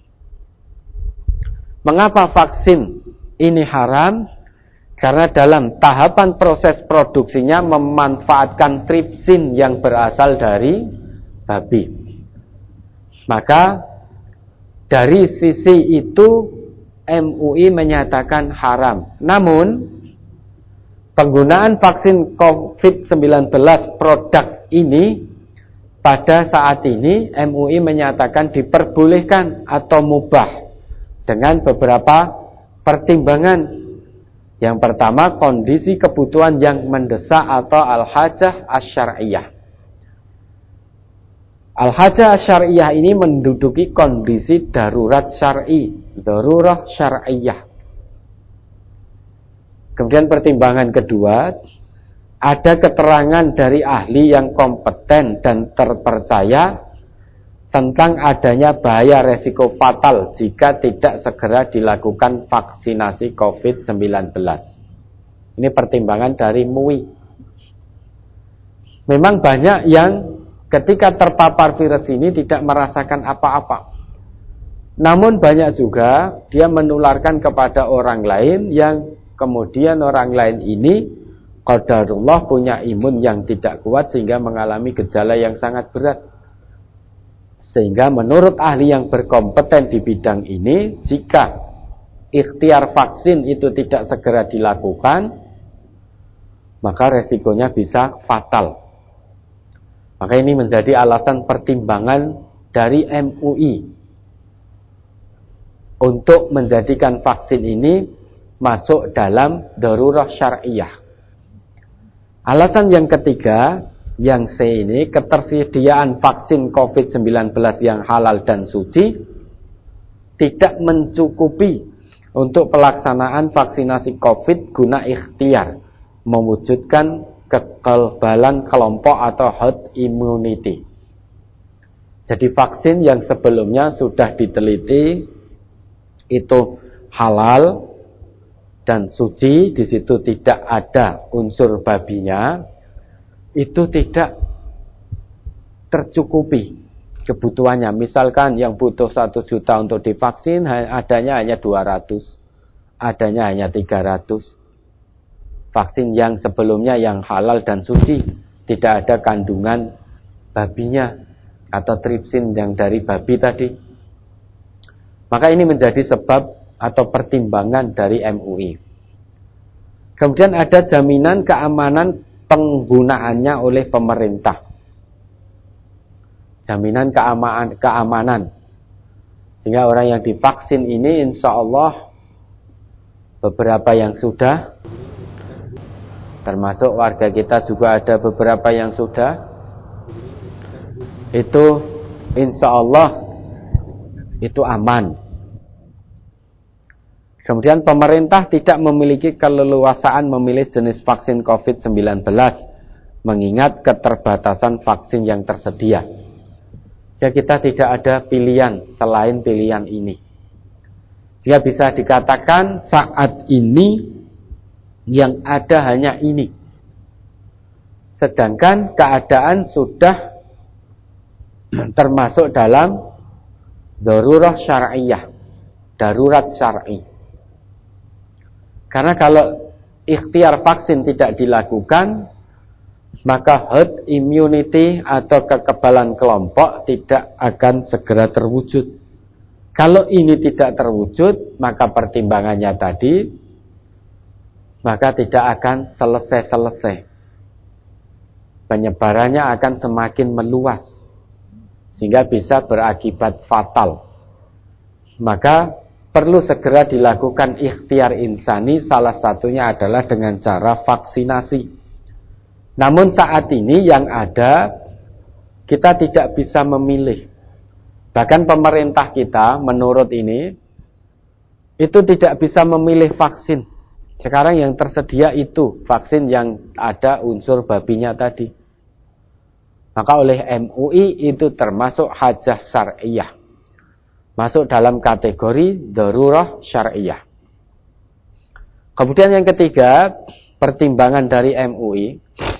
Speaker 1: Mengapa vaksin ini haram? Karena dalam tahapan proses produksinya memanfaatkan tripsin yang berasal dari babi. Maka dari sisi itu MUI menyatakan haram. Namun penggunaan vaksin COVID-19 produk ini pada saat ini MUI menyatakan diperbolehkan atau mubah dengan beberapa pertimbangan. Yang pertama, kondisi kebutuhan yang mendesak atau al-hajah asy-syar'iyyah. Al-hajah asy-syar'iyyah ini menduduki kondisi darurat syar'i, darurah syar'iyyah. Kemudian pertimbangan kedua, ada keterangan dari ahli yang kompeten dan terpercaya tentang adanya bahaya resiko fatal jika tidak segera dilakukan vaksinasi COVID-19. Ini pertimbangan dari MUI. Memang banyak yang ketika terpapar virus ini tidak merasakan apa-apa. Namun banyak juga dia menularkan kepada orang lain yang kemudian orang lain ini qadarullah punya imun yang tidak kuat sehingga mengalami gejala yang sangat berat. Sehingga menurut ahli yang berkompeten di bidang ini, jika ikhtiar vaksin itu tidak segera dilakukan, maka resikonya bisa fatal. Maka ini menjadi alasan pertimbangan dari MUI untuk menjadikan vaksin ini masuk dalam darurah syar'iyyah. Alasan yang ketiga, yang C ini, ketersediaan vaksin COVID-19 yang halal dan suci tidak mencukupi untuk pelaksanaan vaksinasi COVID guna ikhtiar mewujudkan kekebalan kelompok atau herd immunity. Jadi vaksin yang sebelumnya sudah diteliti itu halal dan suci, di situ tidak ada unsur babinya, itu tidak tercukupi kebutuhannya. Misalkan yang butuh 1 juta untuk divaksin, adanya hanya 200, adanya hanya 300. Vaksin yang sebelumnya yang halal dan suci, tidak ada kandungan babinya atau tripsin yang dari babi tadi. Maka ini menjadi sebab atau pertimbangan dari MUI. Kemudian ada jaminan keamanan penggunaannya oleh pemerintah. Jaminan keamanan. Sehingga orang yang divaksin ini insya Allah beberapa yang sudah, termasuk warga kita juga ada beberapa yang sudah, itu insya Allah itu aman. Kemudian pemerintah tidak memiliki keleluasaan memilih jenis vaksin COVID-19 mengingat keterbatasan vaksin yang tersedia. Jadi kita tidak ada pilihan selain pilihan ini. Jika bisa dikatakan saat ini yang ada hanya ini. Sedangkan keadaan sudah termasuk dalam darurah syar'iyyah, darurat syar'i. Karena kalau ikhtiar vaksin tidak dilakukan, maka herd immunity atau kekebalan kelompok tidak akan segera terwujud. Kalau ini tidak terwujud, maka pertimbangannya tadi, maka tidak akan selesai-selesai. Penyebarannya akan semakin meluas, sehingga bisa berakibat fatal. Maka perlu segera dilakukan ikhtiar insani, salah satunya adalah dengan cara vaksinasi. Namun saat ini yang ada, kita tidak bisa memilih. Bahkan pemerintah kita menurut ini, itu tidak bisa memilih vaksin. Sekarang yang tersedia itu vaksin yang ada unsur babinya tadi. Maka oleh MUI itu termasuk hajah syar'iyah. Masuk dalam kategori darurah syar'iyah. Kemudian yang ketiga, pertimbangan dari MUI,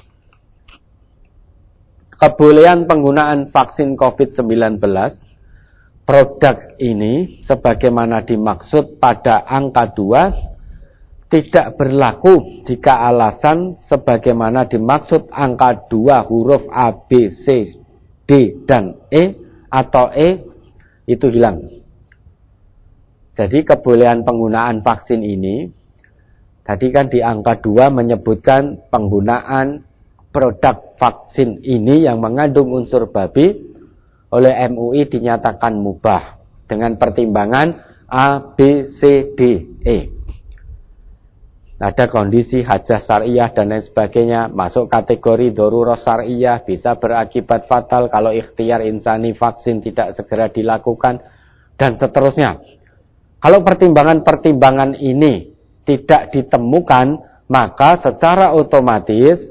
Speaker 1: kebolehan penggunaan vaksin COVID-19 produk ini sebagaimana dimaksud pada angka 2 tidak berlaku jika alasan sebagaimana dimaksud angka 2 huruf A, B, C, D, dan E atau E itu hilang. Jadi kebolehan penggunaan vaksin ini, tadi kan di angka 2 menyebutkan penggunaan produk vaksin ini yang mengandung unsur babi oleh MUI dinyatakan mubah dengan pertimbangan A, B, C, D, E. Ada kondisi hajah syariah dan lain sebagainya, masuk kategori darurah syariah, bisa berakibat fatal kalau ikhtiar insani vaksin tidak segera dilakukan, dan seterusnya. Kalau pertimbangan-pertimbangan ini tidak ditemukan, maka secara otomatis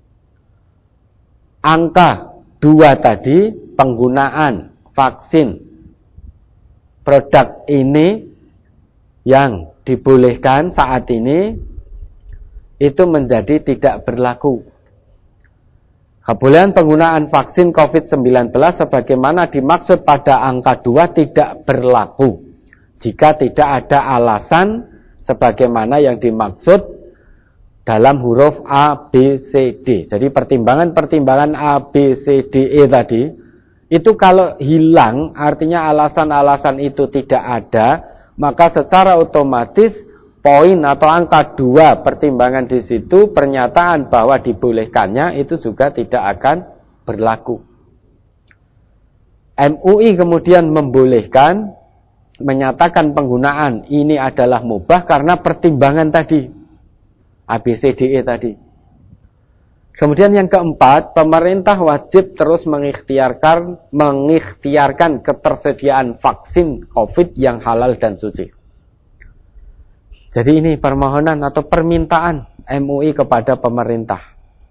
Speaker 1: angka 2 tadi, penggunaan vaksin produk ini yang dibolehkan saat ini itu menjadi tidak berlaku. Kebolehan penggunaan vaksin COVID-19 sebagaimana dimaksud pada angka 2 tidak berlaku jika tidak ada alasan sebagaimana yang dimaksud dalam huruf A, B, C, D. Jadi pertimbangan-pertimbangan A, B, C, D, E tadi, itu kalau hilang, artinya alasan-alasan itu tidak ada, maka secara otomatis poin atau angka 2 pertimbangan di situ, pernyataan bahwa dibolehkannya itu juga tidak akan berlaku. MUI kemudian membolehkan, menyatakan penggunaan ini adalah mubah karena pertimbangan tadi. ABCDE tadi. Kemudian yang keempat, pemerintah wajib terus mengikhtiarkan ketersediaan vaksin COVID yang halal dan suci. Jadi ini permohonan atau permintaan MUI kepada pemerintah.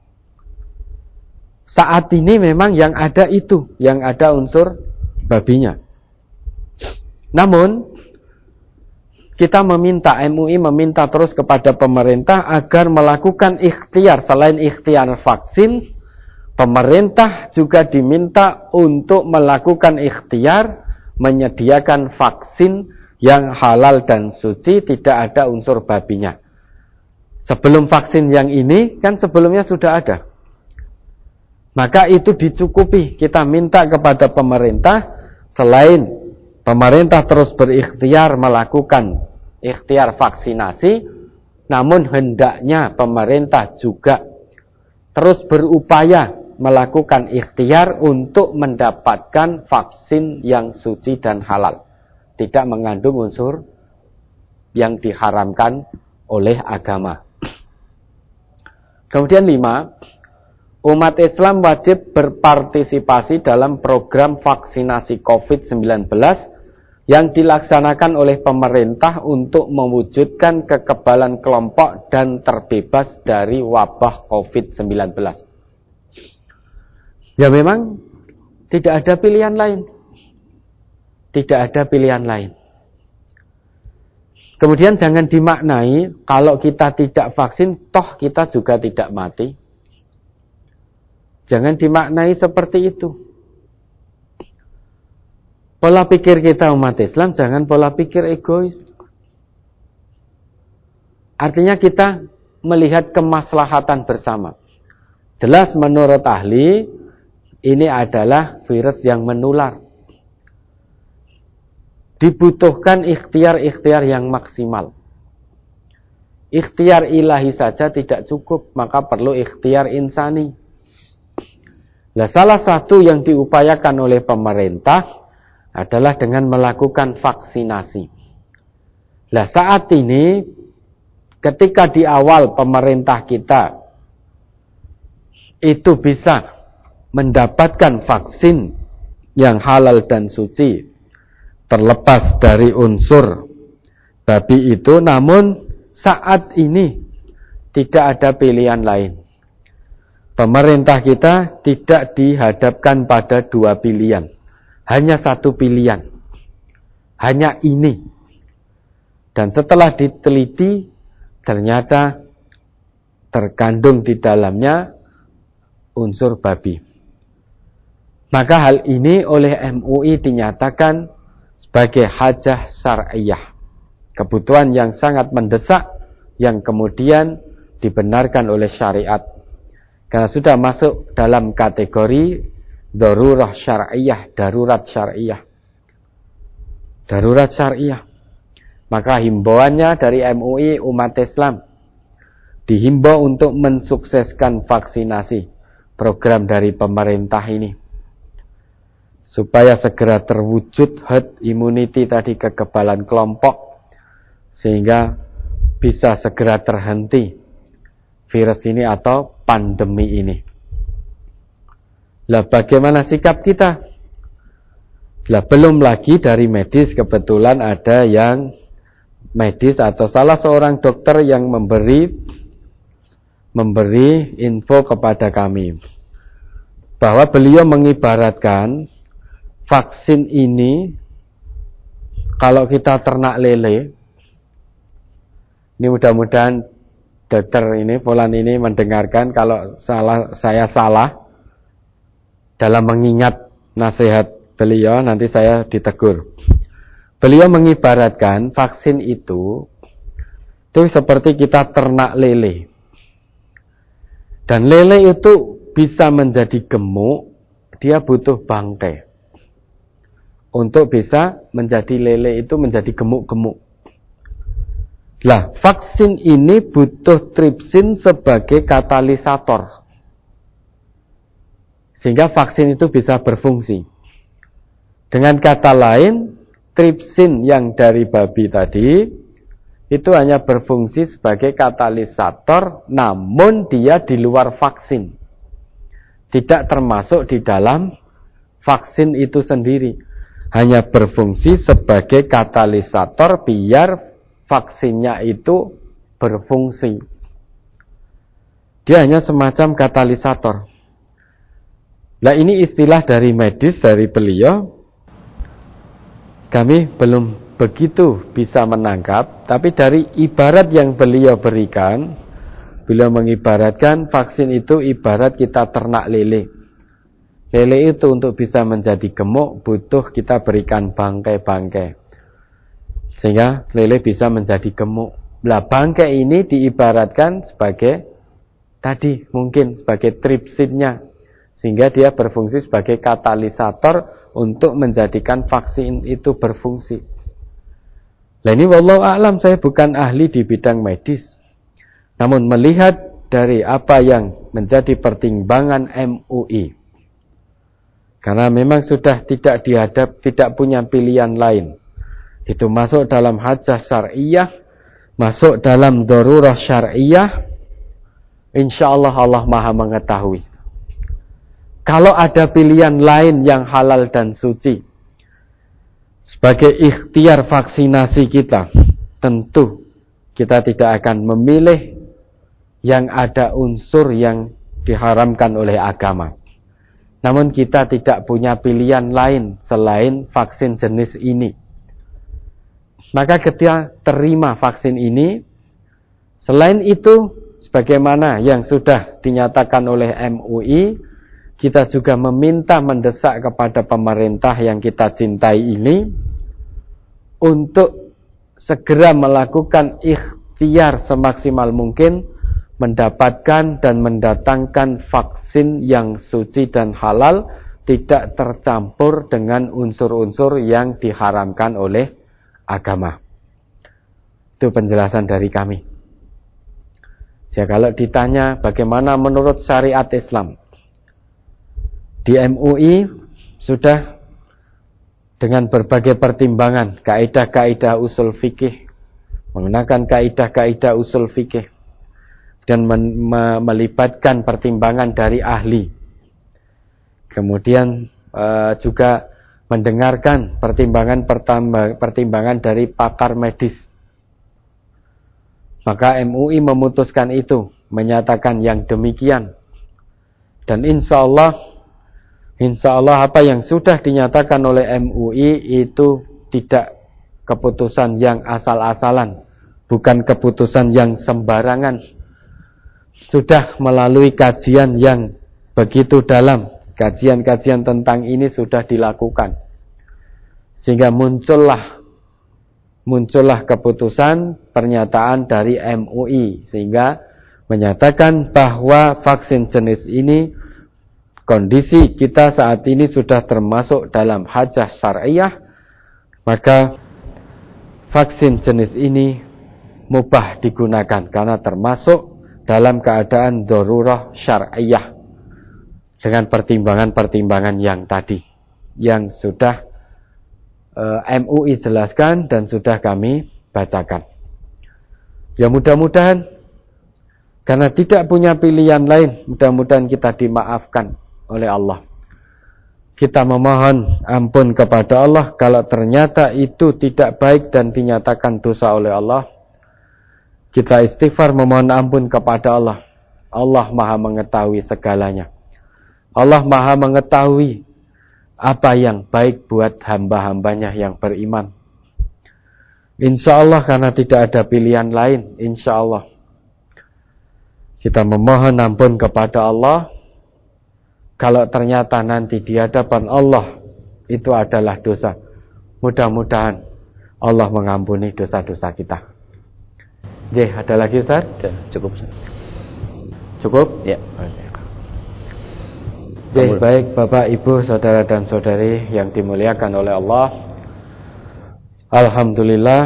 Speaker 1: Saat ini memang yang ada itu, yang ada unsur babinya. Namun kita MUI meminta terus kepada pemerintah agar melakukan ikhtiar. Selain ikhtiar vaksin, pemerintah juga diminta untuk melakukan ikhtiar menyediakan vaksin yang halal dan suci, tidak ada unsur babinya. Sebelum vaksin yang ini, kan sebelumnya sudah ada. Maka itu dicukupi. Kita minta kepada pemerintah, selain pemerintah terus berikhtiar melakukan ikhtiar vaksinasi, namun hendaknya pemerintah juga terus berupaya melakukan ikhtiar untuk mendapatkan vaksin yang suci dan halal, tidak mengandung unsur yang diharamkan oleh agama. Kemudian 5, umat Islam wajib berpartisipasi dalam program vaksinasi COVID-19 yang dilaksanakan oleh pemerintah untuk mewujudkan kekebalan kelompok dan terbebas dari wabah COVID-19. Ya memang tidak ada pilihan lain. Tidak ada pilihan lain. Kemudian jangan dimaknai kalau kita tidak vaksin, toh kita juga tidak mati. Jangan dimaknai seperti itu. Pola pikir kita umat Islam jangan pola pikir egois. Artinya kita melihat kemaslahatan bersama. Jelas menurut ahli, ini adalah virus yang menular. Dibutuhkan ikhtiar-ikhtiar yang maksimal. Ikhtiar ilahi saja tidak cukup, maka perlu ikhtiar insani. Nah, salah satu yang diupayakan oleh pemerintah adalah dengan melakukan vaksinasi. Nah, saat ini ketika di awal pemerintah kita itu bisa mendapatkan vaksin yang halal dan suci, terlepas dari unsur babi itu, namun saat ini tidak ada pilihan lain. Pemerintah kita tidak dihadapkan pada dua pilihan, hanya satu pilihan, hanya ini. Dan setelah diteliti, ternyata terkandung di dalamnya unsur babi. Maka hal ini oleh MUI dinyatakan sebagai hajah syar'iyah, kebutuhan yang sangat mendesak yang kemudian dibenarkan oleh syariat. Karena sudah masuk dalam kategori darurah syar'iyah, darurat syar'iyah. Darurat syar'iyah. Maka himbauannya dari MUI umat Islam dihimbau untuk mensukseskan vaksinasi program dari pemerintah ini, supaya segera terwujud herd immunity tadi, kekebalan kelompok, sehingga bisa segera terhenti virus ini atau pandemi ini. Lah bagaimana sikap kita? Lah belum lagi dari medis, kebetulan ada yang medis atau salah seorang dokter yang memberi info kepada kami bahwa beliau mengibaratkan vaksin ini kalau kita ternak lele. Ini mudah-mudahan dokter ini, Fulan ini mendengarkan. Kalau saya salah dalam mengingat nasihat beliau, nanti saya ditegur. Beliau mengibaratkan vaksin itu seperti kita ternak lele. Dan lele itu bisa menjadi gemuk, dia butuh bangkai. Untuk bisa menjadi lele itu menjadi gemuk-gemuk. Lah, vaksin ini butuh tripsin sebagai katalisator, sehingga vaksin itu bisa berfungsi. Dengan kata lain, tripsin yang dari babi tadi itu hanya berfungsi sebagai katalisator, namun dia di luar vaksin, tidak termasuk di dalam vaksin itu sendiri, hanya berfungsi sebagai katalisator biar vaksinnya itu berfungsi. Dia hanya semacam katalisator. Nah, ini istilah dari medis dari beliau. Kami belum begitu bisa menangkap, tapi dari ibarat yang beliau berikan, beliau mengibaratkan vaksin itu ibarat kita ternak lele. Lele itu untuk bisa menjadi gemuk butuh kita berikan bangkai-bangkai, sehingga lele bisa menjadi gemuk. Lah, bangkai ini diibaratkan sebagai tadi mungkin sebagai tripsinnya, sehingga dia berfungsi sebagai katalisator untuk menjadikan vaksin itu berfungsi. Nah, ini wallahu a'lam, saya bukan ahli di bidang medis, namun melihat dari apa yang menjadi pertimbangan MUI, karena memang sudah tidak punya pilihan lain. Itu masuk dalam hajah syar'iyah, masuk dalam darurah syar'iyah. Insyaallah Allah Maha mengetahui. Kalau ada pilihan lain yang halal dan suci sebagai ikhtiar vaksinasi kita, tentu kita tidak akan memilih yang ada unsur yang diharamkan oleh agama. Namun kita tidak punya pilihan lain selain vaksin jenis ini. Maka ketika terima vaksin ini, selain itu, sebagaimana yang sudah dinyatakan oleh MUI, kita juga meminta mendesak kepada pemerintah yang kita cintai ini untuk segera melakukan ikhtiar semaksimal mungkin mendapatkan dan mendatangkan vaksin yang suci dan halal, tidak tercampur dengan unsur-unsur yang diharamkan oleh agama. Itu penjelasan dari kami. Kalau ditanya bagaimana menurut syariat Islam, di MUI sudah dengan berbagai pertimbangan, kaidah-kaidah usul fikih, menggunakan kaidah-kaidah usul fikih, dan melibatkan pertimbangan dari ahli. Kemudian juga mendengarkan pertimbangan dari pakar medis. Maka MUI memutuskan itu, menyatakan yang demikian. Dan insya Allah apa yang sudah dinyatakan oleh MUI itu tidak keputusan yang asal-asalan, bukan keputusan yang sembarangan. Sudah melalui kajian yang begitu dalam, kajian-kajian tentang ini sudah dilakukan, sehingga muncullah keputusan pernyataan dari MUI, sehingga menyatakan bahwa vaksin jenis ini, kondisi kita saat ini sudah termasuk dalam hajah syariah, maka vaksin jenis ini mubah digunakan karena termasuk dalam keadaan darurah syariah, dengan pertimbangan-pertimbangan yang tadi yang sudah MUI jelaskan dan sudah kami bacakan. Ya, mudah-mudahan karena tidak punya pilihan lain, mudah-mudahan kita dimaafkan oleh Allah. Kita memohon ampun kepada Allah kalau ternyata itu tidak baik dan dinyatakan dosa oleh Allah. Kita istighfar memohon ampun kepada Allah. Allah Maha mengetahui segalanya. Allah Maha mengetahui apa yang baik buat hamba-hambanya yang beriman. Insya Allah karena tidak ada pilihan lain, insya Allah kita memohon ampun kepada Allah. Kalau ternyata nanti di hadapan Allah itu adalah dosa, mudah-mudahan Allah mengampuni dosa-dosa kita. Ada lagi Ustaz?
Speaker 2: Cukup.
Speaker 1: Cukup?
Speaker 2: Ya.
Speaker 1: Baik Bapak, Ibu, Saudara dan Saudari yang dimuliakan oleh Allah, alhamdulillah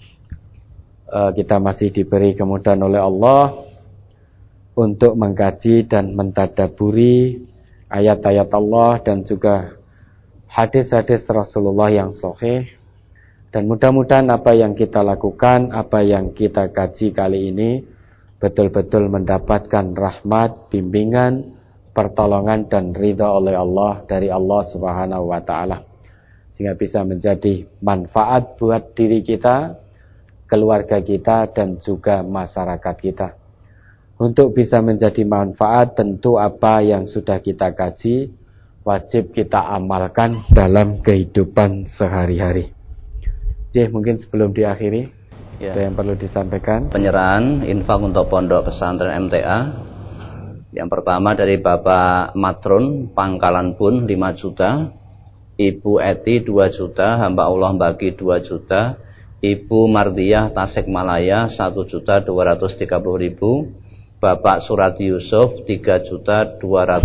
Speaker 1: kita masih diberi kemudahan oleh Allah untuk mengkaji dan mentadaburi ayat-ayat Allah dan juga hadis-hadis Rasulullah yang sahih. Dan mudah-mudahan apa yang kita lakukan, apa yang kita kaji kali ini betul-betul mendapatkan rahmat, bimbingan, pertolongan dan ridha oleh Allah dari Allah Subhanahu wa taala, sehingga bisa menjadi manfaat buat diri kita, keluarga kita dan juga masyarakat kita. Untuk bisa menjadi manfaat, tentu apa yang sudah kita kaji wajib kita amalkan dalam kehidupan sehari-hari. Mungkin sebelum diakhiri, ada yang perlu disampaikan.
Speaker 2: Penyerahan infak untuk pondok pesantren MTA. Yang pertama dari Bapak Matrun Pangkalan Bun 5 juta, Ibu Eti 2 juta, hamba Allah bagi 2 juta, Ibu Mardiyah Tasikmalaya 1.230.000, Bapak Surati Yusuf 3.250.000,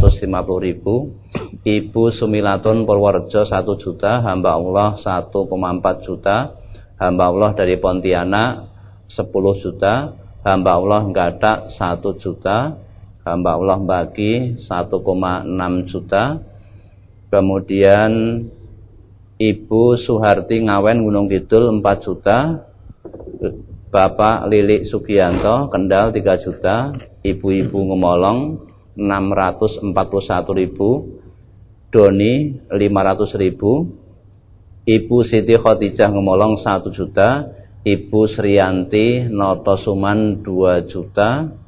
Speaker 2: Ibu Sumilatun Purworejo 1 juta, hamba Allah 1,4 juta, hamba Allah dari Pontianak 10 juta, hamba Allah Nggadak 1 juta, hamba Allah bagi 1,6 juta. Kemudian Ibu Suharti Ngawen Gunung Kidul 4 juta, Bapak Lilik Sugianto Kendal 3 juta, Ibu-ibu Ngomolong 641.000, Doni 500.000, Ibu Siti Khotijah Ngomolong 1 juta, Ibu Sriyanti Notosuman 2 juta,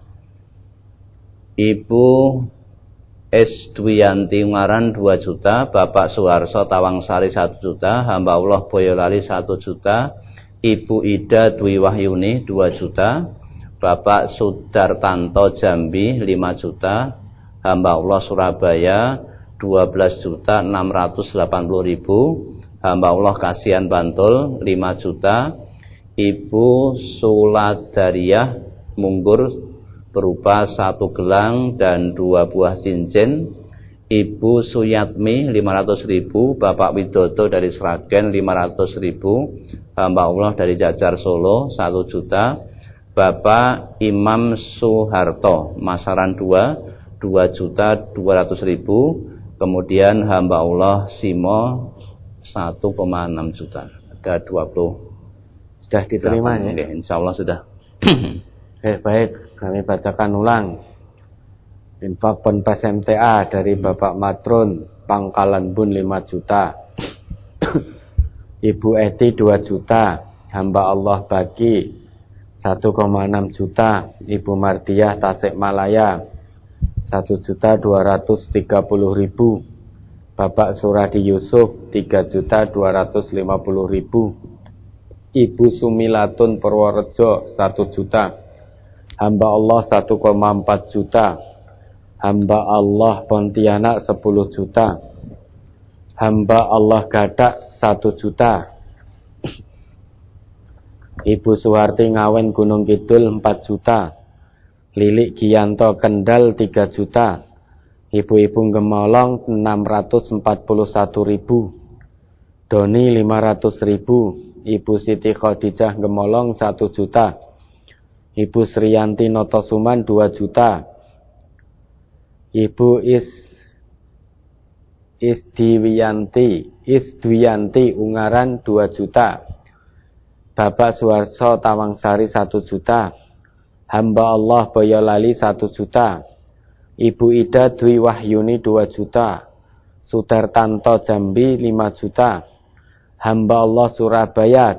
Speaker 2: Ibu Dwiyanti Ungaran 2 juta, Bapak Suharso Tawangsari 1 juta, hamba Allah Boyolali 1 juta, Ibu Ida Dwi Wahyuni 2 juta, Bapak Sudartanto Jambi 5 juta, hamba Allah Surabaya 12.680.000, hamba Allah Kasihan Bantul 5 juta, Ibu Suladariyah Munggur berupa 1 gelang dan 2 buah cincin, Ibu Suyatmi 500.000, Bapak Widodo dari Sragen 500.000, hamba Allah dari Jajar Solo 1 juta, Bapak Imam Suharto Masaran 2.200.000, kemudian hamba Allah Simo 1,6 juta. Ada 20.
Speaker 1: Sudah diterima ya?
Speaker 2: Insya Allah sudah.
Speaker 1: Baik, kami bacakan ulang. Infak Ponpes MTA dari Bapak Matrun Pangkalan Bun 5 juta, Ibu Eti 2 juta, hamba Allah bagi 1,6 juta. Ibu Mardiah Tasikmalaya 1.230.000. Bapak Suradi Yusuf 3.250.000. Ibu Sumilatun Purworejo 1 juta. Hamba Allah 1,4 juta. Hamba Allah Pontianak 10 juta. Hamba Allah Gadak 1 juta. Ibu Suharti Ngawen Gunung Kidul 4 juta. Lilik Giyanto Kendal 3 juta. Ibu-ibu Gemolong 641.000. Doni 500.000. Ibu Siti Khadijah Gemolong 1 juta. Ibu Sriyanti Notosuman 2 juta. Ibu Isdwiyanti Ungaran 2 juta. Bapak Suharso Tawangsari 1 juta. Hamba Allah Boyolali 1 juta. Ibu Ida Dwi Wahyuni 2 juta. Sudartanto Jambi 5 juta. Hamba Allah Surabaya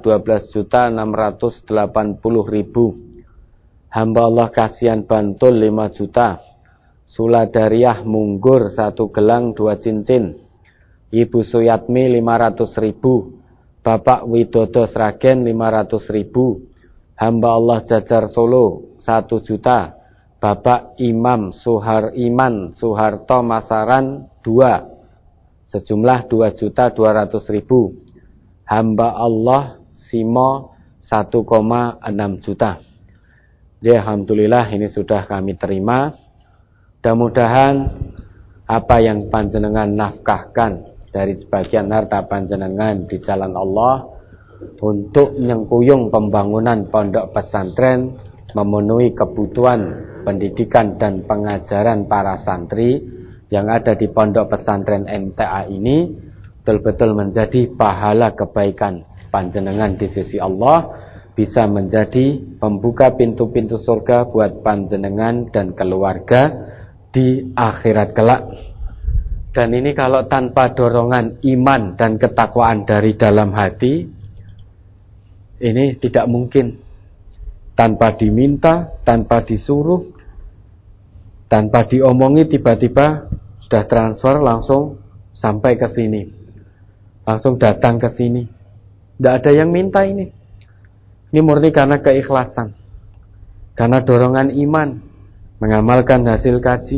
Speaker 1: 12.680.000. Hamba Allah Kasihan Bantul 5 juta. Suladariah Munggur 1 gelang 2 cincin. Ibu Suyatmi 500.000. Bapak Widodo Sragen 500.000. Hamba Allah Jajar Solo 1 juta. Bapak Imam Iman Suharto Masaran 2, sejumlah 2.200.000. Hamba Allah Simo 1,6 juta. Ya, alhamdulillah ini sudah kami terima. Mudah-mudahan apa yang panjenengan nafkahkan dari sebagian harta panjenengan di jalan Allah untuk nyengkuyung pembangunan pondok pesantren, memenuhi kebutuhan pendidikan dan pengajaran para santri yang ada di pondok pesantren MTA ini betul-betul menjadi pahala kebaikan panjenengan di sisi Allah, bisa menjadi pembuka pintu-pintu surga buat panjenengan dan keluarga di akhirat kelak. Dan ini kalau tanpa dorongan iman dan ketakwaan dari dalam hati, ini tidak mungkin. Tanpa diminta, tanpa disuruh, tanpa diomongi, tiba-tiba sudah transfer langsung sampai ke sini, langsung datang ke sini. Tidak ada yang minta ini. Ini murni karena keikhlasan, karena dorongan iman, mengamalkan hasil kaji,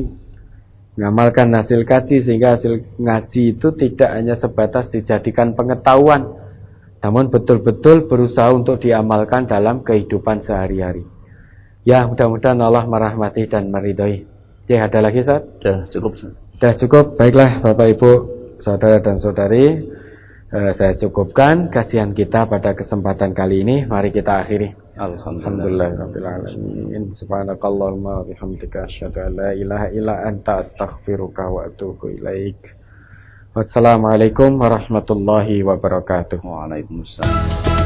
Speaker 1: sehingga hasil ngaji itu tidak hanya sebatas dijadikan pengetahuan, namun betul-betul berusaha untuk diamalkan dalam kehidupan sehari-hari. Ya, mudah-mudahan Allah merahmati dan meridhoi. Ya, ada lagi, Ustaz? Sudah cukup. Baiklah, Bapak Ibu, saudara dan saudari, saya cukupkan kajian kita pada kesempatan kali ini. Mari kita akhiri. Alhamdulillahirabbil alamin. Subhanakallahumma wa bihamdika asyhadu an la ilaha illa anta astaghfiruka wa atubu ilaik. Wassalamualaikum warahmatullahi wabarakatuh.
Speaker 2: Waalaikumsalam.